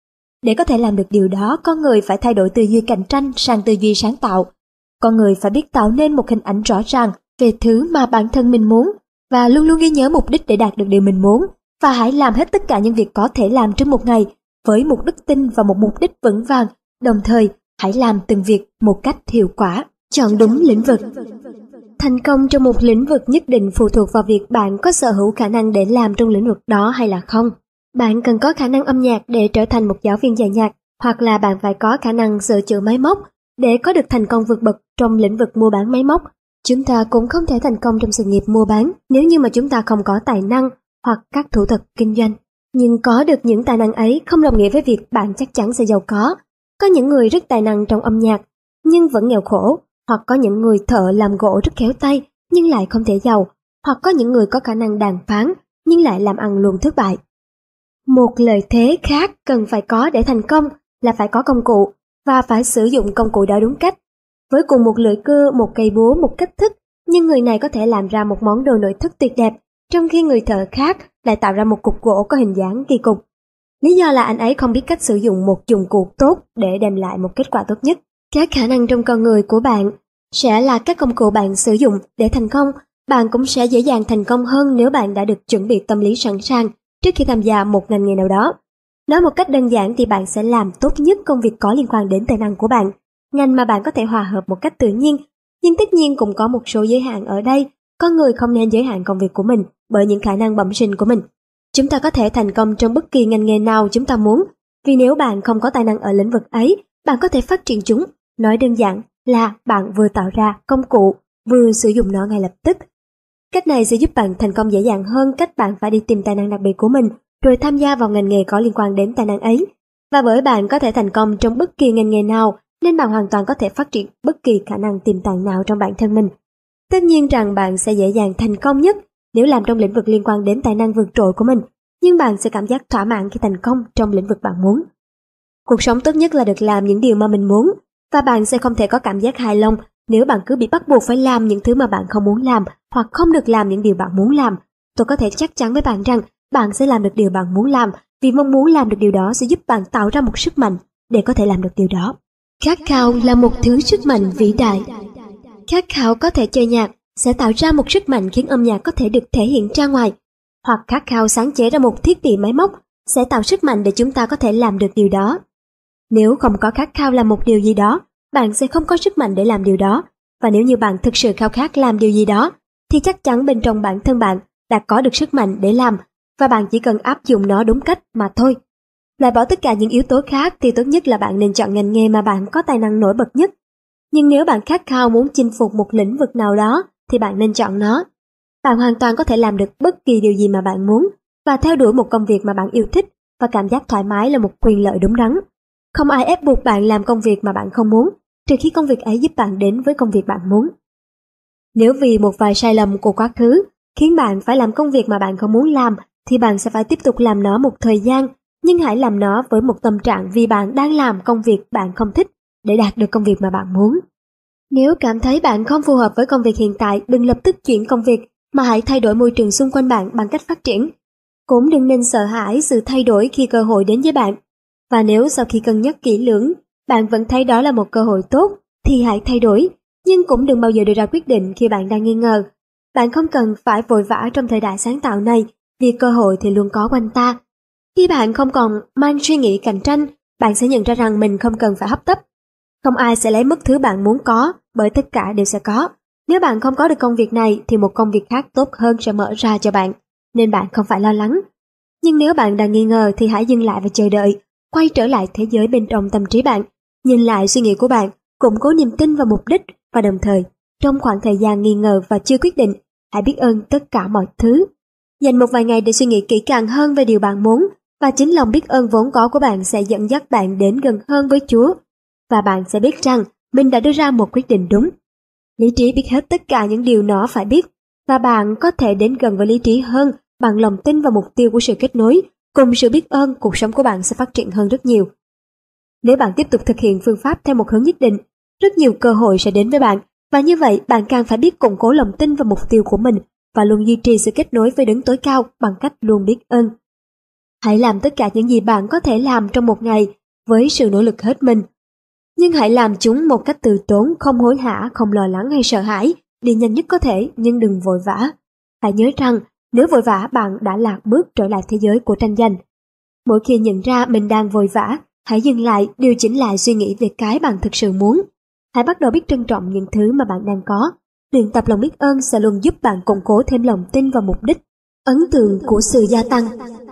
Để có thể làm được điều đó, con người phải thay đổi tư duy cạnh tranh sang tư duy sáng tạo. Con người phải biết tạo nên một hình ảnh rõ ràng về thứ mà bản thân mình muốn, và luôn luôn ghi nhớ mục đích để đạt được điều mình muốn, và hãy làm hết tất cả những việc có thể làm trong một ngày với một đức tin và một mục đích vững vàng. Đồng thời, hãy làm từng việc một cách hiệu quả. Chọn đúng lĩnh vực. Thành công trong một lĩnh vực nhất định phụ thuộc vào việc bạn có sở hữu khả năng để làm trong lĩnh vực đó hay là không. Bạn cần có khả năng âm nhạc để trở thành một giáo viên dạy nhạc, hoặc là bạn phải có khả năng sửa chữa máy móc để có được thành công vượt bậc trong lĩnh vực mua bán máy móc. Chúng ta cũng không thể thành công trong sự nghiệp mua bán nếu như mà chúng ta không có tài năng hoặc các thủ thuật kinh doanh. Nhưng có được những tài năng ấy không đồng nghĩa với việc bạn chắc chắn sẽ giàu có. Có những người rất tài năng trong âm nhạc nhưng vẫn nghèo khổ, hoặc có những người thợ làm gỗ rất khéo tay nhưng lại không thể giàu, hoặc có những người có khả năng đàm phán nhưng lại làm ăn luôn thất bại. Một lợi thế khác cần phải có để thành công là phải có công cụ, và phải sử dụng công cụ đó đúng cách. Với cùng một lưỡi cưa, một cây búa, một cách thức, nhưng người này có thể làm ra một món đồ nội thất tuyệt đẹp, trong khi người thợ khác lại tạo ra một cục gỗ có hình dáng kỳ cục. Lý do là anh ấy không biết cách sử dụng một dụng cụ tốt để đem lại một kết quả tốt nhất. Các khả năng trong con người của bạn sẽ là các công cụ bạn sử dụng để thành công. Bạn cũng sẽ dễ dàng thành công hơn nếu bạn đã được chuẩn bị tâm lý sẵn sàng trước khi tham gia một ngành nghề nào đó. Nói một cách đơn giản thì bạn sẽ làm tốt nhất công việc có liên quan đến tài năng của bạn, ngành mà bạn có thể hòa hợp một cách tự nhiên. Nhưng tất nhiên cũng có một số giới hạn ở đây. Con người không nên giới hạn công việc của mình bởi những khả năng bẩm sinh của mình. Chúng ta có thể thành công trong bất kỳ ngành nghề nào chúng ta muốn, vì nếu bạn không có tài năng ở lĩnh vực ấy, bạn có thể phát triển chúng. Nói đơn giản là bạn vừa tạo ra công cụ, vừa sử dụng nó ngay lập tức. Cách này sẽ giúp bạn thành công dễ dàng hơn cách bạn phải đi tìm tài năng đặc biệt của mình, rồi tham gia vào ngành nghề có liên quan đến tài năng ấy. Và bởi bạn có thể thành công trong bất kỳ ngành nghề nào, nên bạn hoàn toàn có thể phát triển bất kỳ khả năng tiềm tàng nào trong bản thân mình. Tất nhiên rằng bạn sẽ dễ dàng thành công nhất nếu làm trong lĩnh vực liên quan đến tài năng vượt trội của mình, nhưng bạn sẽ cảm giác thỏa mãn khi thành công trong lĩnh vực bạn muốn. Cuộc sống tốt nhất là được làm những điều mà mình muốn, và bạn sẽ không thể có cảm giác hài lòng nếu bạn cứ bị bắt buộc phải làm những thứ mà bạn không muốn làm, hoặc không được làm những điều bạn muốn làm. Tôi có thể chắc chắn với bạn rằng bạn sẽ làm được điều bạn muốn làm, vì mong muốn làm được điều đó sẽ giúp bạn tạo ra một sức mạnh để có thể làm được điều đó. Khát khao là một thứ sức mạnh vĩ đại. Khát khao có thể chơi nhạc sẽ tạo ra một sức mạnh khiến âm nhạc có thể được thể hiện ra ngoài, hoặc khát khao sáng chế ra một thiết bị máy móc sẽ tạo sức mạnh để chúng ta có thể làm được điều đó. Nếu không có khát khao làm một điều gì đó, bạn sẽ không có sức mạnh để làm điều đó, và nếu như bạn thực sự khao khát làm điều gì đó, thì chắc chắn bên trong bản thân bạn đã có được sức mạnh để làm, và bạn chỉ cần áp dụng nó đúng cách mà thôi. Loại bỏ tất cả những yếu tố khác thì tốt nhất là bạn nên chọn ngành nghề mà bạn có tài năng nổi bật nhất. Nhưng nếu bạn khát khao muốn chinh phục một lĩnh vực nào đó thì bạn nên chọn nó. Bạn hoàn toàn có thể làm được bất kỳ điều gì mà bạn muốn, và theo đuổi một công việc mà bạn yêu thích, và cảm giác thoải mái là một quyền lợi đúng đắn. Không ai ép buộc bạn làm công việc mà bạn không muốn, trừ khi công việc ấy giúp bạn đến với công việc bạn muốn. Nếu vì một vài sai lầm của quá khứ khiến bạn phải làm công việc mà bạn không muốn làm, thì bạn sẽ phải tiếp tục làm nó một thời gian, nhưng hãy làm nó với một tâm trạng vì bạn đang làm công việc bạn không thích để đạt được công việc mà bạn muốn. Nếu cảm thấy bạn không phù hợp với công việc hiện tại, đừng lập tức chuyển công việc, mà hãy thay đổi môi trường xung quanh bạn bằng cách phát triển. Cũng đừng nên sợ hãi sự thay đổi khi cơ hội đến với bạn. Và nếu sau khi cân nhắc kỹ lưỡng, bạn vẫn thấy đó là một cơ hội tốt, thì hãy thay đổi, nhưng cũng đừng bao giờ đưa ra quyết định khi bạn đang nghi ngờ. Bạn không cần phải vội vã trong thời đại sáng tạo này, vì cơ hội thì luôn có quanh ta. Khi bạn không còn mang suy nghĩ cạnh tranh, bạn sẽ nhận ra rằng mình không cần phải hấp tấp. Không ai sẽ lấy mất thứ bạn muốn có, bởi tất cả đều sẽ có. Nếu bạn không có được công việc này thì một công việc khác tốt hơn sẽ mở ra cho bạn, nên bạn không phải lo lắng. Nhưng nếu bạn đang nghi ngờ thì hãy dừng lại và chờ đợi, quay trở lại thế giới bên trong tâm trí bạn, nhìn lại suy nghĩ của bạn, củng cố niềm tin vào mục đích và đồng thời, trong khoảng thời gian nghi ngờ và chưa quyết định, hãy biết ơn tất cả mọi thứ. Dành một vài ngày để suy nghĩ kỹ càng hơn về điều bạn muốn, và chính lòng biết ơn vốn có của bạn sẽ dẫn dắt bạn đến gần hơn với Chúa. Và bạn sẽ biết rằng mình đã đưa ra một quyết định đúng. Lý trí biết hết tất cả những điều nó phải biết, và bạn có thể đến gần với lý trí hơn bằng lòng tin vào mục tiêu của sự kết nối. Cùng sự biết ơn, cuộc sống của bạn sẽ phát triển hơn rất nhiều. Nếu bạn tiếp tục thực hiện phương pháp theo một hướng nhất định, rất nhiều cơ hội sẽ đến với bạn, và như vậy bạn càng phải biết củng cố lòng tin vào mục tiêu của mình và luôn duy trì sự kết nối với đấng tối cao bằng cách luôn biết ơn. Hãy làm tất cả những gì bạn có thể làm trong một ngày với sự nỗ lực hết mình. Nhưng hãy làm chúng một cách từ tốn, không hối hả, không lo lắng hay sợ hãi, đi nhanh nhất có thể nhưng đừng vội vã. Hãy nhớ rằng nếu vội vã bạn đã lạc bước trở lại thế giới của tranh giành. Mỗi khi nhận ra mình đang vội vã, hãy dừng lại, điều chỉnh lại suy nghĩ về cái bạn thực sự muốn. Hãy bắt đầu biết trân trọng những thứ mà bạn đang có. Luyện tập lòng biết ơn sẽ luôn giúp bạn củng cố thêm lòng tin vào mục đích. Ấn tượng của sự gia tăng.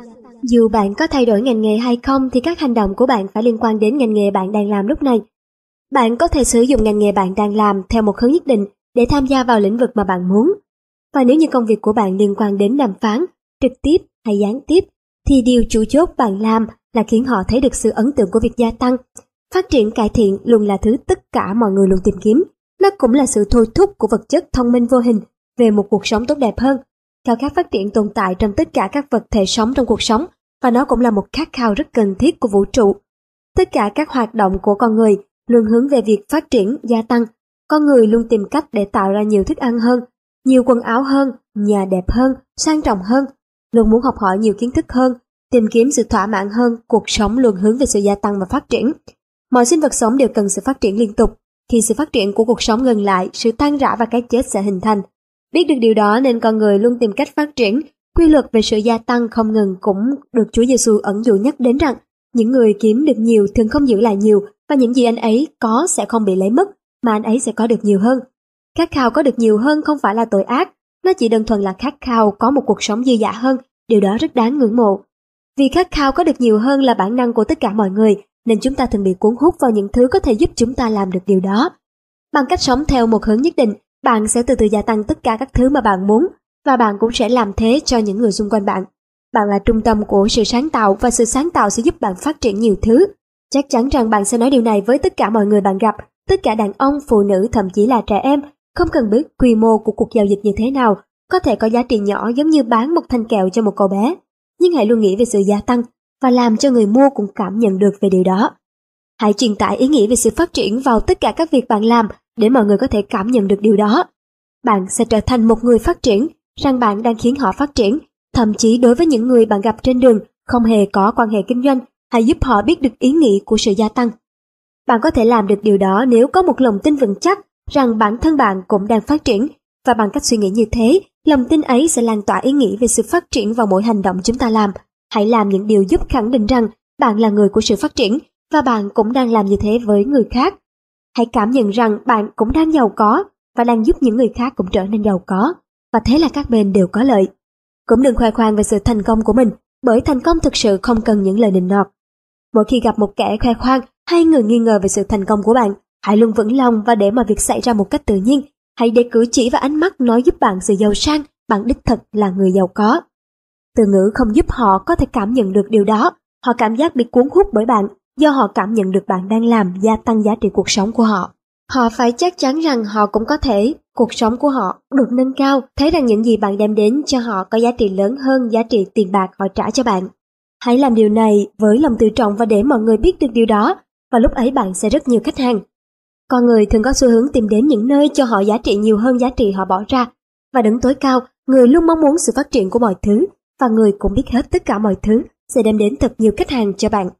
Dù bạn có thay đổi ngành nghề hay không thì các hành động của bạn phải liên quan đến ngành nghề bạn đang làm lúc này. Bạn có thể sử dụng ngành nghề bạn đang làm theo một hướng nhất định để tham gia vào lĩnh vực mà bạn muốn. Và nếu như công việc của bạn liên quan đến đàm phán, trực tiếp hay gián tiếp, thì điều chủ chốt bạn làm là khiến họ thấy được sự ấn tượng của việc gia tăng. Phát triển cải thiện luôn là thứ tất cả mọi người luôn tìm kiếm. Nó cũng là sự thôi thúc của vật chất thông minh vô hình về một cuộc sống tốt đẹp hơn. Khao khát phát triển tồn tại trong tất cả các vật thể sống trong cuộc sống, và nó cũng là một khát khao rất cần thiết của vũ trụ. Tất cả các hoạt động của con người luôn hướng về việc phát triển, gia tăng. Con người luôn tìm cách để tạo ra nhiều thức ăn hơn, nhiều quần áo hơn, nhà đẹp hơn, sang trọng hơn, luôn muốn học hỏi nhiều kiến thức hơn, tìm kiếm sự thỏa mãn hơn. Cuộc sống luôn hướng về sự gia tăng và phát triển. Mọi sinh vật sống đều cần sự phát triển liên tục. Khi sự phát triển của cuộc sống ngừng lại, sự tan rã và cái chết sẽ hình thành. Biết được điều đó nên con người luôn tìm cách phát triển. Quy luật về sự gia tăng không ngừng cũng được Chúa Giêsu ẩn dụ nhắc đến rằng những người kiếm được nhiều thường không giữ lại nhiều, và những gì anh ấy có sẽ không bị lấy mất, mà anh ấy sẽ có được nhiều hơn. Khát khao có được nhiều hơn không phải là tội ác, nó chỉ đơn thuần là khát khao có một cuộc sống dư dả hơn. Điều đó rất đáng ngưỡng mộ. Vì khát khao có được nhiều hơn là bản năng của tất cả mọi người, nên chúng ta thường bị cuốn hút vào những thứ có thể giúp chúng ta làm được điều đó. Bằng cách sống theo một hướng nhất định, bạn sẽ từ từ gia tăng tất cả các thứ mà bạn muốn, và bạn cũng sẽ làm thế cho những người xung quanh bạn. Bạn là trung tâm của sự sáng tạo, và sự sáng tạo sẽ giúp bạn phát triển nhiều thứ. Chắc chắn rằng bạn sẽ nói điều này với tất cả mọi người bạn gặp, tất cả đàn ông, phụ nữ, thậm chí là trẻ em. Không cần biết quy mô của cuộc giao dịch như thế nào, có thể có giá trị nhỏ giống như bán một thanh kẹo cho một cậu bé. Nhưng hãy luôn nghĩ về sự gia tăng, và làm cho người mua cũng cảm nhận được về điều đó. Hãy truyền tải ý nghĩ về sự phát triển vào tất cả các việc bạn làm, để mọi người có thể cảm nhận được điều đó. Bạn sẽ trở thành một người phát triển, rằng bạn đang khiến họ phát triển. Thậm chí đối với những người bạn gặp trên đường không hề có quan hệ kinh doanh, hãy giúp họ biết được ý nghĩ của sự gia tăng. Bạn có thể làm được điều đó nếu có một lòng tin vững chắc rằng bản thân bạn cũng đang phát triển, và bằng cách suy nghĩ như thế, lòng tin ấy sẽ lan tỏa ý nghĩ về sự phát triển vào mỗi hành động chúng ta làm. Hãy làm những điều giúp khẳng định rằng bạn là người của sự phát triển, và bạn cũng đang làm như thế với người khác. Hãy cảm nhận rằng bạn cũng đang giàu có, và đang giúp những người khác cũng trở nên giàu có, và thế là các bên đều có lợi. Cũng đừng khoe khoang về sự thành công của mình, bởi thành công thực sự không cần những lời nịnh nọt. Mỗi khi gặp một kẻ khoe khoang hay người nghi ngờ về sự thành công của bạn, hãy luôn vững lòng và để mọi việc xảy ra một cách tự nhiên. Hãy để cử chỉ và ánh mắt nói giúp bạn sự giàu sang, bạn đích thực là người giàu có. Từ ngữ không giúp họ có thể cảm nhận được điều đó. Họ cảm giác bị cuốn hút bởi bạn do họ cảm nhận được bạn đang làm gia tăng giá trị cuộc sống của họ. Họ phải chắc chắn rằng họ cũng có thể, cuộc sống của họ được nâng cao, thấy rằng những gì bạn đem đến cho họ có giá trị lớn hơn giá trị tiền bạc họ trả cho bạn. Hãy làm điều này với lòng tự trọng và để mọi người biết được điều đó, và lúc ấy bạn sẽ rất nhiều khách hàng. Con người thường có xu hướng tìm đến những nơi cho họ giá trị nhiều hơn giá trị họ bỏ ra, và đấng tối cao, người luôn mong muốn sự phát triển của mọi thứ, và người cũng biết hết tất cả mọi thứ sẽ đem đến thật nhiều khách hàng cho bạn.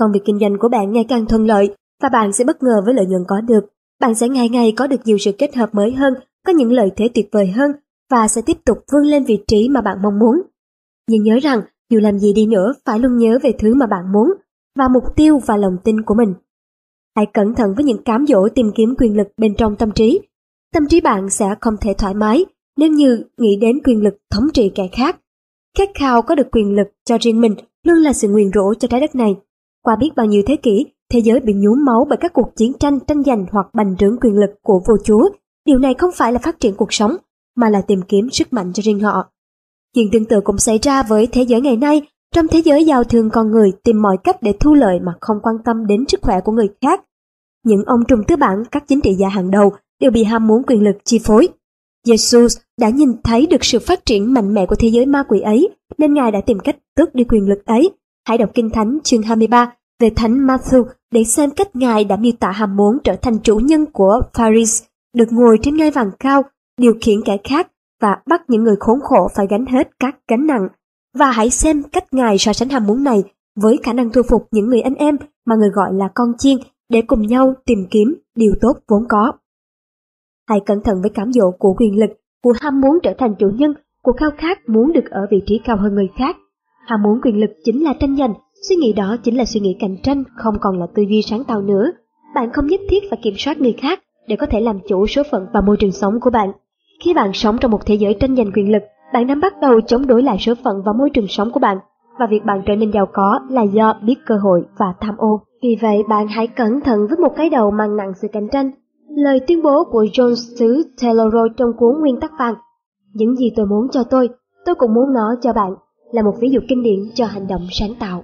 Công việc kinh doanh của bạn ngày càng thuận lợi và bạn sẽ bất ngờ với lợi nhuận có được. Bạn sẽ ngày ngày có được nhiều sự kết hợp mới hơn, có những lợi thế tuyệt vời hơn và sẽ tiếp tục vươn lên vị trí mà bạn mong muốn. Nhưng nhớ rằng, dù làm gì đi nữa, phải luôn nhớ về thứ mà bạn muốn và mục tiêu và lòng tin của mình. Hãy cẩn thận với những cám dỗ tìm kiếm quyền lực bên trong tâm trí. Tâm trí bạn sẽ không thể thoải mái nếu như nghĩ đến quyền lực thống trị kẻ khác. Khát khao có được quyền lực cho riêng mình luôn là sự nguyền rủa cho trái đất này. Qua biết bao nhiêu thế kỷ, thế giới bị nhuốm máu bởi các cuộc chiến tranh tranh giành hoặc bành trướng quyền lực của vua chúa. Điều này không phải là phát triển cuộc sống, mà là tìm kiếm sức mạnh cho riêng họ. Chuyện tương tự cũng xảy ra với thế giới ngày nay. Trong thế giới giao thương, con người tìm mọi cách để thu lợi mà không quan tâm đến sức khỏe của người khác. Những ông trùm tư bản, các chính trị gia hàng đầu đều bị ham muốn quyền lực chi phối. Jesus đã nhìn thấy được sự phát triển mạnh mẽ của thế giới ma quỷ ấy, nên Ngài đã tìm cách tước đi quyền lực ấy. Hãy đọc Kinh Thánh chương 23 về Thánh Matthew để xem cách Ngài đã miêu tả ham muốn trở thành chủ nhân của Paris, được ngồi trên ngai vàng cao, điều khiển kẻ khác và bắt những người khốn khổ phải gánh hết các gánh nặng. Và hãy xem cách Ngài so sánh ham muốn này với khả năng thu phục những người anh em mà người gọi là con chiên để cùng nhau tìm kiếm điều tốt vốn có. Hãy cẩn thận với cám dỗ của quyền lực, của ham muốn trở thành chủ nhân, của khao khát muốn được ở vị trí cao hơn người khác. Ham muốn quyền lực chính là tranh giành, suy nghĩ đó chính là suy nghĩ cạnh tranh, không còn là tư duy sáng tạo nữa. Bạn không nhất thiết phải kiểm soát người khác để có thể làm chủ số phận và môi trường sống của bạn. Khi bạn sống trong một thế giới tranh giành quyền lực, bạn đang bắt đầu chống đối lại số phận và môi trường sống của bạn, và việc bạn trở nên giàu có là do biết cơ hội và tham ô. Vì vậy, bạn hãy cẩn thận với một cái đầu mang nặng sự cạnh tranh. Lời tuyên bố của John Stuart Taylor trong cuốn Nguyên tắc vàng, những gì tôi muốn cho tôi cũng muốn nó cho bạn, là một ví dụ kinh điển cho hành động sáng tạo.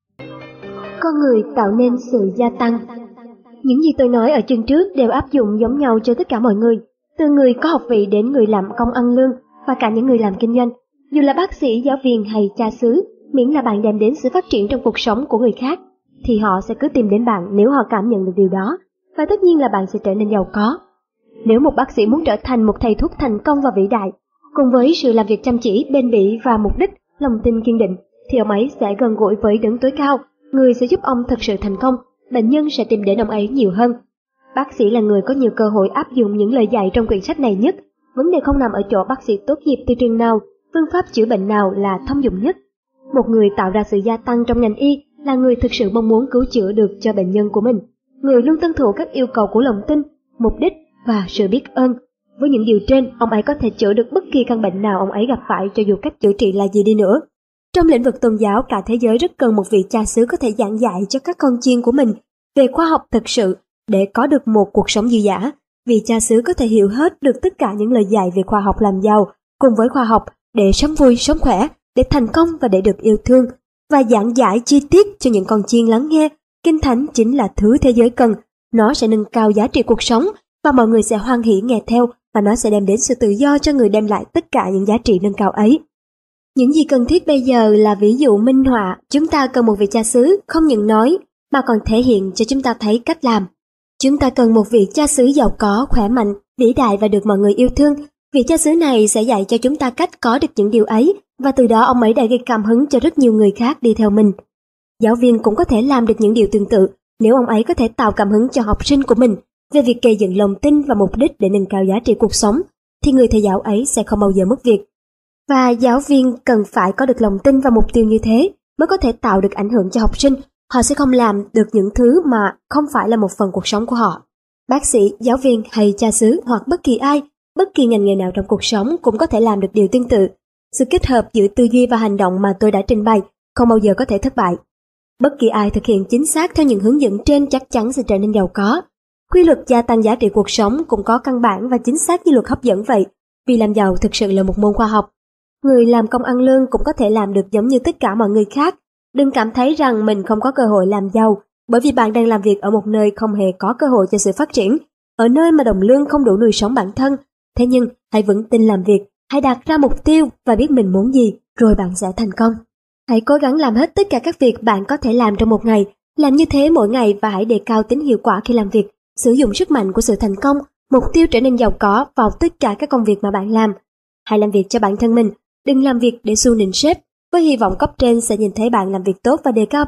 Con người tạo nên sự gia tăng. Những gì tôi nói ở chương trước đều áp dụng giống nhau cho tất cả mọi người, từ người có học vị đến người làm công ăn lương và cả những người làm kinh doanh. Dù là bác sĩ, giáo viên hay cha xứ, miễn là bạn đem đến sự phát triển trong cuộc sống của người khác, thì họ sẽ cứ tìm đến bạn nếu họ cảm nhận được điều đó, và tất nhiên là bạn sẽ trở nên giàu có. Nếu một bác sĩ muốn trở thành một thầy thuốc thành công và vĩ đại, cùng với sự làm việc chăm chỉ, bền bỉ và mục đích, lòng tin kiên định, thì ông ấy sẽ gần gũi với đấng tối cao, người sẽ giúp ông thực sự thành công. Bệnh nhân sẽ tìm đến ông ấy nhiều hơn. Bác sĩ là người có nhiều cơ hội áp dụng những lời dạy trong quyển sách này nhất. Vấn đề không nằm ở chỗ bác sĩ tốt nghiệp từ trường nào, phương pháp chữa bệnh nào là thông dụng nhất. Một người tạo ra sự gia tăng trong ngành y là người thực sự mong muốn cứu chữa được cho bệnh nhân của mình. Người luôn tuân thủ các yêu cầu của lòng tin, mục đích và sự biết ơn. Với những điều trên, ông ấy có thể chữa được bất kỳ căn bệnh nào ông ấy gặp phải, cho dù cách chữa trị là gì đi nữa. Trong lĩnh vực tôn giáo, cả thế giới rất cần một vị cha xứ có thể giảng dạy cho các con chiên của mình về khoa học thực sự để có được một cuộc sống dư dả. Vị cha xứ có thể hiểu hết được tất cả những lời dạy về khoa học làm giàu cùng với khoa học để sống vui, sống khỏe, để thành công và để được yêu thương, và giảng giải chi tiết cho những con chiên lắng nghe. Kinh Thánh chính là thứ thế giới cần. Nó sẽ nâng cao giá trị cuộc sống và mọi người sẽ hoan hỉ nghe theo, và nó sẽ đem đến sự tự do cho người đem lại tất cả những giá trị nâng cao ấy. Những gì cần thiết bây giờ là ví dụ minh họa. Chúng ta cần một vị cha xứ không những nói mà còn thể hiện cho chúng ta thấy cách làm. Chúng ta cần một vị cha xứ giàu có, khỏe mạnh, vĩ đại và được mọi người yêu thương. Vị cha xứ này sẽ dạy cho chúng ta cách có được những điều ấy, và từ đó ông ấy đã gây cảm hứng cho rất nhiều người khác đi theo mình. Giáo viên cũng có thể làm được những điều tương tự nếu ông ấy có thể tạo cảm hứng cho học sinh của mình về việc gây dựng lòng tin và mục đích để nâng cao giá trị cuộc sống, thì người thầy giáo ấy sẽ không bao giờ mất việc. Và giáo viên cần phải có được lòng tin và mục tiêu như thế mới có thể tạo được ảnh hưởng cho học sinh. Họ sẽ không làm được những thứ mà không phải là một phần cuộc sống của họ. Bác sĩ, giáo viên hay cha xứ hoặc bất kỳ ai, bất kỳ ngành nghề nào trong cuộc sống cũng có thể làm được điều tương tự. Sự kết hợp giữa tư duy và hành động mà tôi đã trình bày không bao giờ có thể thất bại. Bất kỳ ai thực hiện chính xác theo những hướng dẫn trên chắc chắn sẽ trở nên giàu có. Quy luật gia tăng giá trị cuộc sống cũng có căn bản và chính xác như luật hấp dẫn vậy, vì làm giàu thực sự là một môn khoa học. Người làm công ăn lương cũng có thể làm được giống như tất cả mọi người khác. Đừng cảm thấy rằng mình không có cơ hội làm giàu, bởi vì bạn đang làm việc ở một nơi không hề có cơ hội cho sự phát triển, ở nơi mà đồng lương không đủ nuôi sống bản thân. Thế nhưng, hãy vững tin làm việc, hãy đặt ra mục tiêu và biết mình muốn gì, rồi bạn sẽ thành công. Hãy cố gắng làm hết tất cả các việc bạn có thể làm trong một ngày, làm như thế mỗi ngày và hãy đề cao tính hiệu quả khi làm việc, sử dụng sức mạnh của sự thành công, mục tiêu trở nên giàu có vào tất cả các công việc mà bạn làm. Hãy làm việc cho bản thân mình, đừng làm việc để xu nịnh sếp, với hy vọng cấp trên sẽ nhìn thấy bạn làm việc tốt và đề cao bạn.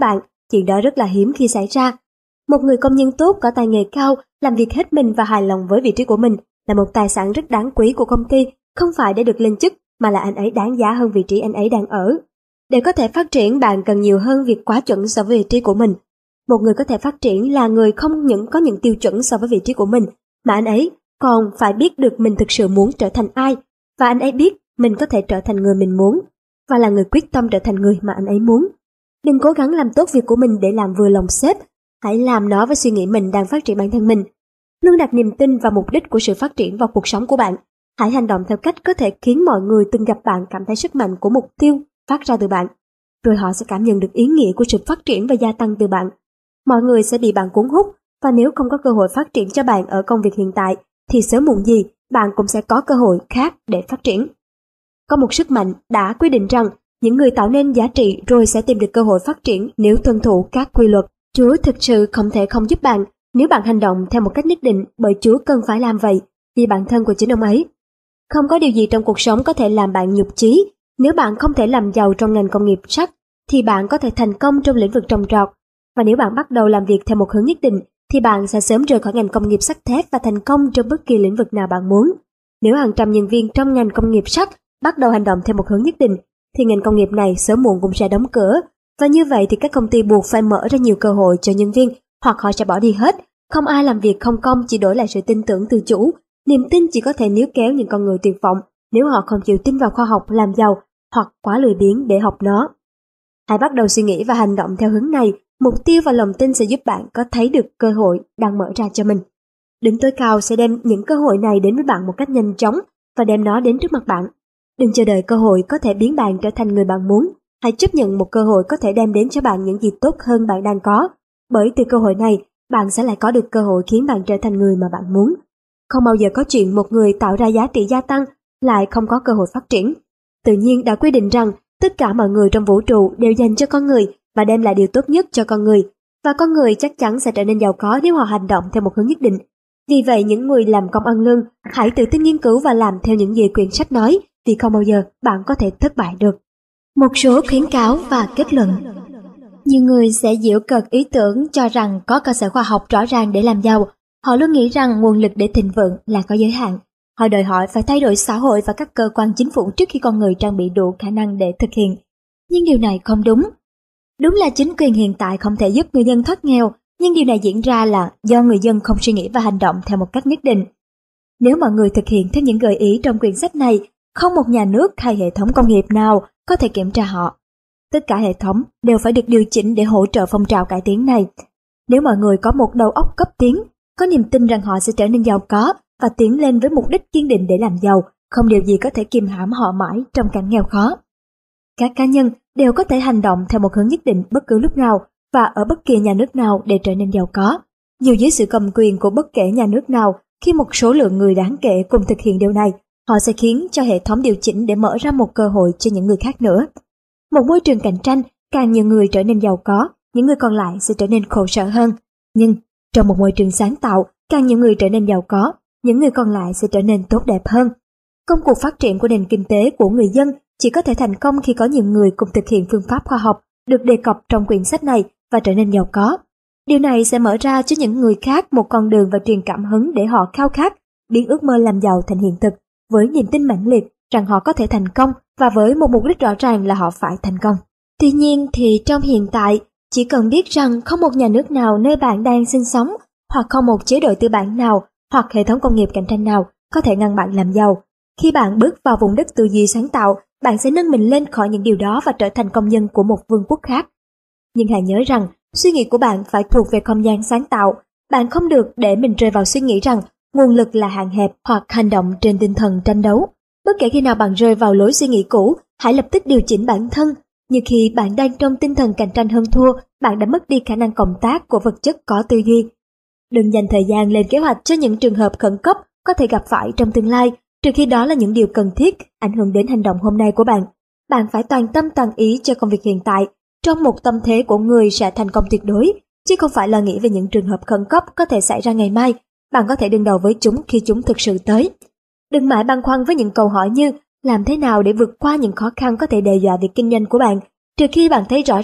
Chuyện đó rất là hiếm khi xảy ra. Một người công nhân tốt có tay nghề cao, làm việc hết mình và hài lòng với vị trí của mình là một tài sản rất đáng quý của công ty, không phải để được lên chức mà là anh ấy đáng giá hơn vị trí anh ấy đang ở. Để có thể phát triển, bạn cần nhiều hơn việc quá chuẩn so với vị trí của mình. Một người có thể phát triển là người không những có những tiêu chuẩn so với vị trí của mình, mà anh ấy còn phải biết được mình thực sự muốn trở thành ai, và anh ấy biết mình có thể trở thành người mình muốn, và là người quyết tâm trở thành người mà anh ấy muốn. Đừng cố gắng làm tốt việc của mình để làm vừa lòng sếp, hãy làm nó với suy nghĩ mình đang phát triển bản thân mình. Luôn đặt niềm tin vào mục đích của sự phát triển vào cuộc sống của bạn. Hãy hành động theo cách có thể khiến mọi người từng gặp bạn cảm thấy sức mạnh của mục tiêu phát ra từ bạn. Rồi họ sẽ cảm nhận được ý nghĩa của sự phát triển và gia tăng từ bạn. Mọi người sẽ bị bạn cuốn hút, và nếu không có cơ hội phát triển cho bạn ở công việc hiện tại, thì sớm muộn gì bạn cũng sẽ có cơ hội khác để phát triển. Có một sức mạnh đã quyết định rằng những người tạo nên giá trị rồi sẽ tìm được cơ hội phát triển nếu tuân thủ các quy luật. Chúa thực sự không thể không giúp bạn nếu bạn hành động theo một cách nhất định, bởi Chúa cần phải làm vậy vì bản thân của chính ông ấy. Không có điều gì trong cuộc sống có thể làm bạn nhụt chí. Nếu bạn không thể làm giàu trong ngành công nghiệp sắt, thì bạn có thể thành công trong lĩnh vực trồng trọt. Và nếu bạn bắt đầu làm việc theo một hướng nhất định, thì bạn sẽ sớm rời khỏi ngành công nghiệp sắt thép và thành công trong bất kỳ lĩnh vực nào bạn muốn. Nếu hàng trăm nhân viên trong ngành công nghiệp sắt bắt đầu hành động theo một hướng nhất định, thì ngành công nghiệp này sớm muộn cũng sẽ đóng cửa. Và như vậy thì các công ty buộc phải mở ra nhiều cơ hội cho nhân viên, hoặc họ sẽ bỏ đi hết. Không ai làm việc không công chỉ đổi lại sự tin tưởng từ chủ. Niềm tin chỉ có thể níu kéo những con người tuyệt vọng nếu họ không chịu tin vào khoa học làm giàu, hoặc quá lười biếng để học nó. Hãy bắt đầu suy nghĩ và hành động theo hướng này. Mục tiêu và lòng tin sẽ giúp bạn có thấy được cơ hội đang mở ra cho mình. Đấng tối cao sẽ đem những cơ hội này đến với bạn một cách nhanh chóng và đem nó đến trước mặt bạn. Đừng chờ đợi cơ hội có thể biến bạn trở thành người bạn muốn. Hãy chấp nhận một cơ hội có thể đem đến cho bạn những gì tốt hơn bạn đang có. Bởi từ cơ hội này, bạn sẽ lại có được cơ hội khiến bạn trở thành người mà bạn muốn. Không bao giờ có chuyện một người tạo ra giá trị gia tăng lại không có cơ hội phát triển. Tự nhiên đã quyết định rằng tất cả mọi người trong vũ trụ đều dành cho con người và đem lại điều tốt nhất cho con người. Và con người chắc chắn sẽ trở nên giàu có nếu họ hành động theo một hướng nhất định. Vì vậy, những người làm công ăn lương, hãy tự tin nghiên cứu và làm theo những gì quyển sách nói, vì không bao giờ bạn có thể thất bại được. Một số khuyến cáo và kết luận. Nhiều người sẽ giễu cợt ý tưởng cho rằng có cơ sở khoa học rõ ràng để làm giàu. Họ luôn nghĩ rằng nguồn lực để thịnh vượng là có giới hạn. Họ đòi hỏi phải thay đổi xã hội và các cơ quan chính phủ trước khi con người trang bị đủ khả năng để thực hiện. Nhưng điều này không đúng. Đúng là chính quyền hiện tại không thể giúp người dân thoát nghèo, nhưng điều này diễn ra là do người dân không suy nghĩ và hành động theo một cách nhất định. Nếu mọi người thực hiện theo những gợi ý trong quyển sách này, không một nhà nước hay hệ thống công nghiệp nào có thể kiểm tra họ. Tất cả hệ thống đều phải được điều chỉnh để hỗ trợ phong trào cải tiến này. Nếu mọi người có một đầu óc cấp tiến, có niềm tin rằng họ sẽ trở nên giàu có và tiến lên với mục đích kiên định để làm giàu, không điều gì có thể kìm hãm họ mãi trong cảnh nghèo khó. Các cá nhân đều có thể hành động theo một hướng nhất định bất cứ lúc nào và ở bất kỳ nhà nước nào để trở nên giàu có. Dù dưới sự cầm quyền của bất kể nhà nước nào, khi một số lượng người đáng kể cùng thực hiện điều này, họ sẽ khiến cho hệ thống điều chỉnh để mở ra một cơ hội cho những người khác nữa. Một môi trường cạnh tranh, càng nhiều người trở nên giàu có, những người còn lại sẽ trở nên khổ sở hơn. Nhưng trong một môi trường sáng tạo, càng nhiều người trở nên giàu có, những người còn lại sẽ trở nên tốt đẹp hơn. Công cuộc phát triển của nền kinh tế của người dân chỉ có thể thành công khi có nhiều người cùng thực hiện phương pháp khoa học được đề cập trong quyển sách này và trở nên giàu có. Điều này sẽ mở ra cho những người khác một con đường và truyền cảm hứng để họ khao khát biến ước mơ làm giàu thành hiện thực, với niềm tin mãnh liệt rằng họ có thể thành công và với một mục đích rõ ràng là họ phải thành công. Tuy nhiên thì trong hiện tại, chỉ cần biết rằng không một nhà nước nào nơi bạn đang sinh sống, hoặc không một chế độ tư bản nào hoặc hệ thống công nghiệp cạnh tranh nào có thể ngăn bạn làm giàu. Khi bạn bước vào vùng đất tư duy sáng tạo, bạn sẽ nâng mình lên khỏi những điều đó và trở thành công dân của một vương quốc khác. Nhưng hãy nhớ rằng, suy nghĩ của bạn phải thuộc về không gian sáng tạo. Bạn không được để mình rơi vào suy nghĩ rằng nguồn lực là hạn hẹp hoặc hành động trên tinh thần tranh đấu. Bất kể khi nào bạn rơi vào lối suy nghĩ cũ, hãy lập tức điều chỉnh bản thân. Như khi bạn đang trong tinh thần cạnh tranh hơn thua, bạn đã mất đi khả năng cộng tác của vật chất có tư duy. Đừng dành thời gian lên kế hoạch cho những trường hợp khẩn cấp có thể gặp phải trong tương lai, trừ khi đó là những điều cần thiết ảnh hưởng đến hành động hôm nay của bạn. Bạn phải toàn tâm toàn ý cho công việc hiện tại, trong một tâm thế của người sẽ thành công tuyệt đối, chứ không phải lo nghĩ về những trường hợp khẩn cấp có thể xảy ra ngày mai. Bạn có thể đương đầu với chúng khi chúng thực sự tới. Đừng mãi băn khoăn với những câu hỏi như làm thế nào để vượt qua những khó khăn có thể đe dọa việc kinh doanh của bạn, trừ khi bạn thấy rõ ràng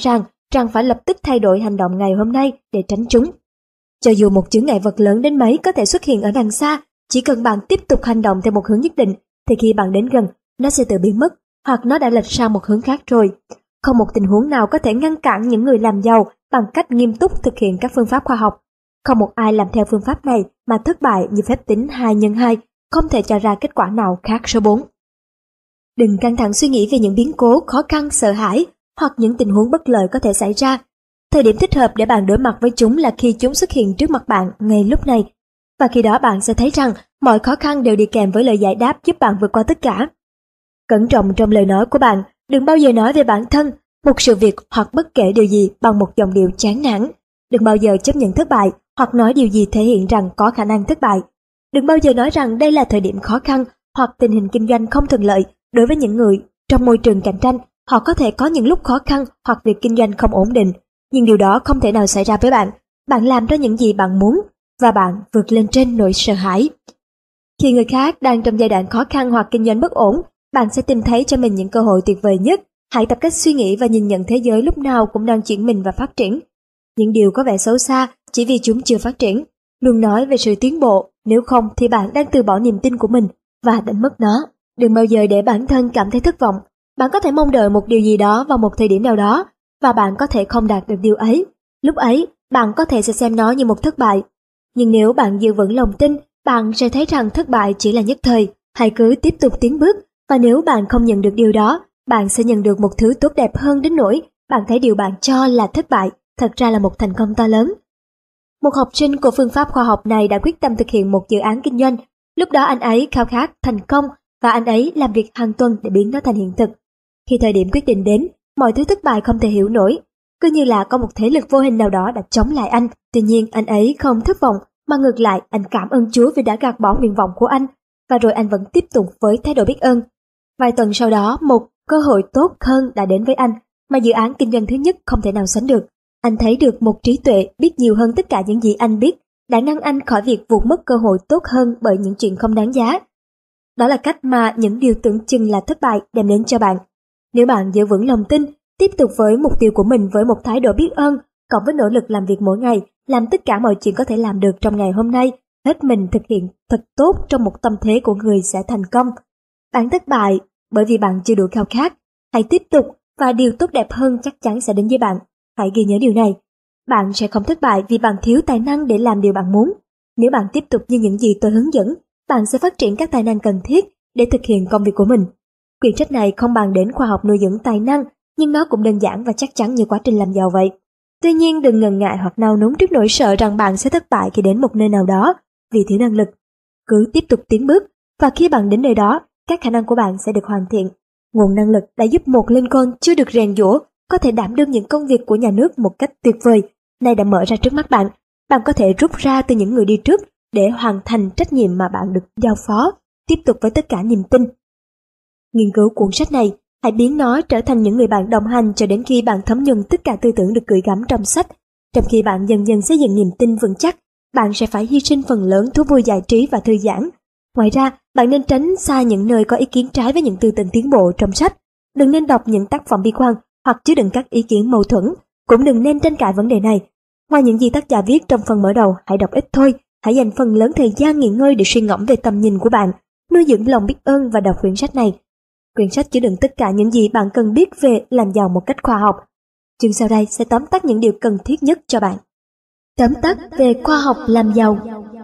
rằng phải lập tức thay đổi hành động ngày hôm nay để tránh chúng. Cho dù một chướng ngại vật lớn đến mấy có thể xuất hiện ở đằng xa, chỉ cần bạn tiếp tục hành động theo một hướng nhất định, thì khi bạn đến gần, nó sẽ tự biến mất, hoặc nó đã lệch sang một hướng khác rồi. Không một tình huống nào có thể ngăn cản những người làm giàu bằng cách nghiêm túc thực hiện các phương pháp khoa học. Không một ai làm theo phương pháp này mà thất bại như phép tính 2x2, không thể cho ra kết quả nào khác số 4. Đừng căng thẳng suy nghĩ về những biến cố, khó khăn, sợ hãi hoặc những tình huống bất lợi có thể xảy ra. Thời điểm thích hợp để bạn đối mặt với chúng là khi chúng xuất hiện trước mặt bạn ngay lúc này. Và khi đó bạn sẽ thấy rằng mọi khó khăn đều đi kèm với lời giải đáp giúp bạn vượt qua tất cả. Cẩn trọng trong lời nói của bạn, đừng bao giờ nói về bản thân, một sự việc hoặc bất kể điều gì bằng một giọng điệu chán nản. Đừng bao giờ chấp nhận thất bại hoặc nói điều gì thể hiện rằng có khả năng thất bại. Đừng bao giờ nói rằng đây là thời điểm khó khăn hoặc tình hình kinh doanh không thuận lợi. Đối với những người trong môi trường cạnh tranh, họ có thể có những lúc khó khăn hoặc việc kinh doanh không ổn định, nhưng điều đó không thể nào xảy ra với bạn. Bạn làm ra những gì bạn muốn và bạn vượt lên trên nỗi sợ hãi. Khi người khác đang trong giai đoạn khó khăn hoặc kinh doanh bất ổn, bạn sẽ tìm thấy cho mình những cơ hội tuyệt vời nhất. Hãy tập cách suy nghĩ và nhìn nhận thế giới lúc nào cũng đang chuyển mình và phát triển. Những điều có vẻ xấu xa chỉ vì chúng chưa phát triển. Luôn nói về sự tiến bộ, nếu không thì bạn đang từ bỏ niềm tin của mình và đánh mất nó. Đừng bao giờ để bản thân cảm thấy thất vọng. Bạn có thể mong đợi một điều gì đó vào một thời điểm nào đó, và bạn có thể không đạt được điều ấy. Lúc ấy, bạn có thể sẽ xem nó như một thất bại. Nhưng nếu bạn giữ vững lòng tin, bạn sẽ thấy rằng thất bại chỉ là nhất thời. Hãy cứ tiếp tục tiến bước, và nếu bạn không nhận được điều đó, bạn sẽ nhận được một thứ tốt đẹp hơn đến nỗi bạn thấy điều bạn cho là thất bại thật ra là một thành công to lớn. Một học sinh của phương pháp khoa học này đã quyết tâm thực hiện một dự án kinh doanh. Lúc đó anh ấy khao khát thành công và anh ấy làm việc hàng tuần để biến nó thành hiện thực. Khi thời điểm quyết định đến, mọi thứ thất bại không thể hiểu nổi. Cứ như là có một thế lực vô hình nào đó đã chống lại anh. Tuy nhiên anh ấy không thất vọng, mà ngược lại anh cảm ơn Chúa vì đã gạt bỏ nguyện vọng của anh, và rồi anh vẫn tiếp tục với thái độ biết ơn. Vài tuần sau đó, một cơ hội tốt hơn đã đến với anh, mà dự án kinh doanh thứ nhất không thể nào sánh được. Anh thấy được một trí tuệ biết nhiều hơn tất cả những gì anh biết, đã ngăn anh khỏi việc vụt mất cơ hội tốt hơn bởi những chuyện không đáng giá. Đó là cách mà những điều tưởng chừng là thất bại đem đến cho bạn. Nếu bạn giữ vững lòng tin, tiếp tục với mục tiêu của mình với một thái độ biết ơn, cộng với nỗ lực làm việc mỗi ngày, làm tất cả mọi chuyện có thể làm được trong ngày hôm nay, hết mình thực hiện thật tốt trong một tâm thế của người sẽ thành công. Bạn thất bại bởi vì bạn chưa đủ khao khát. Hãy tiếp tục và điều tốt đẹp hơn chắc chắn sẽ đến với bạn. Hãy ghi nhớ điều này. Bạn sẽ không thất bại vì bạn thiếu tài năng để làm điều bạn muốn. Nếu bạn tiếp tục như những gì tôi hướng dẫn, bạn sẽ phát triển các tài năng cần thiết để thực hiện công việc của mình. Quyển sách này không bàn đến khoa học nuôi dưỡng tài năng, nhưng nó cũng đơn giản và chắc chắn như quá trình làm giàu vậy. Tuy nhiên đừng ngần ngại hoặc nao núng trước nỗi sợ rằng bạn sẽ thất bại khi đến một nơi nào đó vì thiếu năng lực. Cứ tiếp tục tiến bước, và khi bạn đến nơi đó, các khả năng của bạn sẽ được hoàn thiện. Nguồn năng lực đã giúp một Lincoln chưa được rèn giũa có thể đảm đương những công việc của nhà nước một cách tuyệt vời, nay đã mở ra trước mắt bạn. Bạn có thể rút ra từ những người đi trước để hoàn thành trách nhiệm mà bạn được giao phó, tiếp tục với tất cả niềm tin. Nghiên cứu cuốn sách này, hãy biến nó trở thành những người bạn đồng hành cho đến khi bạn thấm nhuần tất cả tư tưởng được gửi gắm trong sách. Trong khi bạn dần dần xây dựng niềm tin vững chắc, bạn sẽ phải hy sinh phần lớn thú vui giải trí và thư giãn. Ngoài ra, bạn nên tránh xa những nơi có ý kiến trái với những tư tưởng tiến bộ trong sách. Đừng nên đọc những tác phẩm bi quan hoặc chứa đựng các ý kiến mâu thuẫn, cũng đừng nên tranh cãi vấn đề này. Ngoài những gì tác giả viết trong phần mở đầu, hãy đọc ít thôi. Hãy dành phần lớn thời gian nghỉ ngơi để suy ngẫm về tầm nhìn của bạn, nuôi dưỡng lòng biết ơn và đọc quyển sách này. Quyển sách chứa đựng tất cả những gì bạn cần biết về làm giàu một cách khoa học. Chương sau đây sẽ tóm tắt những điều cần thiết nhất cho bạn. Tóm tắt về khoa học làm giàu.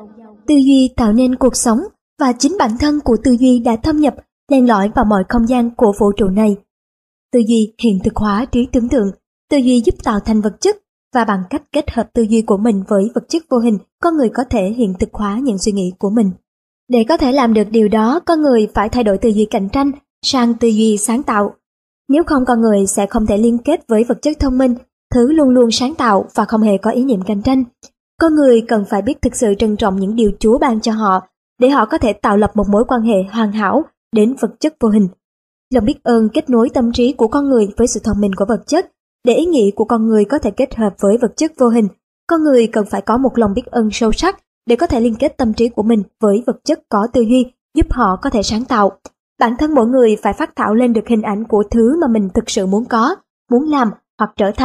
Tư duy tạo nên cuộc sống, và chính bản thân của tư duy đã thâm nhập, len lỏi vào mọi không gian của vũ trụ này. Tư duy hiện thực hóa trí tưởng tượng. Tư duy giúp tạo thành vật chất, và bằng cách kết hợp tư duy của mình với vật chất vô hình, con người có thể hiện thực hóa những suy nghĩ của mình. Để có thể làm được điều đó, con người phải thay đổi tư duy cạnh tranh sang tư duy sáng tạo. Nếu không, con người sẽ không thể liên kết với vật chất thông minh, thứ luôn luôn sáng tạo và không hề có ý niệm cạnh tranh. Con người cần phải biết thực sự trân trọng những điều Chúa ban cho họ, để họ có thể tạo lập một mối quan hệ hoàn hảo đến vật chất vô hình. Lòng biết ơn kết nối tâm trí của con người với sự thông minh của vật chất, để ý nghĩ của con người có thể kết hợp với vật chất vô hình. Con người cần phải có một lòng biết ơn sâu sắc để có thể liên kết tâm trí của mình với vật chất có tư duy, giúp họ có thể sáng tạo. Bản thân mỗi người phải phát thảo lên được hình ảnh của thứ mà mình thực sự muốn có, muốn làm hoặc trở thành,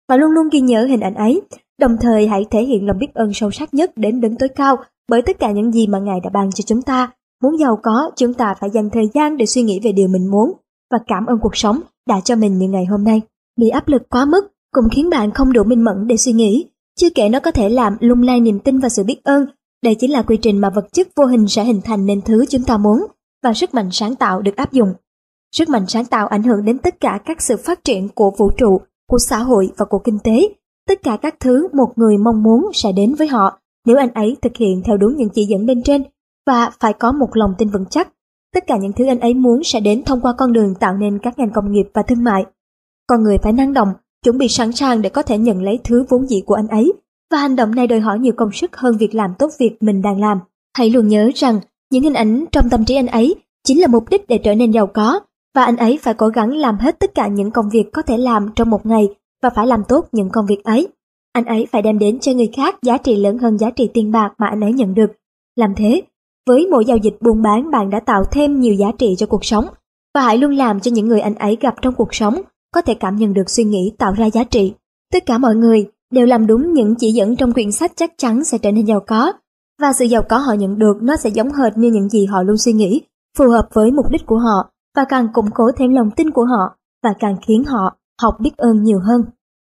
và luôn luôn ghi nhớ hình ảnh ấy. Đồng thời hãy thể hiện lòng biết ơn sâu sắc nhất đến Đấng tối cao bởi tất cả những gì mà Ngài đã ban cho chúng ta. Muốn giàu có, chúng ta phải dành thời gian để suy nghĩ về điều mình muốn và cảm ơn cuộc sống đã cho mình những ngày hôm nay. Bị áp lực quá mức cũng khiến bạn không đủ minh mẫn để suy nghĩ, chưa kể nó có thể làm lung lay niềm tin và sự biết ơn. Đây chính là quy trình mà vật chất vô hình sẽ hình thành nên thứ chúng ta muốn, và sức mạnh sáng tạo được áp dụng. Sức mạnh sáng tạo ảnh hưởng đến tất cả các sự phát triển của vũ trụ, của xã hội và của kinh tế. Tất cả các thứ một người mong muốn sẽ đến với họ nếu anh ấy thực hiện theo đúng những chỉ dẫn bên trên, và phải có một lòng tin vững chắc. Tất cả những thứ anh ấy muốn sẽ đến thông qua con đường tạo nên các ngành công nghiệp và thương mại. Con người phải năng động, chuẩn bị sẵn sàng để có thể nhận lấy thứ vốn dĩ của anh ấy, và hành động này đòi hỏi nhiều công sức hơn việc làm tốt việc mình đang làm. Hãy luôn nhớ rằng những hình ảnh trong tâm trí anh ấy chính là mục đích để trở nên giàu có, và anh ấy phải cố gắng làm hết tất cả những công việc có thể làm trong một ngày và phải làm tốt những công việc ấy. Anh ấy phải đem đến cho người khác giá trị lớn hơn giá trị tiền bạc mà anh ấy nhận được. Làm thế, với mỗi giao dịch buôn bán bạn đã tạo thêm nhiều giá trị cho cuộc sống, và hãy luôn làm cho những người anh ấy gặp trong cuộc sống có thể cảm nhận được suy nghĩ tạo ra giá trị. Tất cả mọi người đều làm đúng những chỉ dẫn trong quyển sách chắc chắn sẽ trở nên giàu có, và sự giàu có họ nhận được nó sẽ giống hệt như những gì họ luôn suy nghĩ, phù hợp với mục đích của họ, và càng củng cố thêm lòng tin của họ, và càng khiến họ học biết ơn nhiều hơn.